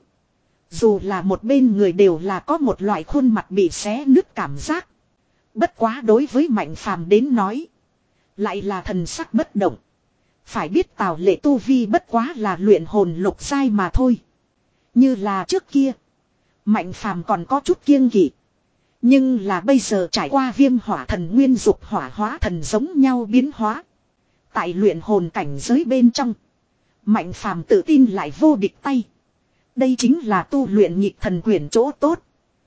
Speaker 1: Dù là một bên người đều là có một loại khuôn mặt bị xé nứt cảm giác. Bất quá đối với Mạnh Phàm đến nói. Lại là thần sắc bất động. Phải biết Tào Lệ tu vi bất quá là luyện hồn lục giai mà thôi. Như là trước kia. Mạnh Phàm còn có chút kiêng kỵ. Nhưng là bây giờ trải qua viêm hỏa thần nguyên dục hỏa hóa thần giống nhau biến hóa. Tại luyện hồn cảnh giới bên trong. Mạnh phàm tự tin lại vô địch tay. Đây chính là tu luyện nhịp thần quyển chỗ tốt.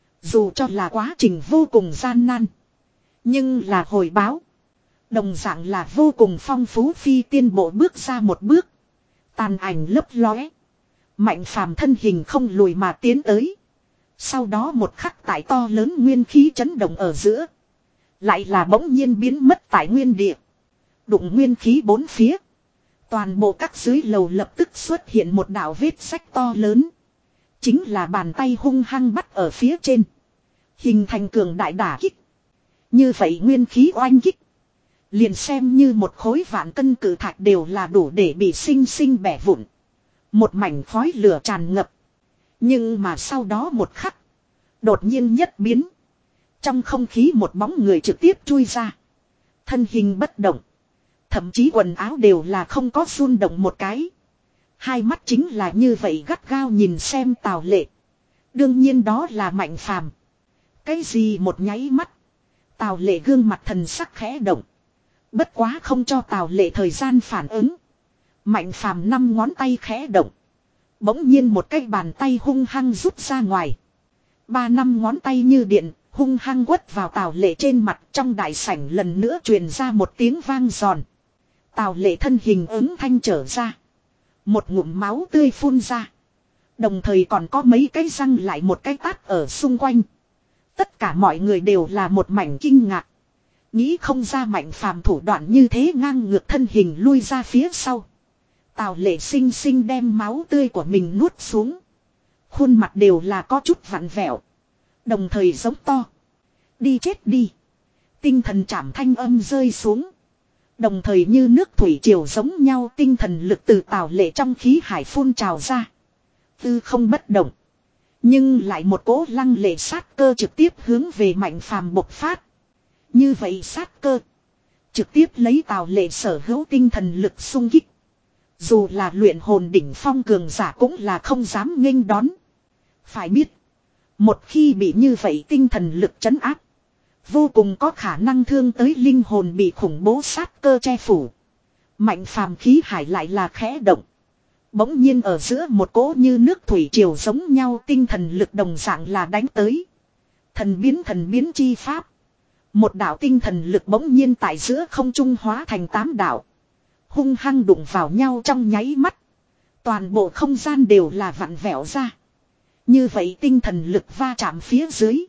Speaker 1: Dù cho là quá trình vô cùng gian nan. Nhưng là hồi báo. Đồng dạng là vô cùng phong phú phi tiên bộ bước ra một bước. Tàn ảnh lấp lóe. Mạnh phàm thân hình không lùi mà tiến tới. Sau đó một khắc tại to lớn nguyên khí chấn động ở giữa. Lại là bỗng nhiên biến mất tại nguyên địa. Đụng nguyên khí bốn phía. Toàn bộ các dưới lầu lập tức xuất hiện một đạo vết sách to lớn. Chính là bàn tay hung hăng bắt ở phía trên. Hình thành cường đại đả kích. Như vậy nguyên khí oanh kích. Liền xem như một khối vạn cân cự thạch đều là đủ để bị sinh sinh bẻ vụn. Một mảnh khói lửa tràn ngập. Nhưng mà sau đó một khắc. Đột nhiên nhất biến. Trong không khí một bóng người trực tiếp chui ra. Thân hình bất động. Thậm chí quần áo đều là không có run động một cái. Hai mắt chính là như vậy gắt gao nhìn xem Tào Lệ. Đương nhiên đó là Mạnh Phàm. Cái gì một nháy mắt. Tào Lệ gương mặt thần sắc khẽ động. Bất quá không cho Tào Lệ thời gian phản ứng. Mạnh Phàm năm ngón tay khẽ động. Bỗng nhiên một cái bàn tay hung hăng rút ra ngoài. Ba năm ngón tay như điện, hung hăng quất vào Tào Lệ trên mặt. Trong đại sảnh lần nữa truyền ra một tiếng vang giòn. Tào Lệ thân hình ứng thanh trở ra. Một ngụm máu tươi phun ra. Đồng thời còn có mấy cái răng lại một cái tát ở xung quanh. Tất cả mọi người đều là một mảnh kinh ngạc. Nghĩ không ra Mạnh Phàm thủ đoạn như thế ngang ngược thân hình lui ra phía sau. Tào Lệ xinh xinh đem máu tươi của mình nuốt xuống. Khuôn mặt đều là có chút vặn vẹo. Đồng thời giống to. Đi chết đi. Tinh thần chảm thanh âm rơi xuống. Đồng thời như nước thủy triều giống nhau tinh thần lực từ Tào Lệ trong khí hải phun trào ra. Tư không bất động. Nhưng lại một cỗ lăng lệ sát cơ trực tiếp hướng về Mạnh Phàm bộc phát. Như vậy sát cơ. Trực tiếp lấy Tào Lệ sở hữu tinh thần lực xung kích. Dù là luyện hồn đỉnh phong cường giả cũng là không dám nghênh đón. Phải biết. Một khi bị như vậy tinh thần lực trấn áp. Vô cùng có khả năng thương tới linh hồn bị khủng bố sát cơ che phủ. Mạnh phàm khí hải lại là khẽ động. Bỗng nhiên ở giữa một cỗ như nước thủy triều giống nhau tinh thần lực đồng dạng là đánh tới. Thần biến thần biến chi pháp. Một đạo tinh thần lực bỗng nhiên tại giữa không trung hóa thành tám đạo. Hung hăng đụng vào nhau trong nháy mắt. Toàn bộ không gian đều là vặn vẹo ra. Như vậy tinh thần lực va chạm phía dưới.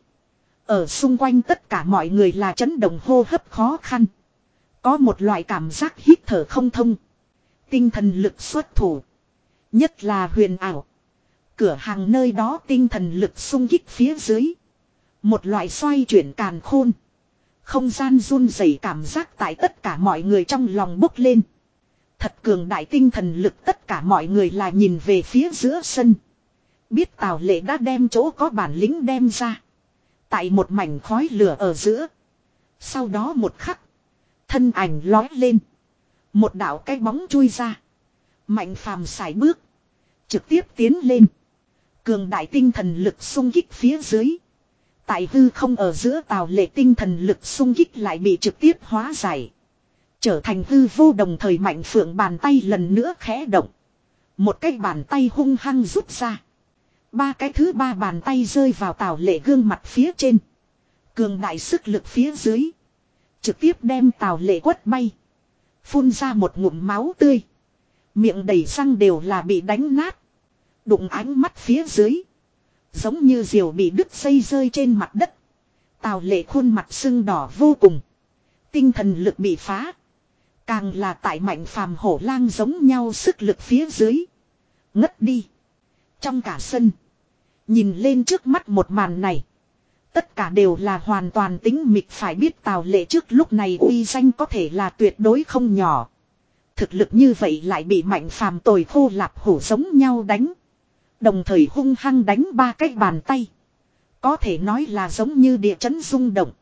Speaker 1: Ở xung quanh tất cả mọi người là chấn động hô hấp khó khăn. Có một loại cảm giác hít thở không thông. Tinh thần lực xuất thủ. Nhất là huyền ảo. Cửa hàng nơi đó tinh thần lực xung kích phía dưới. Một loại xoay chuyển càn khôn. Không gian run rẩy cảm giác tại tất cả mọi người trong lòng bốc lên. Thật cường đại tinh thần lực tất cả mọi người là nhìn về phía giữa sân. Biết Tào Lệ đã đem chỗ có bản lĩnh đem ra. Tại một mảnh khói lửa ở giữa. Sau đó một khắc. Thân ảnh lói lên. Một đạo cái bóng chui ra. Mạnh phàm sải bước. Trực tiếp tiến lên. Cường đại tinh thần lực xung kích phía dưới. Tại hư không ở giữa Tào Lệ tinh thần lực xung kích lại bị trực tiếp hóa giải. Trở thành hư vô đồng thời Mạnh Phượng bàn tay lần nữa khẽ động. Một cái bàn tay hung hăng rút ra. Ba cái thứ ba bàn tay rơi vào Tào Lệ gương mặt phía trên. Cường đại sức lực phía dưới. Trực tiếp đem Tào Lệ quất bay. Phun ra một ngụm máu tươi. Miệng đầy răng đều là bị đánh nát. Đụng ánh mắt phía dưới. Giống như diều bị đứt dây rơi trên mặt đất. Tào Lệ khuôn mặt sưng đỏ vô cùng. Tinh thần lực bị phá. Càng là tại Mạnh Phàm hổ lang giống nhau sức lực phía dưới. Ngất đi. Trong cả sân. Nhìn lên trước mắt một màn này. Tất cả đều là hoàn toàn tính mịch phải biết Tào Lệ trước lúc này uy danh có thể là tuyệt đối không nhỏ. Thực lực như vậy lại bị Mạnh Phàm tồi khô lạp hổ giống nhau đánh. Đồng thời hung hăng đánh ba cái bàn tay. Có thể nói là giống như địa chấn rung động.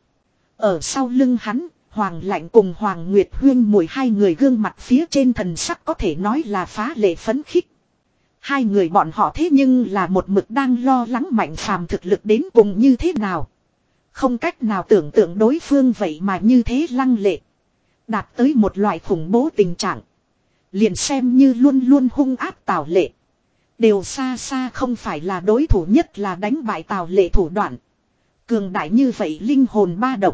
Speaker 1: Ở sau lưng hắn, Hoàng Lạnh cùng Hoàng Nguyệt Huyên mùi hai người gương mặt phía trên thần sắc có thể nói là phá lệ phấn khích. Hai người bọn họ thế nhưng là một mực đang lo lắng Mạnh Phàm thực lực đến cùng như thế nào. Không cách nào tưởng tượng đối phương vậy mà như thế lăng lệ. Đạt tới một loại khủng bố tình trạng. Liền xem như luôn luôn hung ác Tào Lệ. Đều xa xa không phải là đối thủ, nhất là đánh bại Tào Lệ thủ đoạn. Cường đại như vậy linh hồn ba động.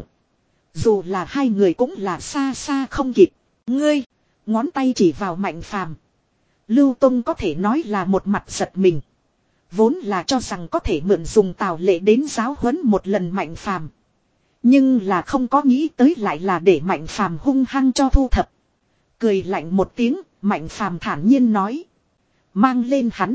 Speaker 1: Dù là hai người cũng là xa xa không kịp. Ngươi, ngón tay chỉ vào Mạnh Phàm. Lưu Tông có thể nói là một mặt giật mình. Vốn là cho rằng có thể mượn dùng Tào Lệ đến giáo huấn một lần Mạnh Phàm. Nhưng là không có nghĩ tới lại là để Mạnh Phàm hung hăng cho thu thập. Cười lạnh một tiếng, Mạnh Phàm thản nhiên nói. Mang lên hắn.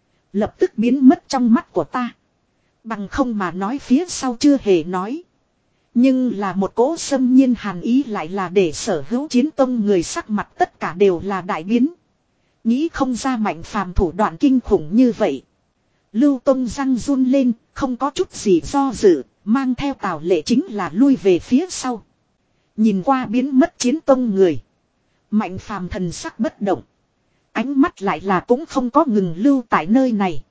Speaker 1: Lập tức biến mất trong mắt của ta. Bằng không mà nói phía sau chưa hề nói. Nhưng là một cỗ xâm nhiên hàn ý lại là để sở hữu chiến tông người sắc mặt tất cả đều là đại biến. Nghĩ không ra Mạnh Phàm thủ đoạn kinh khủng như vậy. Lưu Tông răng run lên, không có chút gì do dự, mang theo Tào Lệ chính là lui về phía sau. Nhìn qua biến mất chiến tông người. Mạnh Phàm thần sắc bất động. Ánh mắt lại là cũng không có ngừng lưu tại nơi này.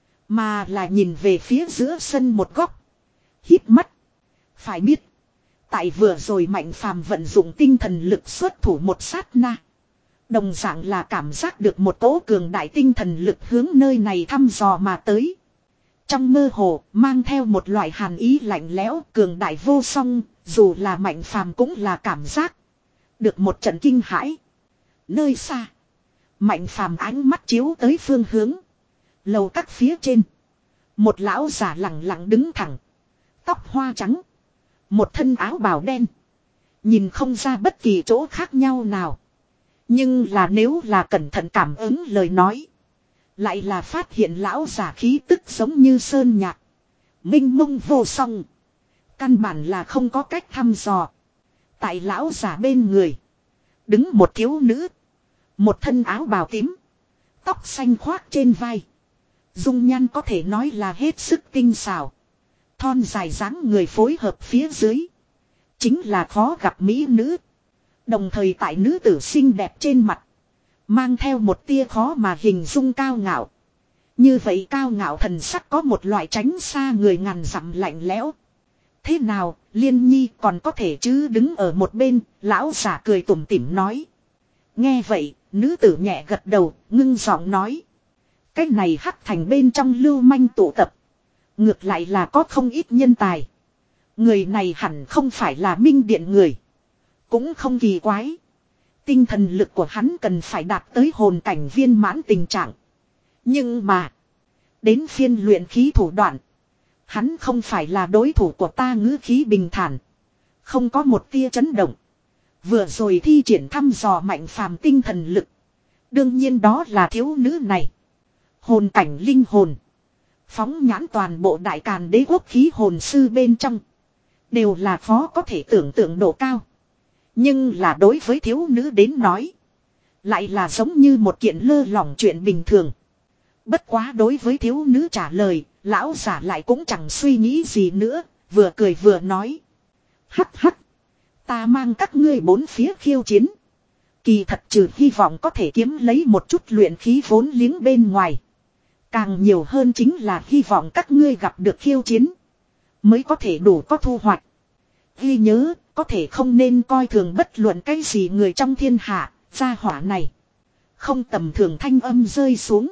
Speaker 1: Mà là nhìn về phía giữa sân một góc. Hít mắt. Phải biết. Tại vừa rồi Mạnh Phàm vận dụng tinh thần lực xuất thủ một sát na. Đồng dạng là cảm giác được một cỗ cường đại tinh thần lực hướng nơi này thăm dò mà tới. Trong mơ hồ mang theo một loại hàn ý lạnh lẽo cường đại vô song. Dù là Mạnh Phàm cũng là cảm giác. Được một trận kinh hãi. Nơi xa. Mạnh Phàm ánh mắt chiếu tới phương hướng. Lầu các phía trên. Một lão giả lặng lặng đứng thẳng. Tóc hoa trắng. Một thân áo bào đen. Nhìn không ra bất kỳ chỗ khác nhau nào. Nhưng là nếu là cẩn thận cảm ứng lời nói. Lại là phát hiện lão giả khí tức giống như sơn nhạc. Minh mông vô song. Căn bản là không có cách thăm dò. Tại lão giả bên người. Đứng một thiếu nữ. Một thân áo bào tím. Tóc xanh khoác trên vai. Dung nhan có thể nói là hết sức tinh xảo. Thon dài dáng người phối hợp phía dưới. Chính là khó gặp mỹ nữ. Đồng thời tại nữ tử xinh đẹp trên mặt. Mang theo một tia khó mà hình dung cao ngạo. Như vậy cao ngạo thần sắc có một loại tránh xa người ngàn dặm lạnh lẽo. Thế nào, Liên Nhi còn có thể chứ, đứng ở một bên, lão giả cười tủm tỉm nói. Nghe vậy, nữ tử nhẹ gật đầu, ngưng giọng nói. Cái này Hắc Thành bên trong lưu manh tụ tập. Ngược lại là có không ít nhân tài. Người này hẳn không phải là Minh Điện người. Cũng không kỳ quái. Tinh thần lực của hắn cần phải đạt tới hồn cảnh viên mãn tình trạng. Nhưng mà. Đến phiên luyện khí thủ đoạn. Hắn không phải là đối thủ của ta, ngữ khí bình thản. Không có một tia chấn động. Vừa rồi thi triển thăm dò Mạnh Phàm tinh thần lực. Đương nhiên đó là thiếu nữ này. Hồn cảnh linh hồn. Phóng nhãn toàn bộ đại càn đế quốc khí hồn sư bên trong. Đều là khó có thể tưởng tượng độ cao. Nhưng là đối với thiếu nữ đến nói. Lại là giống như một kiện lơ lỏng chuyện bình thường. Bất quá đối với thiếu nữ trả lời. Lão giả lại cũng chẳng suy nghĩ gì nữa. Vừa cười vừa nói. Hắc hắc. Ta mang các ngươi bốn phía khiêu chiến. Kỳ thật trừ hy vọng có thể kiếm lấy một chút luyện khí vốn liếng bên ngoài. Càng nhiều hơn chính là hy vọng các ngươi gặp được khiêu chiến. Mới có thể đủ có thu hoạch. Ghi nhớ, có thể không nên coi thường bất luận cái gì người trong thiên hạ, gia hỏa này. Không tầm thường thanh âm rơi xuống.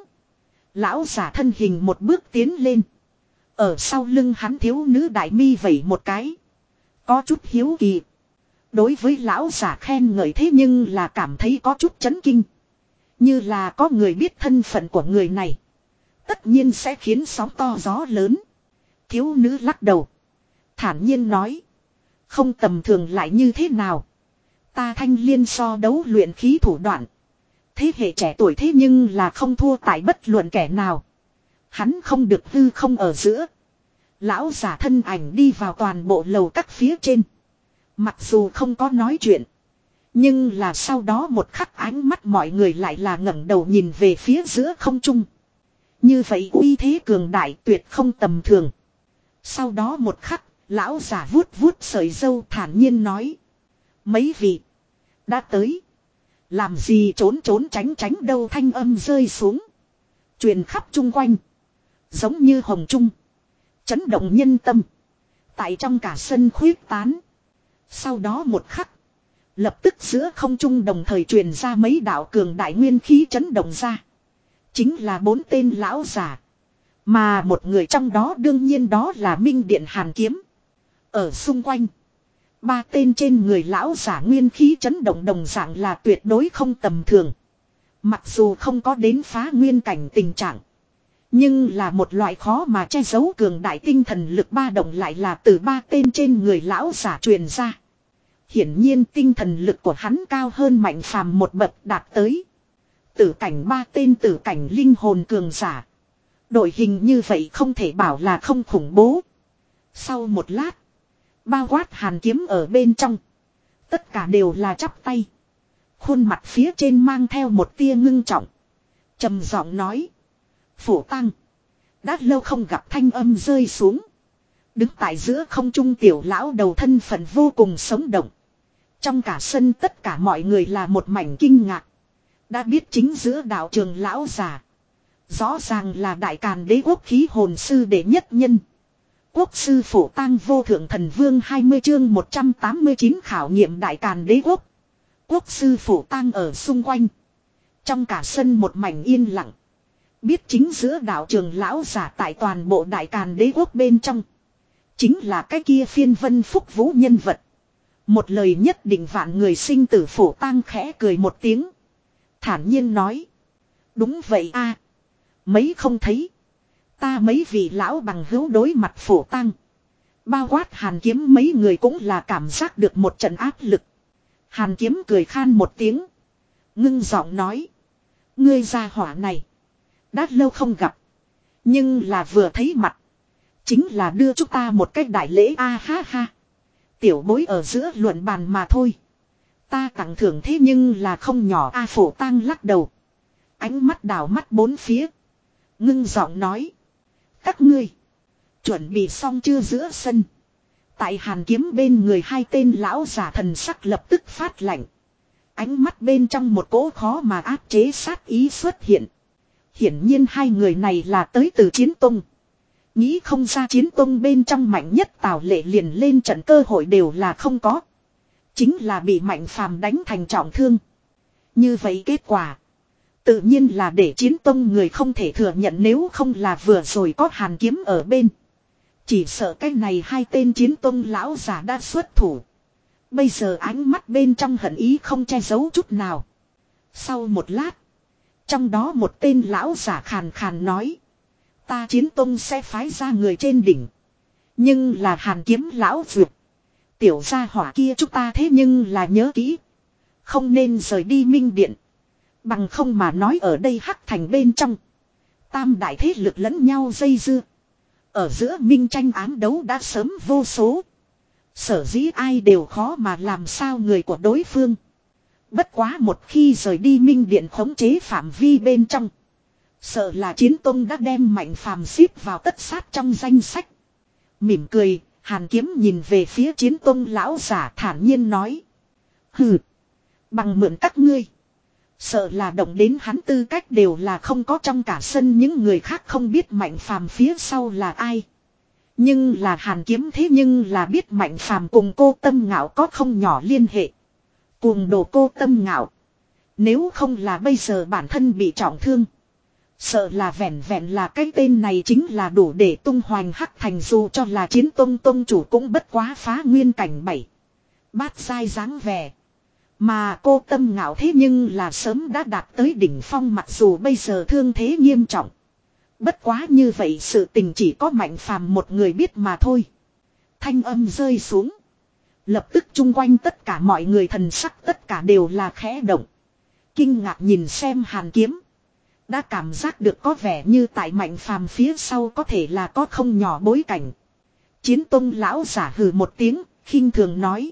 Speaker 1: Lão giả thân hình một bước tiến lên. Ở sau lưng hắn thiếu nữ đại mi vẩy một cái. Có chút hiếu kỳ. Đối với lão giả khen ngợi thế nhưng là cảm thấy có chút chấn kinh. Như là có người biết thân phận của người này. Tất nhiên sẽ khiến sóng to gió lớn. Thiếu nữ lắc đầu. Thản nhiên nói. Không tầm thường lại như thế nào. Ta Thanh Liên so đấu luyện khí thủ đoạn. Thế hệ trẻ tuổi thế nhưng là không thua tại bất luận kẻ nào. Hắn không được hư không ở giữa. Lão giả thân ảnh đi vào toàn bộ lầu các phía trên. Mặc dù không có nói chuyện. Nhưng là sau đó một khắc ánh mắt mọi người lại là ngẩng đầu nhìn về phía giữa không trung. Như vậy uy thế cường đại tuyệt không tầm thường. Sau đó một khắc, lão giả vuốt vuốt sợi râu thản nhiên nói. Mấy vị đã tới. Làm gì trốn trốn tránh tránh đâu, thanh âm rơi xuống. Truyền khắp chung quanh. Giống như hồng trung. Chấn động nhân tâm. Tại trong cả sân khuyết tán. Sau đó một khắc. Lập tức giữa không trung đồng thời truyền ra mấy đạo cường đại nguyên khí chấn động ra. Chính là bốn tên lão giả. Mà một người trong đó đương nhiên đó là Minh Điện Hàn Kiếm. Ở xung quanh. Ba tên trên người lão giả nguyên khí chấn động đồng dạng là tuyệt đối không tầm thường. Mặc dù không có đến phá nguyên cảnh tình trạng. Nhưng là một loại khó mà che giấu cường đại tinh thần lực ba động lại là từ ba tên trên người lão giả truyền ra. Hiển nhiên tinh thần lực của hắn cao hơn Mạnh Phàm một bậc đạt tới. Tử cảnh ba tên tử cảnh linh hồn cường giả. Đội hình như vậy không thể bảo là không khủng bố. Sau một lát. Bao quát Hàn Kiếm ở bên trong. Tất cả đều là chắp tay. Khuôn mặt phía trên mang theo một tia ngưng trọng. Trầm giọng nói. Phổ Tăng. Đã lâu không gặp thanh âm rơi xuống. Đứng tại giữa không trung tiểu lão đầu thân phận vô cùng sống động. Trong cả sân tất cả mọi người là một mảnh kinh ngạc. Đã biết chính giữa đạo trường lão già. Rõ ràng là đại càn đế quốc khí hồn sư đệ nhất nhân. Quốc sư Phổ Tang vô thượng thần vương hai mươi chương một trăm tám mươi chín khảo nghiệm đại càn đế quốc. Quốc sư Phổ Tang ở xung quanh. Trong cả sân một mảnh yên lặng. Biết chính giữa đạo trường lão giả tại toàn bộ đại càn đế quốc bên trong. Chính là cái kia phiên vân phúc vũ nhân vật. Một lời nhất định vạn người sinh tử. Phổ Tang khẽ cười một tiếng. Thản nhiên nói. Đúng vậy a, mấy không thấy. Ta mấy vị lão bằng hữu đối mặt Phổ Tang. Bao quát Hàn Kiếm mấy người cũng là cảm giác được một trận áp lực. Hàn Kiếm cười khan một tiếng. Ngưng giọng nói. Ngươi gia hỏa này. Đã lâu không gặp. Nhưng là vừa thấy mặt. Chính là đưa chúng ta một cách đại lễ a ha ha. Tiểu bối ở giữa luận bàn mà thôi. Ta tặng thưởng thế nhưng là không nhỏ a. Phổ Tang lắc đầu. Ánh mắt đảo mắt bốn phía. Ngưng giọng nói. Các ngươi. Chuẩn bị xong chưa giữa sân. Tại Hàn Kiếm bên người hai tên lão giả thần sắc lập tức phát lạnh. Ánh mắt bên trong một cỗ khó mà áp chế sát ý xuất hiện. Hiển nhiên hai người này là tới từ Chiến Tông. Nghĩ không ra Chiến Tông bên trong mạnh nhất Tào Lệ liền lên trận cơ hội đều là không có. Chính là bị Mạnh Phàm đánh thành trọng thương. Như vậy kết quả. Tự nhiên là để Chiến Tông người không thể thừa nhận, nếu không là vừa rồi có Hàn Kiếm ở bên. Chỉ sợ cái này hai tên Chiến Tông lão giả đã xuất thủ. Bây giờ ánh mắt bên trong hận ý không che giấu chút nào. Sau một lát. Trong đó một tên lão giả khàn khàn nói. Ta Chiến Tông sẽ phái ra người trên đỉnh. Nhưng là Hàn Kiếm lão vượt. Tiểu gia hỏa kia chúng ta thế nhưng là nhớ kỹ. Không nên rời đi Minh Điện. Bằng không mà nói ở đây Hắc Thành bên trong. Tam đại thế lực lẫn nhau dây dưa. Ở giữa minh tranh ám đấu đã sớm vô số. Sở dĩ ai đều khó mà làm sao người của đối phương. Bất quá một khi rời đi Minh Điện khống chế phạm vi bên trong. Sợ là Chiến Tông đã đem Mạnh Phàm xếp vào tất sát trong danh sách. Mỉm cười, Hàn Kiếm nhìn về phía Chiến Tông lão giả thản nhiên nói. Hừ, bằng mượn các ngươi. Sợ là động đến hắn tư cách đều là không có, trong cả sân những người khác không biết Mạnh Phàm phía sau là ai. Nhưng là Hàn Kiếm thế nhưng là biết Mạnh Phàm cùng Cô Tâm Ngạo có không nhỏ liên hệ. Cuồng đồ Cô Tâm Ngạo. Nếu không là bây giờ bản thân bị trọng thương. Sợ là vẹn vẹn là cái tên này chính là đủ để tung hoành Hắc Thành, dù cho là Chiến Tông tông chủ cũng bất quá phá nguyên cảnh bảy. Bát sai dáng vẻ. Mà Cô Tâm Ngạo thế nhưng là sớm đã đạt tới đỉnh phong, mặc dù bây giờ thương thế nghiêm trọng. Bất quá như vậy sự tình chỉ có Mạnh Phàm một người biết mà thôi. Thanh âm rơi xuống. Lập tức chung quanh tất cả mọi người thần sắc tất cả đều là khẽ động. Kinh ngạc nhìn xem Hàn Kiếm. Đã cảm giác được có vẻ như tại Mạnh Phàm phía sau có thể là có không nhỏ bối cảnh. Chiến Tông lão giả hừ một tiếng, khinh thường nói.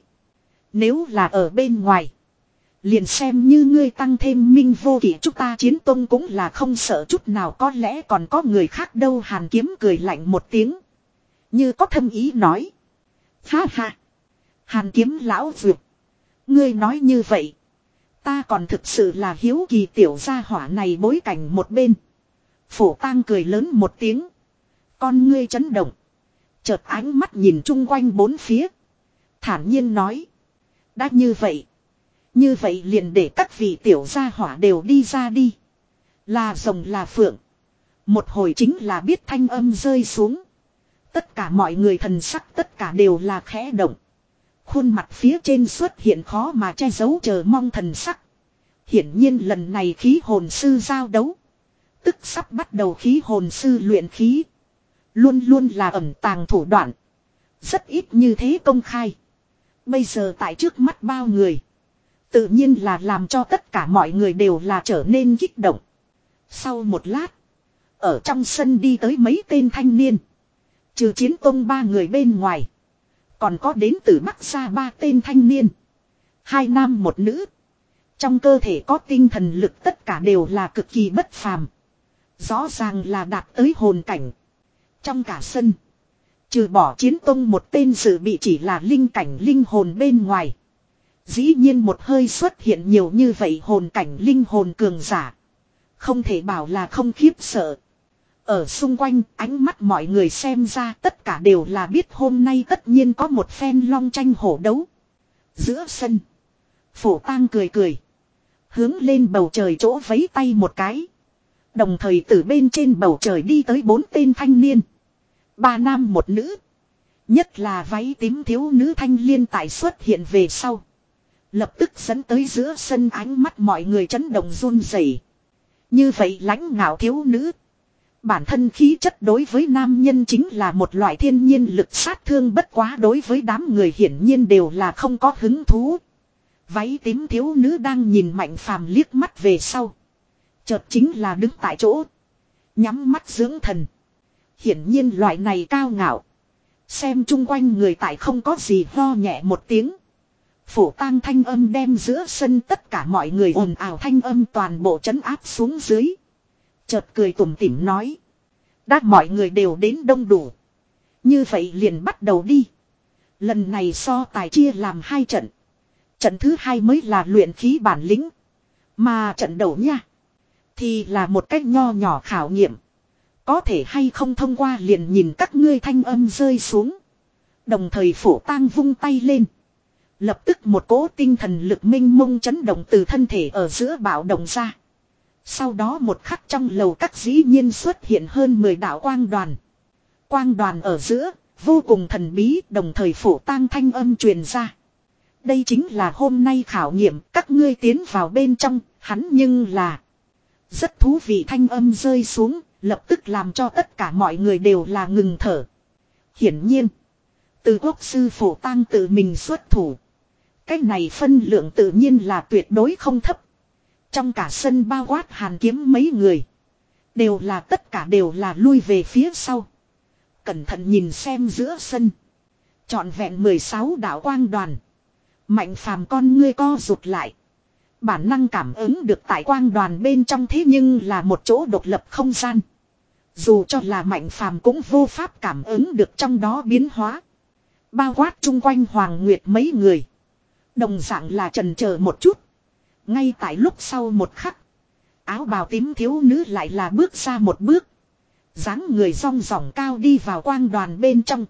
Speaker 1: Nếu là ở bên ngoài. Liền xem như ngươi tăng thêm minh vô kỷ, chúng ta Chiến Tông cũng là không sợ chút nào, có lẽ còn có người khác đâu. Hàn Kiếm cười lạnh một tiếng. Như có thâm ý nói. Ha ha. Hàn Kiếm lão vượt. Ngươi nói như vậy. Ta còn thực sự là hiếu kỳ tiểu gia hỏa này bối cảnh một bên. Phổ Tang cười lớn một tiếng. Con ngươi chấn động. Chợt ánh mắt nhìn chung quanh bốn phía. Thản nhiên nói. Đã như vậy. Như vậy liền để các vị tiểu gia hỏa đều đi ra đi. Là rồng là phượng. Một hồi chính là biết thanh âm rơi xuống. Tất cả mọi người thần sắc tất cả đều là khẽ động. Khuôn mặt phía trên xuất hiện khó mà che giấu chờ mong thần sắc. Hiển nhiên lần này khí hồn sư giao đấu. Tức sắp bắt đầu khí hồn sư luyện khí. Luôn luôn là ẩn tàng thủ đoạn. Rất ít như thế công khai. Bây giờ tại trước mắt bao người. Tự nhiên là làm cho tất cả mọi người đều là trở nên kích động. Sau một lát. Ở trong sân đi tới mấy tên thanh niên. Trừ chiến tông ba người bên ngoài. Còn có đến từ Bắc ra ba tên thanh niên. Hai nam một nữ. Trong cơ thể có tinh thần lực tất cả đều là cực kỳ bất phàm. Rõ ràng là đạt tới hồn cảnh. Trong cả sân. Trừ bỏ chiến tông một tên dự bị chỉ là linh cảnh linh hồn bên ngoài. Dĩ nhiên một hơi xuất hiện nhiều như vậy hồn cảnh linh hồn cường giả. Không thể bảo là không khiếp sợ. Ở xung quanh ánh mắt mọi người xem ra tất cả đều là biết hôm nay tất nhiên có một phen long tranh hổ đấu. Giữa sân. Phổ tang cười cười. Hướng lên bầu trời chỗ vấy tay một cái. Đồng thời từ bên trên bầu trời đi tới bốn tên thanh niên. Ba nam một nữ. Nhất là váy tím thiếu nữ thanh liên tại xuất hiện về sau. Lập tức dẫn tới giữa sân ánh mắt mọi người chấn động run rẩy. Như vậy lãnh ngạo thiếu nữ. Bản thân khí chất đối với nam nhân chính là một loại thiên nhiên lực sát thương bất quá đối với đám người hiển nhiên đều là không có hứng thú. Váy tím thiếu nữ đang nhìn Mạnh Phàm liếc mắt về sau. Chợt chính là đứng tại chỗ. Nhắm mắt dưỡng thần. Hiển nhiên loại này cao ngạo. Xem chung quanh người tại không có gì ho nhẹ một tiếng. Phổ tang thanh âm đem giữa sân tất cả mọi người ồn ào thanh âm toàn bộ trấn áp xuống dưới. Chợt cười tủm tỉm nói. Đã mọi người đều đến đông đủ. Như vậy liền bắt đầu đi. Lần này so tài chia làm hai trận. Trận thứ hai mới là luyện khí bản lĩnh. Mà trận đầu nha. Thì là một cách nho nhỏ khảo nghiệm. Có thể hay không thông qua liền nhìn các ngươi thanh âm rơi xuống. Đồng thời phổ tang vung tay lên. Lập tức một cỗ tinh thần lực minh mông chấn động từ thân thể ở giữa bạo động ra. Sau đó một khắc trong lầu các dĩ nhiên xuất hiện hơn mười đạo quang đoàn. Quang đoàn ở giữa, vô cùng thần bí, đồng thời phổ tang thanh âm truyền ra. Đây chính là hôm nay khảo nghiệm, các ngươi tiến vào bên trong, hắn nhưng là... Rất thú vị thanh âm rơi xuống, lập tức làm cho tất cả mọi người đều là ngừng thở. Hiển nhiên, từ quốc sư phổ tang tự mình xuất thủ. Cái này phân lượng tự nhiên là tuyệt đối không thấp. Trong cả sân bao quát Hàn Kiếm mấy người. Đều là tất cả đều là lui về phía sau. Cẩn thận nhìn xem giữa sân. Trọn vẹn mười sáu đạo quang đoàn. Mạnh Phàm con ngươi co rụt lại. Bản năng cảm ứng được tại quang đoàn bên trong thế nhưng là một chỗ độc lập không gian. Dù cho là Mạnh Phàm cũng vô pháp cảm ứng được trong đó biến hóa. Bao quát chung quanh Hoàng Nguyệt mấy người. Đồng dạng là chần chờ một chút. Ngay tại lúc sau một khắc. Áo bào tím thiếu nữ lại là bước ra một bước. Dáng người rong ròng cao đi vào quang đoàn bên trong.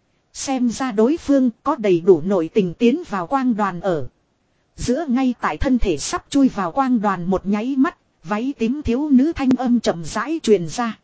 Speaker 1: Xem ra đối phương có đầy đủ nội tình tiến vào quang đoàn ở. Giữa ngay tại thân thể sắp chui vào quang đoàn một nháy mắt. Váy tím thiếu nữ thanh âm chậm rãi truyền ra.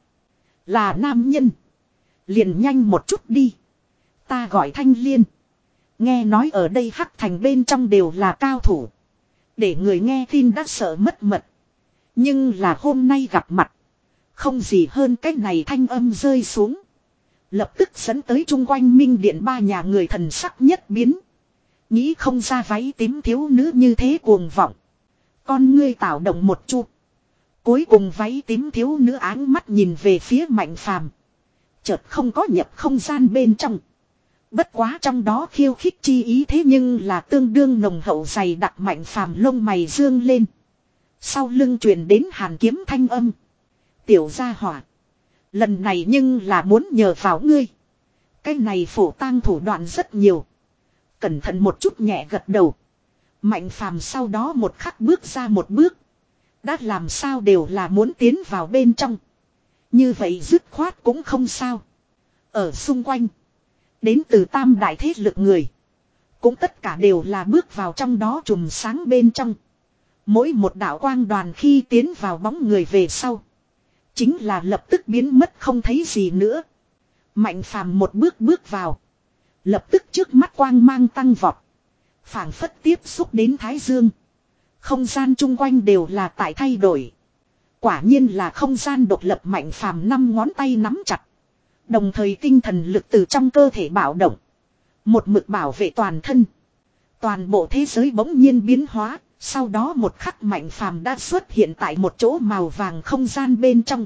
Speaker 1: Là nam nhân. Liền nhanh một chút đi. Ta gọi Thanh Liên. Nghe nói ở đây Hắc Thành bên trong đều là cao thủ. Để người nghe tin đã sợ mất mật. Nhưng là hôm nay gặp mặt. Không gì hơn cách này thanh âm rơi xuống. Lập tức dẫn tới chung quanh minh điện ba nhà người thần sắc nhất biến. Nghĩ không ra váy tím thiếu nữ như thế cuồng vọng. Con ngươi tạo động một chút. Cuối cùng váy tím thiếu nữ áng mắt nhìn về phía Mạnh Phàm. Chợt không có nhập không gian bên trong. Bất quá trong đó khiêu khích chi ý thế nhưng là tương đương nồng hậu dày đặc Mạnh Phàm lông mày dương lên. Sau lưng truyền đến Hàn Kiếm thanh âm. Tiểu gia hỏa. Lần này nhưng là muốn nhờ vào ngươi. Cái này phổ tang thủ đoạn rất nhiều. Cẩn thận một chút nhẹ gật đầu. Mạnh Phàm sau đó một khắc bước ra một bước. Đã làm sao đều là muốn tiến vào bên trong. Như vậy dứt khoát cũng không sao. Ở xung quanh. Đến từ tam đại thế lực người. Cũng tất cả đều là bước vào trong đó chùm sáng bên trong. Mỗi một đạo quang đoàn khi tiến vào bóng người về sau. Chính là lập tức biến mất không thấy gì nữa. Mạnh phàm một bước bước vào. Lập tức trước mắt quang mang tăng vọt. Phảng phất tiếp xúc đến thái dương. Không gian chung quanh đều là tại thay đổi. Quả nhiên là không gian độc lập. Mạnh phàm năm ngón tay nắm chặt. Đồng thời tinh thần lực từ trong cơ thể bạo động. Một mực bảo vệ toàn thân. Toàn bộ thế giới bỗng nhiên biến hóa. Sau đó một khắc Mạnh phàm đã xuất hiện tại một chỗ màu vàng không gian bên trong.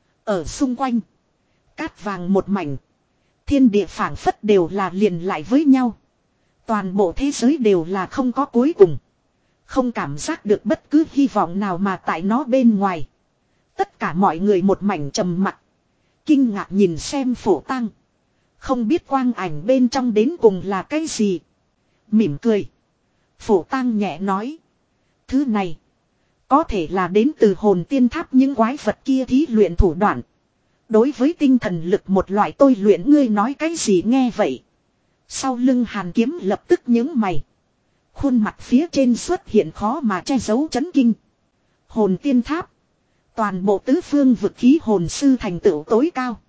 Speaker 1: Ở xung quanh. Cát vàng một mảnh. Thiên địa phảng phất đều là liền lại với nhau. Toàn bộ thế giới đều là không có cuối cùng. Không cảm giác được bất cứ hy vọng nào mà tại nó bên ngoài. Tất cả mọi người một mảnh trầm mặc. Kinh ngạc nhìn xem Phổ Tăng. Không biết quang ảnh bên trong đến cùng là cái gì. Mỉm cười. Phổ Tăng nhẹ nói. Thứ này. Có thể là đến từ hồn tiên tháp những quái vật kia thí luyện thủ đoạn. Đối với tinh thần lực một loại tôi luyện. Ngươi nói cái gì nghe vậy. Sau lưng Hàn Kiếm lập tức nhướng mày. Khuôn mặt phía trên xuất hiện khó mà che giấu chấn kinh. Hồn tiên tháp. Toàn bộ tứ phương vực khí hồn sư thành tựu tối cao.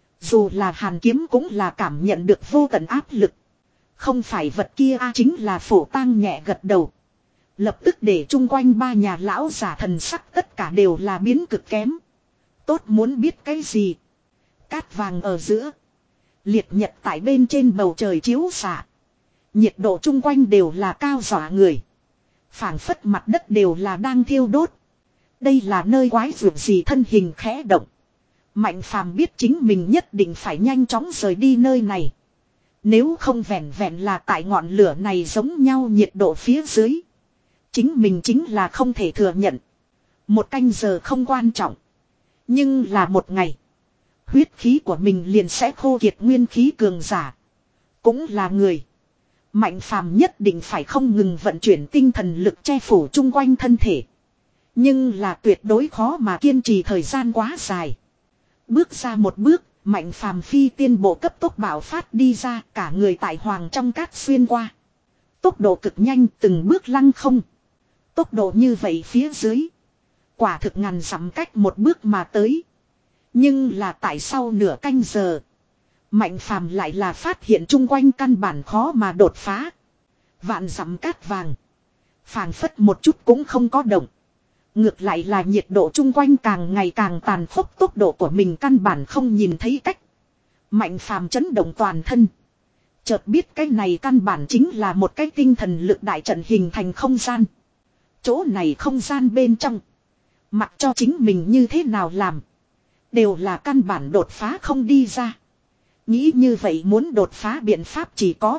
Speaker 1: Dù là Hàn Kiếm cũng là cảm nhận được vô tận áp lực. Không phải vật kia a chính là Phổ Tăng nhẹ gật đầu. Lập tức để chung quanh ba nhà lão giả thần sắc tất cả đều là biến cực kém. Tốt muốn biết cái gì. Cát vàng ở giữa. Liệt nhật tại bên trên bầu trời chiếu xạ. Nhiệt độ chung quanh đều là cao dọa người. Phảng phất mặt đất đều là đang thiêu đốt. Đây là nơi quái vượt gì thân hình khẽ động. Mạnh phàm biết chính mình nhất định phải nhanh chóng rời đi nơi này. Nếu không vẹn vẹn là tại ngọn lửa này giống nhau nhiệt độ phía dưới. Chính mình chính là không thể thừa nhận. Một canh giờ không quan trọng. Nhưng là một ngày. Huyết khí của mình liền sẽ khô kiệt nguyên khí cường giả. Cũng là người. Mạnh phàm nhất định phải không ngừng vận chuyển tinh thần lực che phủ chung quanh thân thể. Nhưng là tuyệt đối khó mà kiên trì thời gian quá dài. Bước ra một bước, Mạnh phàm phi tiên bộ cấp tốc bạo phát đi ra, cả người tại hoàng trong cát xuyên qua. Tốc độ cực nhanh, từng bước lăng không. Tốc độ như vậy phía dưới. Quả thực ngàn dặm cách một bước mà tới. Nhưng là tại sau nửa canh giờ. Mạnh phàm lại là phát hiện chung quanh căn bản khó mà đột phá. Vạn dặm cát vàng. Phảng phất một chút cũng không có động. Ngược lại là nhiệt độ chung quanh càng ngày càng tàn khốc, tốc độ của mình căn bản không nhìn thấy cách. Mạnh phàm chấn động toàn thân. Chợt biết cái này căn bản chính là một cái tinh thần lực đại trận hình thành không gian. Chỗ này không gian bên trong. Mặc cho chính mình như thế nào làm. Đều là căn bản đột phá không đi ra. Nghĩ như vậy muốn đột phá biện pháp chỉ có.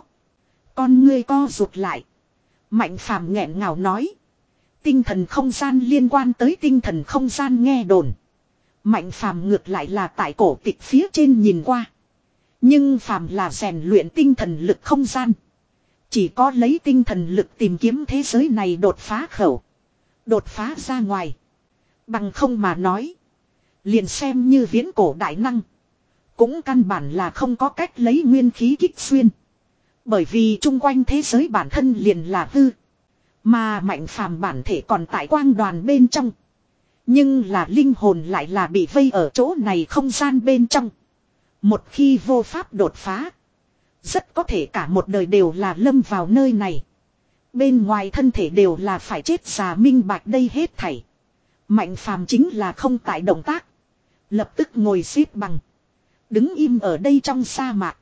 Speaker 1: Con ngươi co rụt lại. Mạnh phàm nghẹn ngào nói. Tinh thần không gian liên quan tới tinh thần không gian nghe đồn. Mạnh phàm ngược lại là tại cổ tịch phía trên nhìn qua. Nhưng phàm là rèn luyện tinh thần lực không gian. Chỉ có lấy tinh thần lực tìm kiếm thế giới này đột phá khẩu. Đột phá ra ngoài. Bằng không mà nói. Liền xem như viễn cổ đại năng. Cũng căn bản là không có cách lấy nguyên khí kích xuyên. Bởi vì chung quanh thế giới bản thân liền là hư. Mà mạnh phàm bản thể còn tại quang đoàn bên trong. Nhưng là linh hồn lại là bị vây ở chỗ này không gian bên trong. Một khi vô pháp đột phá. Rất có thể cả một đời đều là lâm vào nơi này. Bên ngoài thân thể đều là phải chết già minh bạch đây hết thảy. Mạnh phàm chính là không tại động tác. Lập tức ngồi xếp bằng. Đứng im ở đây trong sa mạc.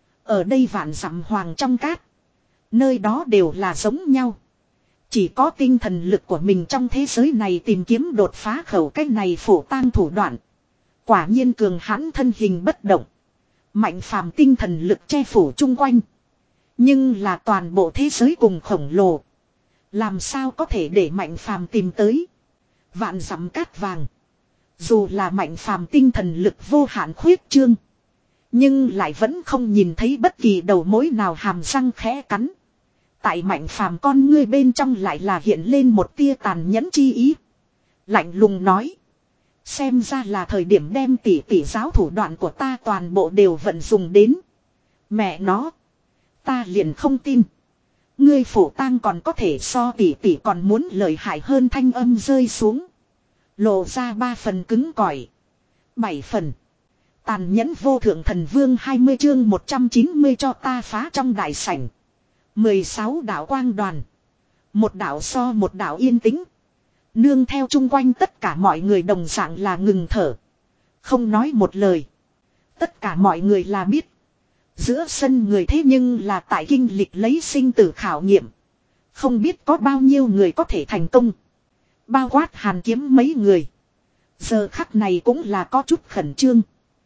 Speaker 1: Ở đây vạn dặm hoàng trong cát. Nơi đó đều là giống nhau. Chỉ có tinh thần lực của mình trong thế giới này tìm kiếm đột phá khẩu cách này Phổ Tăng thủ đoạn. Quả nhiên cường hãn thân hình bất động. Mạnh phàm tinh thần lực che phủ chung quanh. Nhưng là toàn bộ thế giới cùng khổng lồ. Làm sao có thể để mạnh phàm tìm tới. Vạn dặm cát vàng. Dù là mạnh phàm tinh thần lực vô hạn khuyết trương. Nhưng lại vẫn không nhìn thấy bất kỳ đầu mối nào hàm răng khẽ cắn. Tại mạnh phàm con ngươi bên trong lại là hiện lên một tia tàn nhẫn chi ý. Lạnh lùng nói. Xem ra là thời điểm đem tỉ tỉ giáo thủ đoạn của ta toàn bộ đều vận dùng đến. Mẹ nó. Ta liền không tin. Ngươi phổ tang còn có thể so tỷ tỷ còn muốn lợi hại hơn, thanh âm rơi xuống. Lộ ra ba phần cứng cỏi. Bảy phần. Tàn nhẫn vô thượng thần vương, hai mươi chương một trăm chín mươi cho ta phá trong đại sảnh. mười sáu đạo quang đoàn. Một đạo so một đạo yên tĩnh. Nương theo chung quanh tất cả mọi người đồng dạng là ngừng thở. Không nói một lời. Tất cả mọi người là biết. Giữa sân người thế nhưng là tại kinh lịch lấy sinh tử khảo nghiệm. Không biết có bao nhiêu người có thể thành công. Bao quát Hàn Kiếm mấy người. Giờ khắc này cũng là có chút khẩn trương.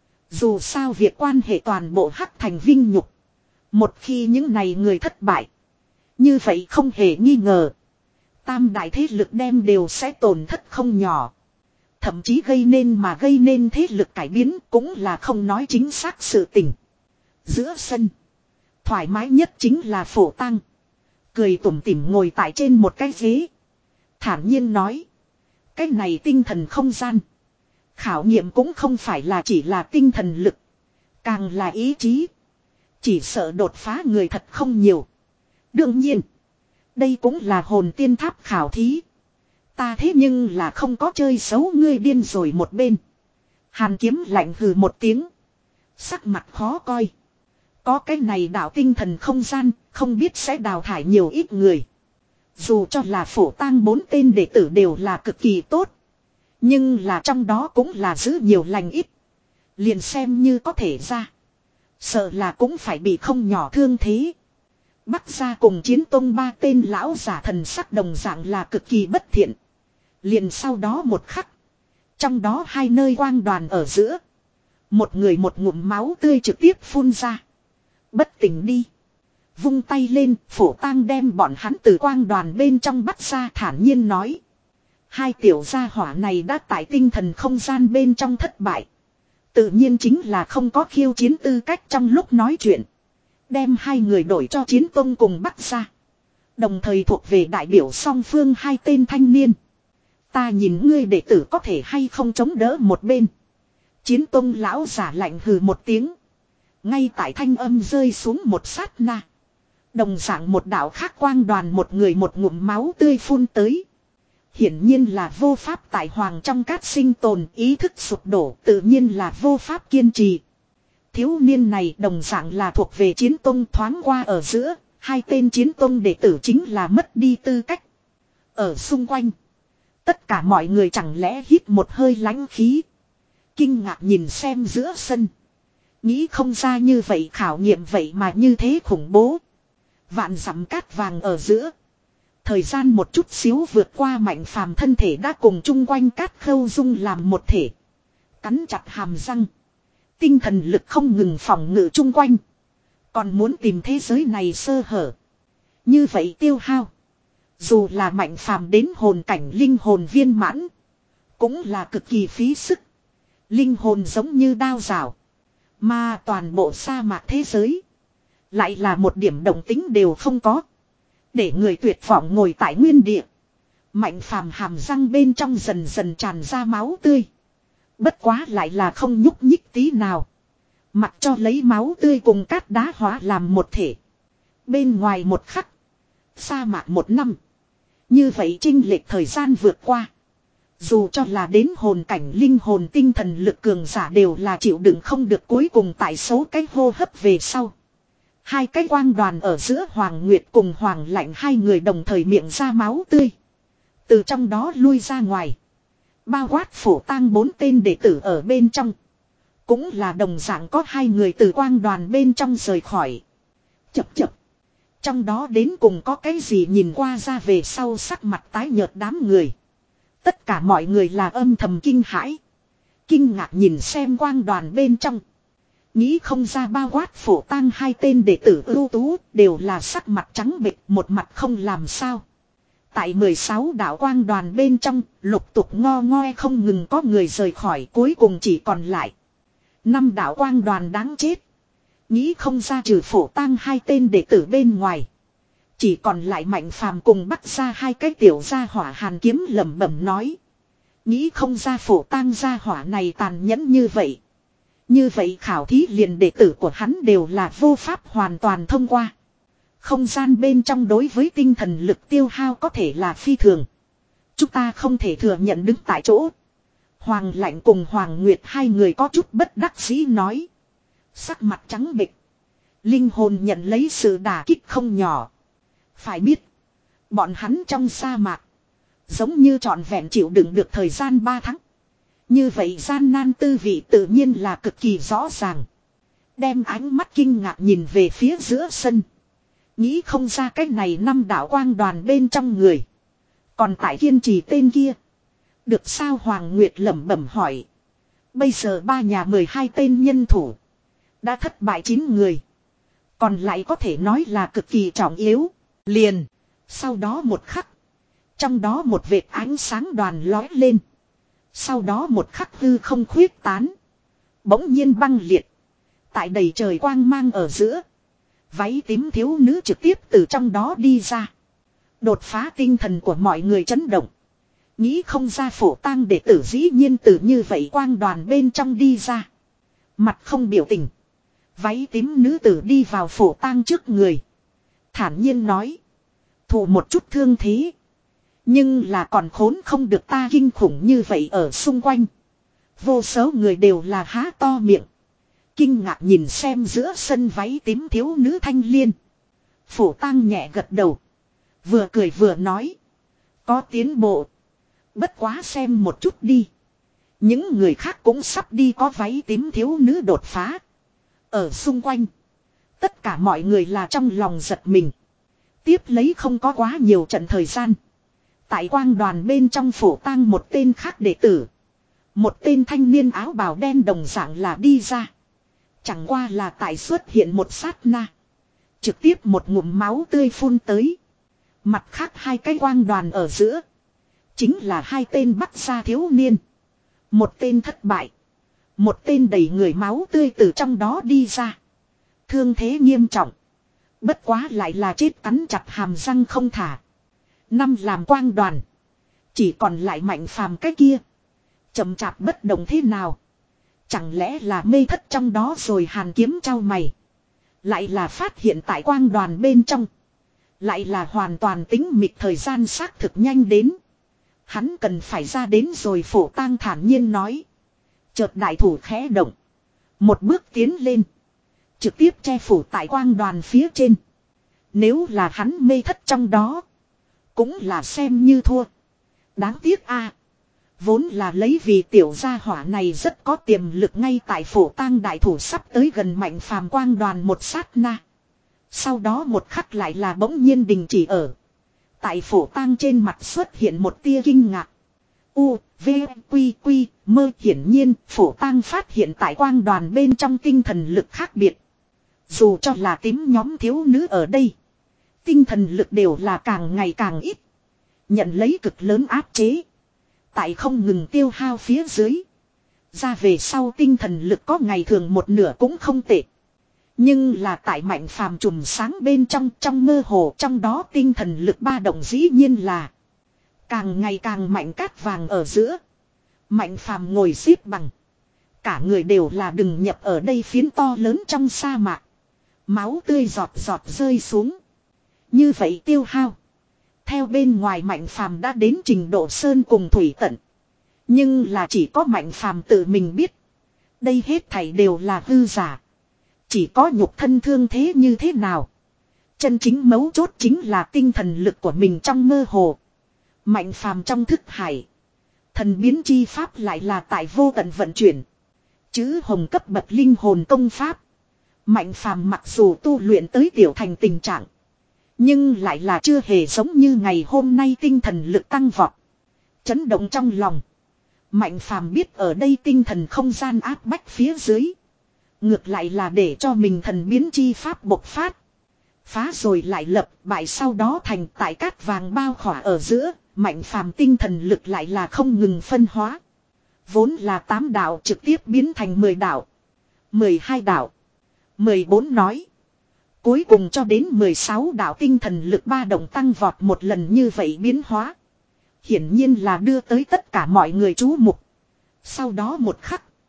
Speaker 1: Dù sao việc quan hệ toàn bộ Hắc Thành vinh nhục. Một khi những này người thất bại. Như vậy không hề nghi ngờ. Tam đại thế lực đem đều sẽ tổn thất không nhỏ. Thậm chí gây nên mà gây nên thế lực cải biến cũng là không nói chính xác sự tình. Giữa sân. Thoải mái nhất chính là Phổ Tăng. Cười tủm tỉm ngồi tại trên một cái ghế. Thản nhiên nói. Cái này tinh thần không gian. Khảo nghiệm cũng không phải là chỉ là tinh thần lực. Càng là ý chí. Chỉ sợ đột phá người thật không nhiều. Đương nhiên. Đây cũng là hồn tiên tháp khảo thí. Ta thế nhưng là không có chơi xấu ngươi điên rồi một bên. Hàn Kiếm lạnh hừ một tiếng. Sắc mặt khó coi. Có cái này đạo tinh thần không gian, không biết sẽ đào thải nhiều ít người. Dù cho là Phổ Tang bốn tên đệ tử đều là cực kỳ tốt. Nhưng là trong đó cũng là giữ nhiều lành ít. Liền xem như có thể ra. Sợ là cũng phải bị không nhỏ thương thế. Bắc gia cùng Chiến Tông ba tên lão giả thần sắc đồng dạng là cực kỳ bất thiện. Liền sau đó một khắc. Trong đó hai nơi quang đoàn ở giữa. Một người một ngụm máu tươi trực tiếp phun ra. Bất tỉnh đi. Vung tay lên, Phổ Tang đem bọn hắn từ quang đoàn bên trong bắt ra, thản nhiên nói. Hai tiểu gia hỏa này đã tại tinh thần không gian bên trong thất bại. Tự nhiên chính là không có khiêu chiến tư cách trong lúc nói chuyện. Đem hai người đổi cho Chiến Tông cùng bắt ra. Đồng thời thuộc về đại biểu song phương hai tên thanh niên. Ta nhìn ngươi đệ tử có thể hay không chống đỡ một bên. Chiến Tông lão giả lạnh hừ một tiếng. Ngay tại thanh âm rơi xuống một sát na. Đồng dạng một đạo khác quang đoàn, một người một ngụm máu tươi phun tới. Hiển nhiên là vô pháp tại hoàng trong cát sinh tồn, ý thức sụp đổ, tự nhiên là vô pháp kiên trì. Thiếu niên này đồng dạng là thuộc về Chiến Tông, thoáng qua ở giữa, hai tên Chiến Tông đệ tử chính là mất đi tư cách. Ở xung quanh, tất cả mọi người chẳng lẽ hít một hơi lãnh khí. Kinh ngạc nhìn xem giữa sân. Nghĩ không ra như vậy khảo nghiệm vậy mà như thế khủng bố. Vạn dặm cát vàng ở giữa. Thời gian một chút xíu vượt qua, Mạnh Phàm thân thể đã cùng chung quanh cát khâu dung làm một thể. Cắn chặt hàm răng. Tinh thần lực không ngừng phòng ngự chung quanh. Còn muốn tìm thế giới này sơ hở. Như vậy tiêu hao. Dù là Mạnh Phàm đến hồn cảnh linh hồn viên mãn. Cũng là cực kỳ phí sức. Linh hồn giống như đao rào. Mà toàn bộ sa mạc thế giới. Lại là một điểm động tính đều không có. Để người tuyệt vọng ngồi tại nguyên địa. Mạnh Phàm hàm răng bên trong dần dần tràn ra máu tươi. Bất quá lại là không nhúc nhích tí nào. Mặc cho lấy máu tươi cùng cát đá hóa làm một thể. Bên ngoài một khắc. Sa mạc một năm. Như vậy chênh lệch thời gian vượt qua. Dù cho là đến hồn cảnh linh hồn tinh thần lực cường giả đều là chịu đựng không được, cuối cùng tại số cái hô hấp về sau. Hai cái quang đoàn ở giữa Hoàng Nguyệt cùng Hoàng Lạnh hai người đồng thời miệng ra máu tươi. Từ trong đó lui ra ngoài. Bao quát Phổ Tang bốn tên đệ tử ở bên trong. Cũng là đồng dạng có hai người từ quang đoàn bên trong rời khỏi. Chập chập. Trong đó đến cùng có cái gì nhìn qua ra về sau sắc mặt tái nhợt đám người. Tất cả mọi người là âm thầm kinh hãi. Kinh ngạc nhìn xem quang đoàn bên trong. Nghĩ không ra bao quát Phổ Tang hai tên đệ tử ưu tú đều là sắc mặt trắng bệch, một mặt không làm sao. Tại mười sáu đạo quang đoàn bên trong, lục tục ngo ngoe không ngừng có người rời khỏi, cuối cùng chỉ còn lại năm đạo quang đoàn đáng chết. Nghĩ không ra trừ Phổ Tang hai tên đệ tử bên ngoài, chỉ còn lại Mạnh Phàm cùng bắt ra hai cái tiểu gia hỏa. Hàn Kiếm lẩm bẩm nói. Nghĩ không ra Phổ Tang gia hỏa này tàn nhẫn như vậy. Như vậy khảo thí liền đệ tử của hắn đều là vô pháp hoàn toàn thông qua. Không gian bên trong đối với tinh thần lực tiêu hao có thể là phi thường. Chúng ta không thể thừa nhận đứng tại chỗ. Hoàng Lạnh cùng Hoàng Nguyệt hai người có chút bất đắc dĩ nói. Sắc mặt trắng bệch. Linh hồn nhận lấy sự đả kích không nhỏ. Phải biết. Bọn hắn trong sa mạc. Giống như trọn vẹn chịu đựng được thời gian ba tháng. Như vậy gian nan tư vị tự nhiên là cực kỳ rõ ràng. Đem ánh mắt kinh ngạc nhìn về phía giữa sân. Nghĩ không ra cái này năm đạo quang đoàn bên trong người. Còn tại kiên trì tên kia. Được sao Hoàng Nguyệt lẩm bẩm hỏi. Bây giờ ba nhà mười hai tên nhân thủ. Đã thất bại chín người. Còn lại có thể nói là cực kỳ trọng yếu. Liền. Sau đó một khắc. Trong đó một vệt ánh sáng đoàn lói lên. Sau đó một khắc hư không khuyết tán. Bỗng nhiên băng liệt. Tại đầy trời quang mang ở giữa. Váy tím thiếu nữ trực tiếp từ trong đó đi ra. Đột phá tinh thần của mọi người chấn động. Nghĩ không ra phổ tang đệ tử dĩ nhiên từ như vậy quang đoàn bên trong đi ra. Mặt không biểu tình. Váy tím nữ tử đi vào phổ tang trước người. Thản nhiên nói. Thụ một chút thương thế. Nhưng là còn khốn không được ta kinh khủng như vậy ở xung quanh. Vô số người đều là há to miệng. Kinh ngạc nhìn xem giữa sân váy tím thiếu nữ thanh liên. Phổ tang nhẹ gật đầu. Vừa cười vừa nói. Có tiến bộ. Bất quá xem một chút đi. Những người khác cũng sắp đi có váy tím thiếu nữ đột phá. Ở xung quanh. Tất cả mọi người là trong lòng giật mình. Tiếp lấy không có quá nhiều trận thời gian. Tại quang đoàn bên trong phổ tang một tên khác đệ tử. Một tên thanh niên áo bào đen đồng dạng là đi ra. Chẳng qua là tại xuất hiện một sát na. Trực tiếp một ngụm máu tươi phun tới. Mặt khác hai cái quang đoàn ở giữa. Chính là hai tên bắc gia thiếu niên. Một tên thất bại. Một tên đầy người máu tươi từ trong đó đi ra. Thương thế nghiêm trọng. Bất quá lại là chết cắn chặt hàm răng không thả. Năm làm quang đoàn. Chỉ còn lại Mạnh Phàm cái kia. Chậm chạp bất động thế nào. Chẳng lẽ là mê thất trong đó rồi Hàn Kiếm trao mày. Lại là phát hiện tại quang đoàn bên trong. Lại là hoàn toàn tính mịt thời gian xác thực nhanh đến. Hắn cần phải ra đến rồi phổ tang thản nhiên nói. Chợt đại thủ khẽ động. Một bước tiến lên. Trực tiếp che phủ tại quang đoàn phía trên. Nếu là hắn mê thất trong đó. Cũng là xem như thua. Đáng tiếc a vốn là lấy vì tiểu gia hỏa này rất có tiềm lực ngay tại phổ tang đại thủ sắp tới gần Mạnh Phàm quang đoàn một sát na. Sau đó một khắc lại là bỗng nhiên đình chỉ ở. Tại phổ tang trên mặt xuất hiện một tia kinh ngạc. U, V, Quy, Quy, mơ hiển nhiên phổ tang phát hiện tại quang đoàn bên trong tinh thần lực khác biệt. Dù cho là tím nhóm thiếu nữ ở đây. Tinh thần lực đều là càng ngày càng ít. Nhận lấy cực lớn áp chế. Tại không ngừng tiêu hao phía dưới. Ra về sau tinh thần lực có ngày thường một nửa cũng không tệ. Nhưng là tại Mạnh Phàm trùm sáng bên trong trong mơ hồ trong đó tinh thần lực ba động dĩ nhiên là. Càng ngày càng mạnh cát vàng ở giữa. Mạnh Phàm ngồi xếp bằng. Cả người đều là đừng nhập ở đây phiến to lớn trong sa mạc. Máu tươi giọt giọt rơi xuống. Như vậy tiêu hao. Theo bên ngoài Mạnh Phàm đã đến trình độ sơn cùng thủy tận. Nhưng là chỉ có Mạnh Phàm tự mình biết. Đây hết thảy đều là hư giả. Chỉ có nhục thân thương thế như thế nào. Chân chính mấu chốt chính là tinh thần lực của mình trong mơ hồ. Mạnh Phàm trong thức hải. Thần biến chi pháp lại là tại vô tận vận chuyển. Chứ hồng cấp bậc linh hồn công pháp. Mạnh Phàm mặc dù tu luyện tới tiểu thành tình trạng. Nhưng lại là chưa hề giống như ngày hôm nay tinh thần lực tăng vọt. Chấn động trong lòng. Mạnh Phàm biết ở đây tinh thần không gian áp bách phía dưới. Ngược lại là để cho mình thần biến chi pháp bộc phát. Phá rồi lại lập bại sau đó thành tại cát vàng bao khỏa ở giữa. Mạnh Phàm tinh thần lực lại là không ngừng phân hóa. Vốn là tám đạo trực tiếp biến thành mười đạo. mười hai đạo. mười bốn nói. Cuối cùng cho đến mười sáu đạo tinh thần lực ba động tăng vọt một lần như vậy biến hóa. Hiển nhiên là đưa tới tất cả mọi người chú mục. Sau đó một khắc.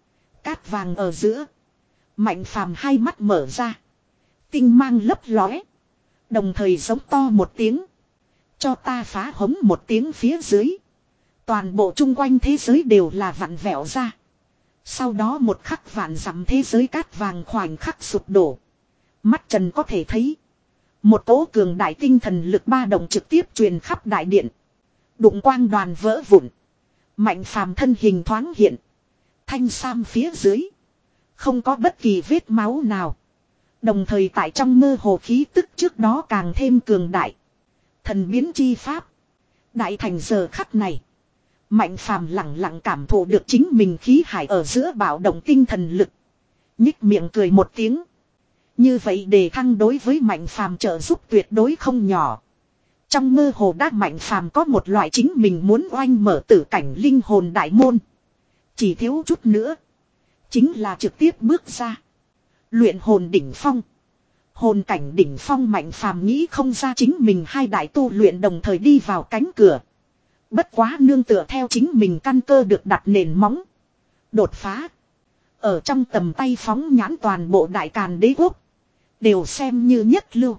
Speaker 1: cát vàng ở giữa. Mạnh phàm hai mắt mở ra. Tinh mang lấp lóe. Đồng thời giống to một tiếng. Cho ta phá hống một tiếng phía dưới. Toàn bộ chung quanh thế giới đều là vặn vẹo ra. Sau đó một khắc vạn dặm thế giới cát vàng khoảnh khắc sụp đổ. Mắt trần có thể thấy. Một cỗ cường đại tinh thần lực ba động trực tiếp truyền khắp đại điện. Đụng quang đoàn vỡ vụn. Mạnh phàm thân hình thoáng hiện. Thanh sam phía dưới. Không có bất kỳ vết máu nào. Đồng thời tại trong mơ hồ khí tức trước đó càng thêm cường đại. Thần biến chi pháp. Đại thành giờ khắc này. Mạnh phàm lặng lặng cảm thụ được chính mình khí hải ở giữa bạo động tinh thần lực. Nhích miệng cười một tiếng. Như vậy đề thăng đối với mạnh phàm trợ giúp tuyệt đối không nhỏ. Trong mơ hồ đã mạnh phàm có một loại chính mình muốn oanh mở tử cảnh linh hồn đại môn. Chỉ thiếu chút nữa. Chính là trực tiếp bước ra. Luyện hồn đỉnh phong. Hồn cảnh đỉnh phong mạnh phàm nghĩ không ra chính mình hai đại tu luyện đồng thời đi vào cánh cửa. Bất quá nương tựa theo chính mình căn cơ được đặt nền móng. Đột phá. Ở trong tầm tay phóng nhãn toàn bộ đại càn đế quốc. Đều xem như nhất lưu.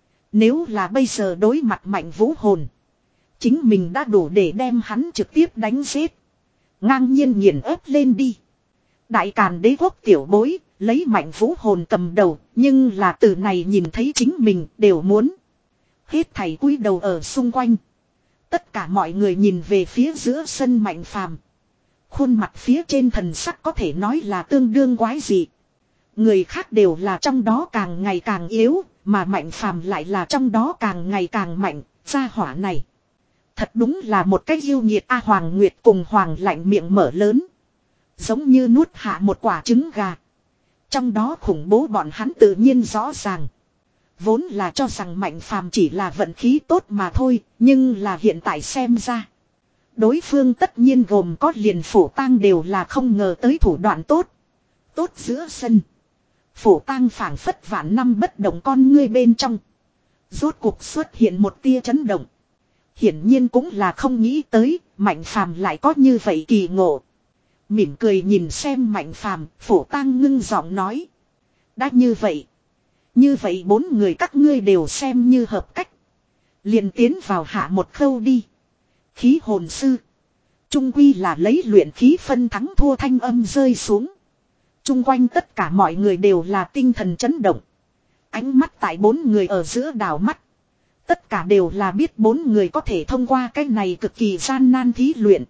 Speaker 1: Nếu là bây giờ đối mặt mạnh vũ hồn. Chính mình đã đủ để đem hắn trực tiếp đánh giết. Ngang nhiên nghiền ép lên đi. Đại càn đế quốc tiểu bối. Lấy mạnh vũ hồn cầm đầu. Nhưng là từ này nhìn thấy chính mình đều muốn. Hết thảy cúi đầu ở xung quanh. Tất cả mọi người nhìn về phía giữa sân mạnh phàm. Khuôn mặt phía trên thần sắc có thể nói là tương đương quái dị. Người khác đều là trong đó càng ngày càng yếu. Mà mạnh phàm lại là trong đó càng ngày càng mạnh. Gia hỏa này. Thật đúng là một cái yêu nghiệt A Hoàng Nguyệt cùng Hoàng lạnh miệng mở lớn. Giống như nuốt hạ một quả trứng gà. Trong đó khủng bố bọn hắn tự nhiên rõ ràng. Vốn là cho rằng mạnh phàm chỉ là vận khí tốt mà thôi. Nhưng là hiện tại xem ra. Đối phương tất nhiên gồm có liền phổ tang đều là không ngờ tới thủ đoạn tốt. Tốt giữa sân. Phổ tang phảng phất vạn năm bất động con ngươi bên trong. Rốt cuộc xuất hiện một tia chấn động. Hiển nhiên cũng là không nghĩ tới. Mạnh phàm lại có như vậy kỳ ngộ. Mỉm cười nhìn xem mạnh phàm. Phổ tang ngưng giọng nói. Đã như vậy. Như vậy bốn người các ngươi đều xem như hợp cách. Liền tiến vào hạ một khâu đi. Khí hồn sư. Trung quy là lấy luyện khí phân thắng thua thanh âm rơi xuống. Trung quanh tất cả mọi người đều là tinh thần chấn động. Ánh mắt tại bốn người ở giữa đảo mắt. Tất cả đều là biết bốn người có thể thông qua cái này cực kỳ gian nan thí luyện.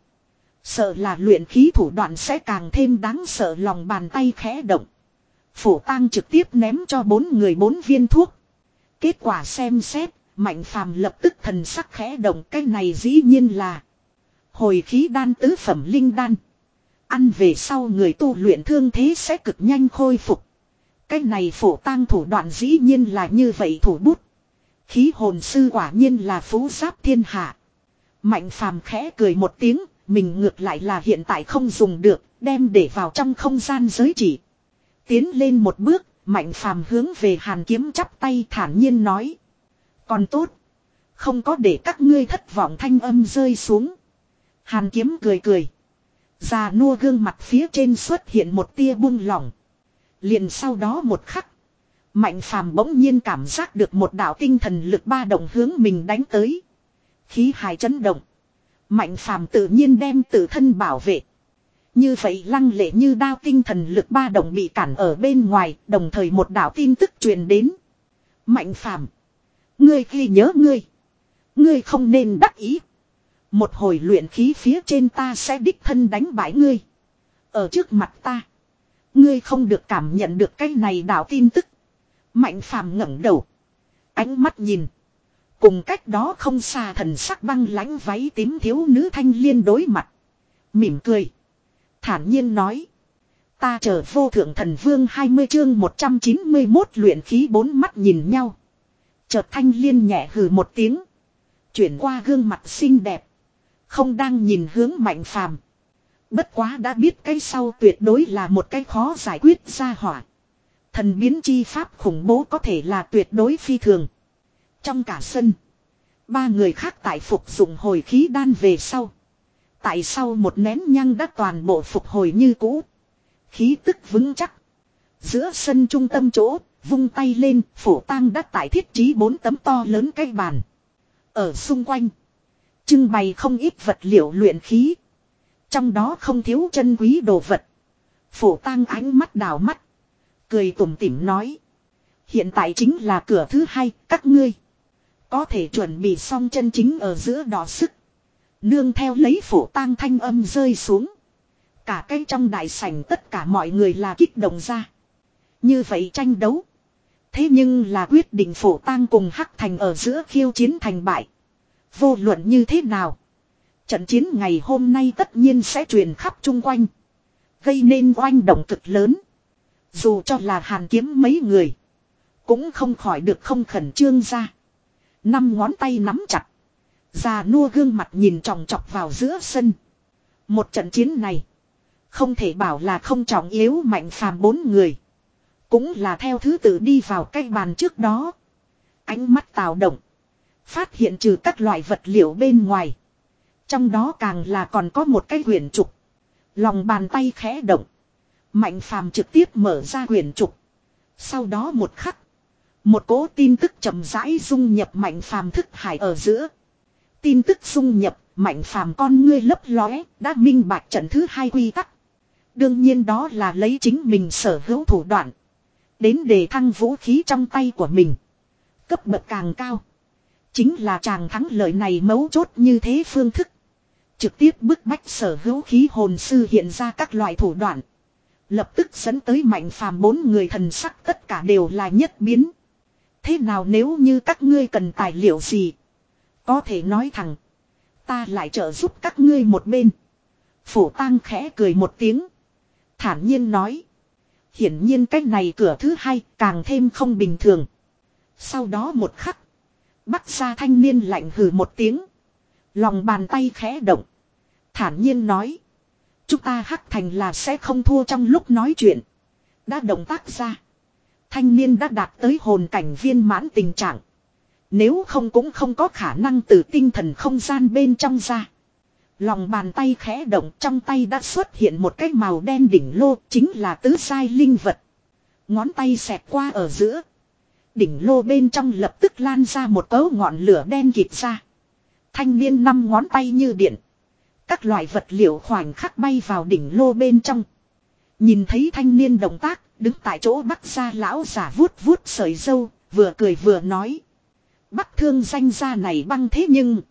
Speaker 1: Sợ là luyện khí thủ đoạn sẽ càng thêm đáng sợ lòng bàn tay khẽ động. Phổ tang trực tiếp ném cho bốn người bốn viên thuốc. Kết quả xem xét, mạnh phàm lập tức thần sắc khẽ động. Cái này dĩ nhiên là hồi khí đan tứ phẩm linh đan. Ăn về sau người tu luyện thương thế sẽ cực nhanh khôi phục. Cái này phổ tang thủ đoạn dĩ nhiên là như vậy thủ bút. Khí hồn sư quả nhiên là phú giáp thiên hạ. Mạnh phàm khẽ cười một tiếng, mình ngược lại là hiện tại không dùng được, đem để vào trong không gian giới chỉ. Tiến lên một bước, mạnh phàm hướng về hàn kiếm chắp tay thản nhiên nói. Còn tốt, không có để các ngươi thất vọng thanh âm rơi xuống. Hàn kiếm cười cười. Già nua gương mặt phía trên xuất hiện một tia buông lỏng. Liền sau đó một khắc. Mạnh phàm bỗng nhiên cảm giác được một đạo tinh thần lực ba động hướng mình đánh tới. Khí hài chấn động. Mạnh phàm tự nhiên đem tự thân bảo vệ. Như vậy lăng lệ như đao tinh thần lực ba động bị cản ở bên ngoài. Đồng thời một đạo tin tức truyền đến. Mạnh phàm. Ngươi ghi nhớ ngươi. Ngươi không nên đắc ý. Một hồi luyện khí phía trên ta sẽ đích thân đánh bại ngươi. Ở trước mặt ta. Ngươi không được cảm nhận được cái này đạo tin tức. Mạnh phàm ngẩng đầu. Ánh mắt nhìn. Cùng cách đó không xa thần sắc băng lãnh váy tím thiếu nữ thanh liên đối mặt. Mỉm cười. Thản nhiên nói. Ta chờ vô thượng thần vương hai mươi chương một trăm chín mươi mốt luyện khí bốn mắt nhìn nhau. Chợt thanh liên nhẹ hừ một tiếng. Chuyển qua gương mặt xinh đẹp. Không đang nhìn hướng mạnh phàm. Bất quá đã biết cái sau tuyệt đối là một cái khó giải quyết ra hỏa. Thần biến chi pháp khủng bố có thể là tuyệt đối phi thường. Trong cả sân. Ba người khác tại phục dụng hồi khí đan về sau. Tại sau một nén nhang đã toàn bộ phục hồi như cũ. Khí tức vững chắc. Giữa sân trung tâm chỗ, vung tay lên, Phổ Tang đã tải thiết trí bốn tấm to lớn cái bàn. Ở xung quanh, trưng bày không ít vật liệu luyện khí. Trong đó không thiếu chân quý đồ vật. Phổ Tang ánh mắt đào mắt. Cười tủm tỉm nói. Hiện tại chính là cửa thứ hai, các ngươi. Có thể chuẩn bị xong chân chính ở giữa đỏ sức. Nương theo lấy Phổ Tang thanh âm rơi xuống. Cả cái trong đại sảnh tất cả mọi người là kích động ra. Như vậy tranh đấu. Thế nhưng là quyết định Phổ Tang cùng Hắc Thành ở giữa khiêu chiến thành bại. Vô luận như thế nào. Trận chiến ngày hôm nay tất nhiên sẽ truyền khắp chung quanh. Gây nên oanh động cực lớn. Dù cho là Hàn Kiếm mấy người. Cũng không khỏi được không khẩn trương ra. Năm ngón tay nắm chặt. Già nua gương mặt nhìn tròng trọc vào giữa sân. Một trận chiến này. Không thể bảo là không trọng yếu Mạnh Phàm bốn người. Cũng là theo thứ tự đi vào cái bàn trước đó. Ánh mắt tào động. Phát hiện trừ các loại vật liệu bên ngoài. Trong đó càng là còn có một cái quyển trục. Lòng bàn tay khẽ động. Mạnh Phàm trực tiếp mở ra quyển trục. Sau đó một khắc. Một cỗ tin tức chậm rãi dung nhập Mạnh Phàm thức hải ở giữa. Tin tức dung nhập, Mạnh Phàm con ngươi lấp lóe, đã minh bạch trận thứ hai quy tắc. Đương nhiên đó là lấy chính mình sở hữu thủ đoạn. Đến đề thăng vũ khí trong tay của mình. Cấp bậc càng cao. Chính là chàng thắng lợi này mấu chốt như thế phương thức. Trực tiếp bức bách sở hữu khí hồn sư hiện ra các loại thủ đoạn. Lập tức dẫn tới Mạnh Phàm bốn người thần sắc tất cả đều là nhất biến. Thế nào nếu như các ngươi cần tài liệu gì? Có thể nói thẳng. Ta lại trợ giúp các ngươi một bên. Phổ Tang khẽ cười một tiếng. Thản nhiên nói. Hiển nhiên cách này cửa thứ hai càng thêm không bình thường. Sau đó một khắc. Bắc gia thanh niên lạnh hừ một tiếng. Lòng bàn tay khẽ động. Thản nhiên nói. Chúng ta Hắc Thành là sẽ không thua trong lúc nói chuyện. Đã động tác ra. Thanh niên đã đạt tới hồn cảnh viên mãn tình trạng. Nếu không cũng không có khả năng từ tinh thần không gian bên trong ra. Lòng bàn tay khẽ động, trong tay đã xuất hiện một cái màu đen đỉnh lô, chính là tứ giai linh vật. Ngón tay xẹt qua ở giữa. Đỉnh lô bên trong lập tức lan ra một cấu ngọn lửa đen kịt ra. Thanh niên năm ngón tay như điện. Các loại vật liệu khoảnh khắc bay vào đỉnh lô bên trong. Nhìn thấy thanh niên động tác, đứng tại chỗ Bắc gia lão giả vuốt vuốt sợi râu, vừa cười vừa nói. Bắc thương danh gia này băng thế nhưng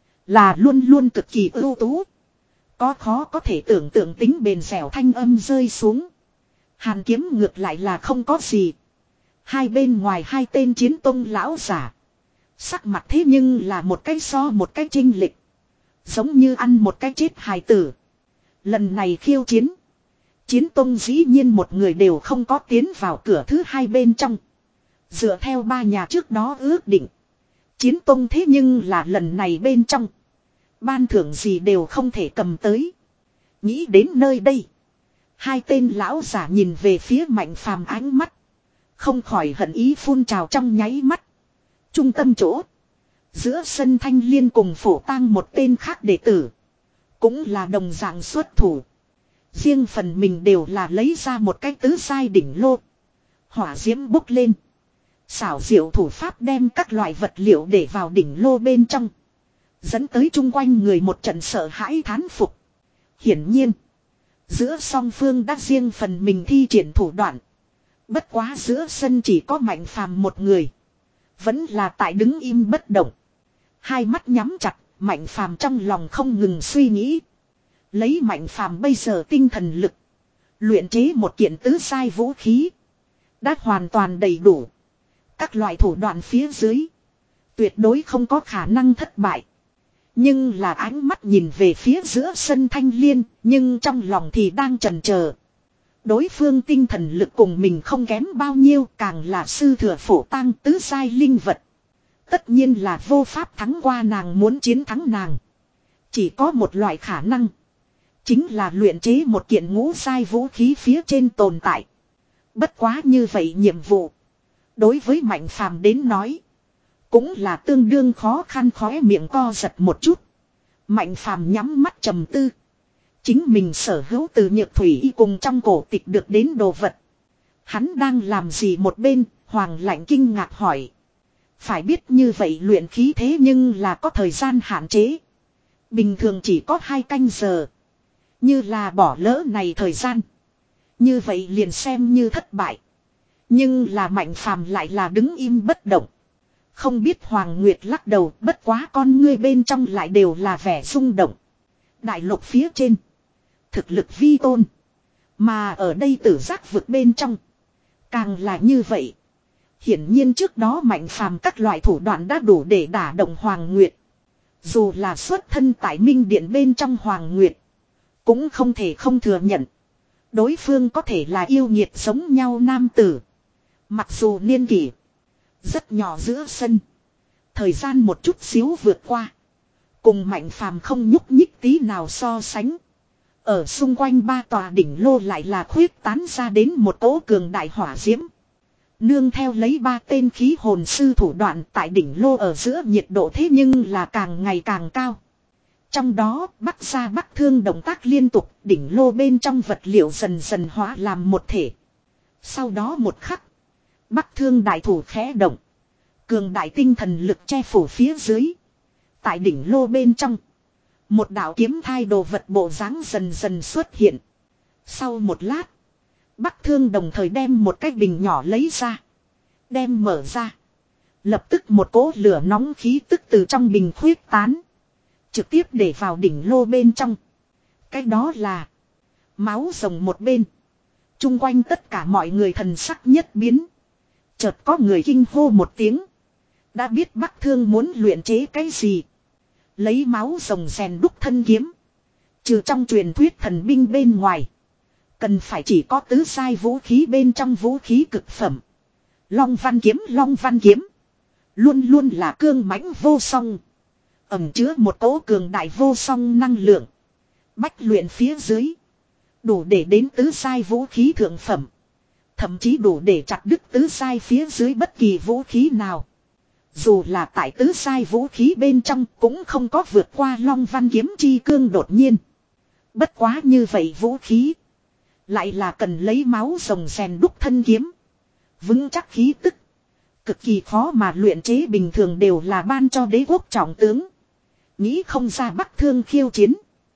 Speaker 1: là luôn luôn cực kỳ ưu tú. Có khó có thể tưởng tượng tính bền dẻo thanh âm rơi xuống. Hàn Kiếm ngược lại là không có gì. Hai bên ngoài hai tên chiến tông lão giả. Sắc mặt thế nhưng là một cái so một cái chênh lệch. Giống như ăn một cái chết hài tử. Lần này khiêu chiến. Chiến tông dĩ nhiên một người đều không có tiến vào cửa thứ hai bên trong. Dựa theo ba nhà trước đó ước định. Chiến tông thế nhưng là lần này bên trong. Ban thưởng gì đều không thể cầm tới. Nghĩ đến nơi đây. Hai tên lão giả nhìn về phía Mạnh Phàm ánh mắt. Không khỏi hận ý phun trào trong nháy mắt. Trung tâm chỗ. Giữa sân Thanh Liên cùng Phổ Tang một tên khác đệ tử. Cũng là đồng dạng xuất thủ. Riêng phần mình đều là lấy ra một cái tứ giai đỉnh lô. Hỏa diễm bốc lên. Xảo diệu thủ pháp đem các loại vật liệu để vào đỉnh lô bên trong. Dẫn tới chung quanh người một trận sợ hãi thán phục. Hiển nhiên. Giữa song phương đã riêng phần mình thi triển thủ đoạn. Bất quá giữa sân chỉ có Mạnh Phàm một người. Vẫn là tại đứng im bất động. Hai mắt nhắm chặt, Mạnh Phàm trong lòng không ngừng suy nghĩ. Lấy Mạnh Phàm bây giờ tinh thần lực. Luyện chế một kiện tứ giai vũ khí. Đã hoàn toàn đầy đủ. Các loại thủ đoạn phía dưới. Tuyệt đối không có khả năng thất bại. Nhưng là ánh mắt nhìn về phía giữa sân Thanh Liên. Nhưng trong lòng thì đang chần chờ. Đối phương tinh thần lực cùng mình không kém bao nhiêu. Càng là sư thừa Phổ Tang tứ giai linh vật. Tất nhiên là vô pháp thắng qua nàng, muốn chiến thắng nàng. Chỉ có một loại khả năng. Chính là luyện chế một kiện ngũ giai vũ khí phía trên tồn tại. Bất quá như vậy nhiệm vụ. Đối với Mạnh Phàm đến nói. Cũng là tương đương khó khăn, khóe miệng co giật một chút. Mạnh Phàm nhắm mắt trầm tư. Chính mình sở hữu từ Nhược Thủy y cùng trong cổ tịch được đến đồ vật. Hắn đang làm gì một bên, Hoàng Lạnh kinh ngạc hỏi. Phải biết như vậy luyện khí thế nhưng là có thời gian hạn chế. Bình thường chỉ có hai canh giờ. Như là bỏ lỡ này thời gian. Như vậy liền xem như thất bại. Nhưng là Mạnh Phàm lại là đứng im bất động. Không biết Hoàng Nguyệt lắc đầu, bất quá con ngươi bên trong lại đều là vẻ rung động. Đại lục phía trên. Thực lực vi tôn. Mà ở đây tử giác vực bên trong. Càng là như vậy. Hiển nhiên trước đó Mạnh Phàm các loại thủ đoạn đã đủ để đả động Hoàng Nguyệt. Dù là xuất thân tại Minh Điện bên trong Hoàng Nguyệt. Cũng không thể không thừa nhận. Đối phương có thể là yêu nghiệt giống nhau nam tử. Mặc dù niên kỷ rất nhỏ giữa sân. Thời gian một chút xíu vượt qua. Cùng Mạnh Phàm không nhúc nhích tí nào so sánh. Ở xung quanh ba tòa đỉnh lô lại là khuyết tán ra đến một cỗ cường đại hỏa diễm. Nương theo lấy ba tên khí hồn sư thủ đoạn tại đỉnh lô ở giữa nhiệt độ thế nhưng là càng ngày càng cao. Trong đó bắc ra bắc thương động tác liên tục, đỉnh lô bên trong vật liệu dần dần hóa làm một thể. Sau đó một khắc, bắc thương đại thủ khẽ động. Cường đại tinh thần lực che phủ phía dưới. Tại đỉnh lô bên trong, một đạo kiếm thai đồ vật bộ dáng dần dần xuất hiện. Sau một lát, bắc thương đồng thời đem một cái bình nhỏ lấy ra. Đem mở ra. Lập tức một cỗ lửa nóng khí tức từ trong bình khuyết tán. Trực tiếp để vào đỉnh lô bên trong. Cái đó là máu rồng một bên. Trung quanh tất cả mọi người thần sắc nhất biến. Chợt có người kinh hô một tiếng. Đã biết Bắc Thương muốn luyện chế cái gì. Lấy máu rồng rèn đúc thân kiếm. Trừ trong truyền thuyết thần binh bên ngoài. Cần phải chỉ có tứ sai vũ khí bên trong vũ khí cực phẩm. Long văn kiếm, long văn kiếm. Luôn luôn là cương mãnh vô song. Ẩm chứa một cỗ cường đại vô song năng lượng. Bách luyện phía dưới. Đủ để đến tứ sai vũ khí thượng phẩm. Thậm chí đủ để chặt đứt tứ sai phía dưới bất kỳ vũ khí nào. Dù là tại tứ sai vũ khí bên trong cũng không có vượt qua long văn kiếm chi cương đột nhiên. Bất quá như vậy vũ khí. Lại là cần lấy máu rồng rèn đúc thân kiếm. Vững chắc khí tức. Cực kỳ khó mà luyện chế bình thường đều là ban cho đế quốc trọng tướng. Nghĩ không ra Bắc Thương khiêu chiến.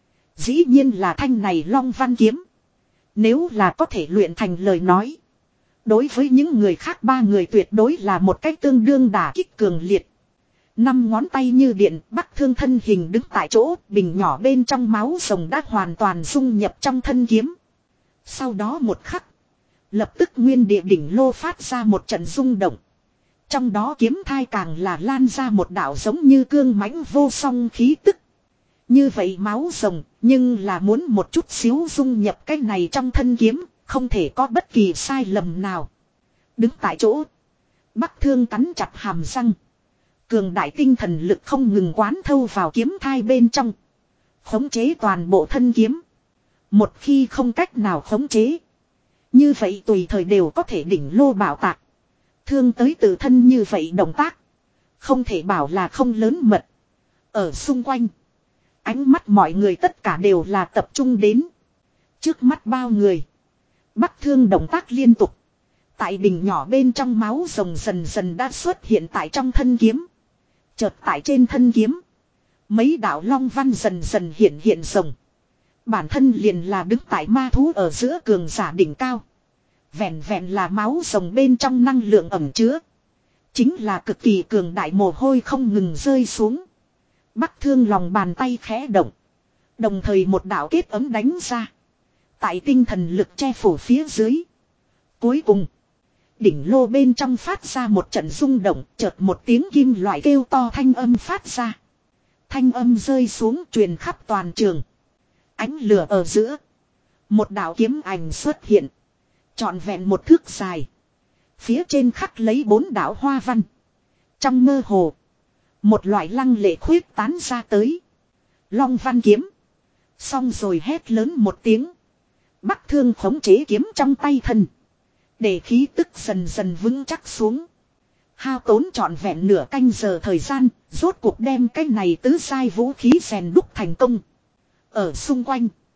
Speaker 1: Dĩ nhiên là thanh này long văn kiếm. Nếu là có thể luyện thành lời nói. Đối với những người khác ba người tuyệt đối là một cách tương đương đả kích cường liệt. Năm ngón tay như điện, Bắc Thương thân hình đứng tại chỗ, bình nhỏ bên trong máu rồng đã hoàn toàn dung nhập trong thân kiếm. Sau đó một khắc, lập tức nguyên địa đỉnh lô phát ra một trận rung động. Trong đó kiếm thai càng là lan ra một đạo giống như cương mãnh vô song khí tức. Như vậy máu rồng, nhưng là muốn một chút xíu dung nhập cái này trong thân kiếm, không thể có bất kỳ sai lầm nào. Đứng tại chỗ, Bắc Thương cắn chặt hàm răng. Cường đại tinh thần lực không ngừng quán thâu vào kiếm thai bên trong. Khống chế toàn bộ thân kiếm. Một khi không cách nào khống chế. Như vậy tùy thời đều có thể đỉnh lô bảo tạc. Thương tới tự thân như vậy động tác. Không thể bảo là không lớn mật. Ở xung quanh. Ánh mắt mọi người tất cả đều là tập trung đến. Trước mắt bao người. Bắc Thương động tác liên tục. Tại bình nhỏ bên trong máu rồng dần dần đã xuất hiện tại trong thân kiếm. Chợt tại trên thân kiếm. Mấy đạo long văn dần dần hiện hiện rồng. Bản thân liền là đứng tại ma thú ở giữa cường giả đỉnh cao. Vẹn vẹn là máu rồng bên trong năng lượng ẩm chứa. Chính là cực kỳ cường đại mồ hôi không ngừng rơi xuống. Bắc Thương lòng bàn tay khẽ động. Đồng thời một đạo kết ấm đánh ra. Tại tinh thần lực che phủ phía dưới. Cuối cùng. Đỉnh lô bên trong phát ra một trận rung động. Chợt một tiếng kim loại kêu to thanh âm phát ra. Thanh âm rơi xuống truyền khắp toàn trường. Ánh lửa ở giữa. Một đạo kiếm ảnh xuất hiện. Trọn vẹn một thước dài. Phía trên khắc lấy bốn đạo hoa văn. Trong mơ hồ. Một loại lăng lệ khuyết tán ra tới. Long văn kiếm. Xong rồi hét lớn một tiếng. Bắc Thương khống chế kiếm trong tay thân. Để khí tức dần dần vững chắc xuống. Hao tốn trọn vẹn nửa canh giờ thời gian. Rốt cuộc đem cái này tứ sai vũ khí rèn đúc thành công. Ở xung quanh.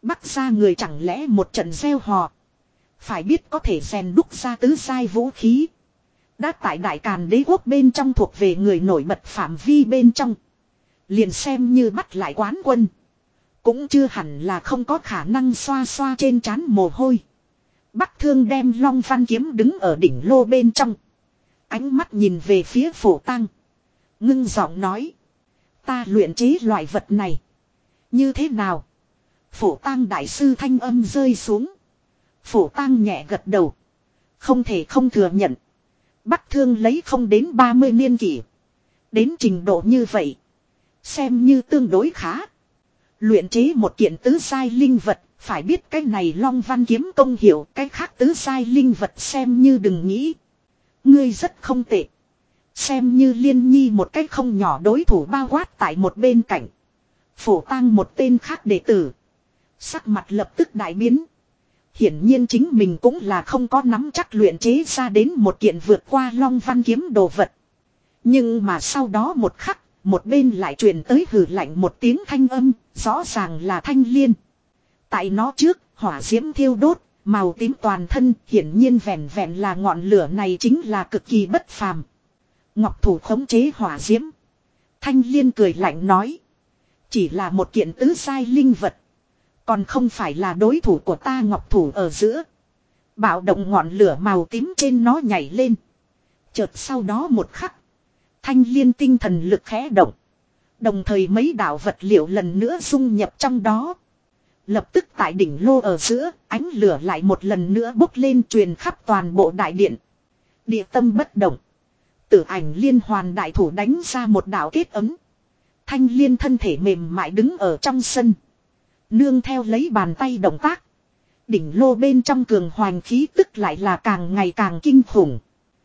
Speaker 1: Bắc gia người chẳng lẽ một trận gieo hò. Phải biết có thể rèn đúc ra tứ giai vũ khí. Đã tại Đại Càn Đế quốc bên trong thuộc về người nổi bật phạm vi bên trong. Liền xem như bắt lại quán quân. Cũng chưa hẳn là không có khả năng xoa xoa trên trán mồ hôi. Bắc Thương đem Long Văn kiếm đứng ở đỉnh lô bên trong. Ánh mắt nhìn về phía Phổ Tăng. Ngưng giọng nói. Ta luyện chế loại vật này. Như thế nào? Phổ Tăng đại sư thanh âm rơi xuống. Phổ Tăng nhẹ gật đầu. Không thể không thừa nhận. Bắc Thương lấy không đến ba mươi niên kỷ. Đến trình độ như vậy. Xem như tương đối khá. Luyện chế một kiện tứ giai linh vật. Phải biết cái này Long Văn kiếm công hiệu. Cái khác tứ giai linh vật xem như đừng nghĩ. Ngươi rất không tệ. Xem như Liên Nhi một cách không nhỏ đối thủ bao quát tại một bên cạnh. Phổ Tăng một tên khác đệ tử. Sắc mặt lập tức đại biến. Hiển nhiên chính mình cũng là không có nắm chắc luyện chế ra đến một kiện vượt qua Long Văn kiếm đồ vật. Nhưng mà sau đó một khắc, một bên lại truyền tới hừ lạnh một tiếng thanh âm, rõ ràng là Thanh Liên. Tại nó trước, hỏa diễm thiêu đốt, màu tím toàn thân, hiển nhiên vẹn vẹn là ngọn lửa này chính là cực kỳ bất phàm. Ngọc thủ khống chế hỏa diễm. Thanh Liên cười lạnh nói. Chỉ là một kiện tứ giai linh vật. Còn không phải là đối thủ của ta. Ngọc thủ ở giữa. Bạo động ngọn lửa màu tím trên nó nhảy lên. Chợt sau đó một khắc. Thanh Liên tinh thần lực khẽ động. Đồng thời mấy đạo vật liệu lần nữa dung nhập trong đó. Lập tức tại đỉnh lô ở giữa, ánh lửa lại một lần nữa bốc lên truyền khắp toàn bộ đại điện. Địa tâm bất động. Tử ảnh liên hoàn đại thủ đánh ra một đạo kết ấm. Thanh Liên thân thể mềm mại đứng ở trong sân. Nương theo lấy bàn tay động tác. Đỉnh lô bên trong cường hoành khí tức lại là càng ngày càng kinh khủng.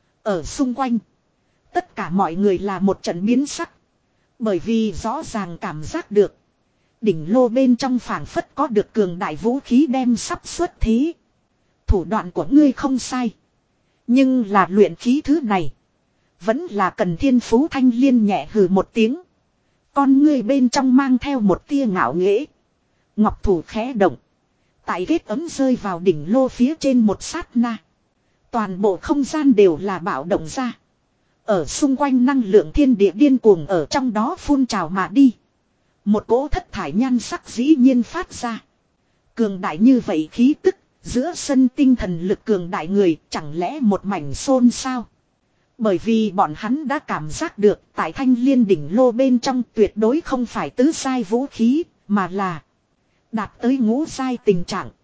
Speaker 1: Ở xung quanh. Tất cả mọi người là một trận biến sắc. Bởi vì rõ ràng cảm giác được. Đỉnh lô bên trong phảng phất có được cường đại vũ khí đem sắp xuất thế. Thủ đoạn của ngươi không sai. Nhưng là luyện khí thứ này. Vẫn là cần thiên phú. Thanh Liên nhẹ hừ một tiếng. Con ngươi bên trong mang theo một tia ngạo nghễ. Ngọc thủ khẽ động. Tại kết ấm rơi vào đỉnh lô phía trên một sát na. Toàn bộ không gian đều là bạo động ra. Ở xung quanh năng lượng thiên địa điên cuồng ở trong đó phun trào mà đi. Một cỗ thất thải nhan sắc dĩ nhiên phát ra. Cường đại như vậy khí tức. Giữa sân tinh thần lực cường đại người chẳng lẽ một mảnh xôn xao. Bởi vì bọn hắn đã cảm giác được tại Thanh Liên đỉnh lô bên trong tuyệt đối không phải tứ giai vũ khí mà là đạt tới ngũ giai tình trạng.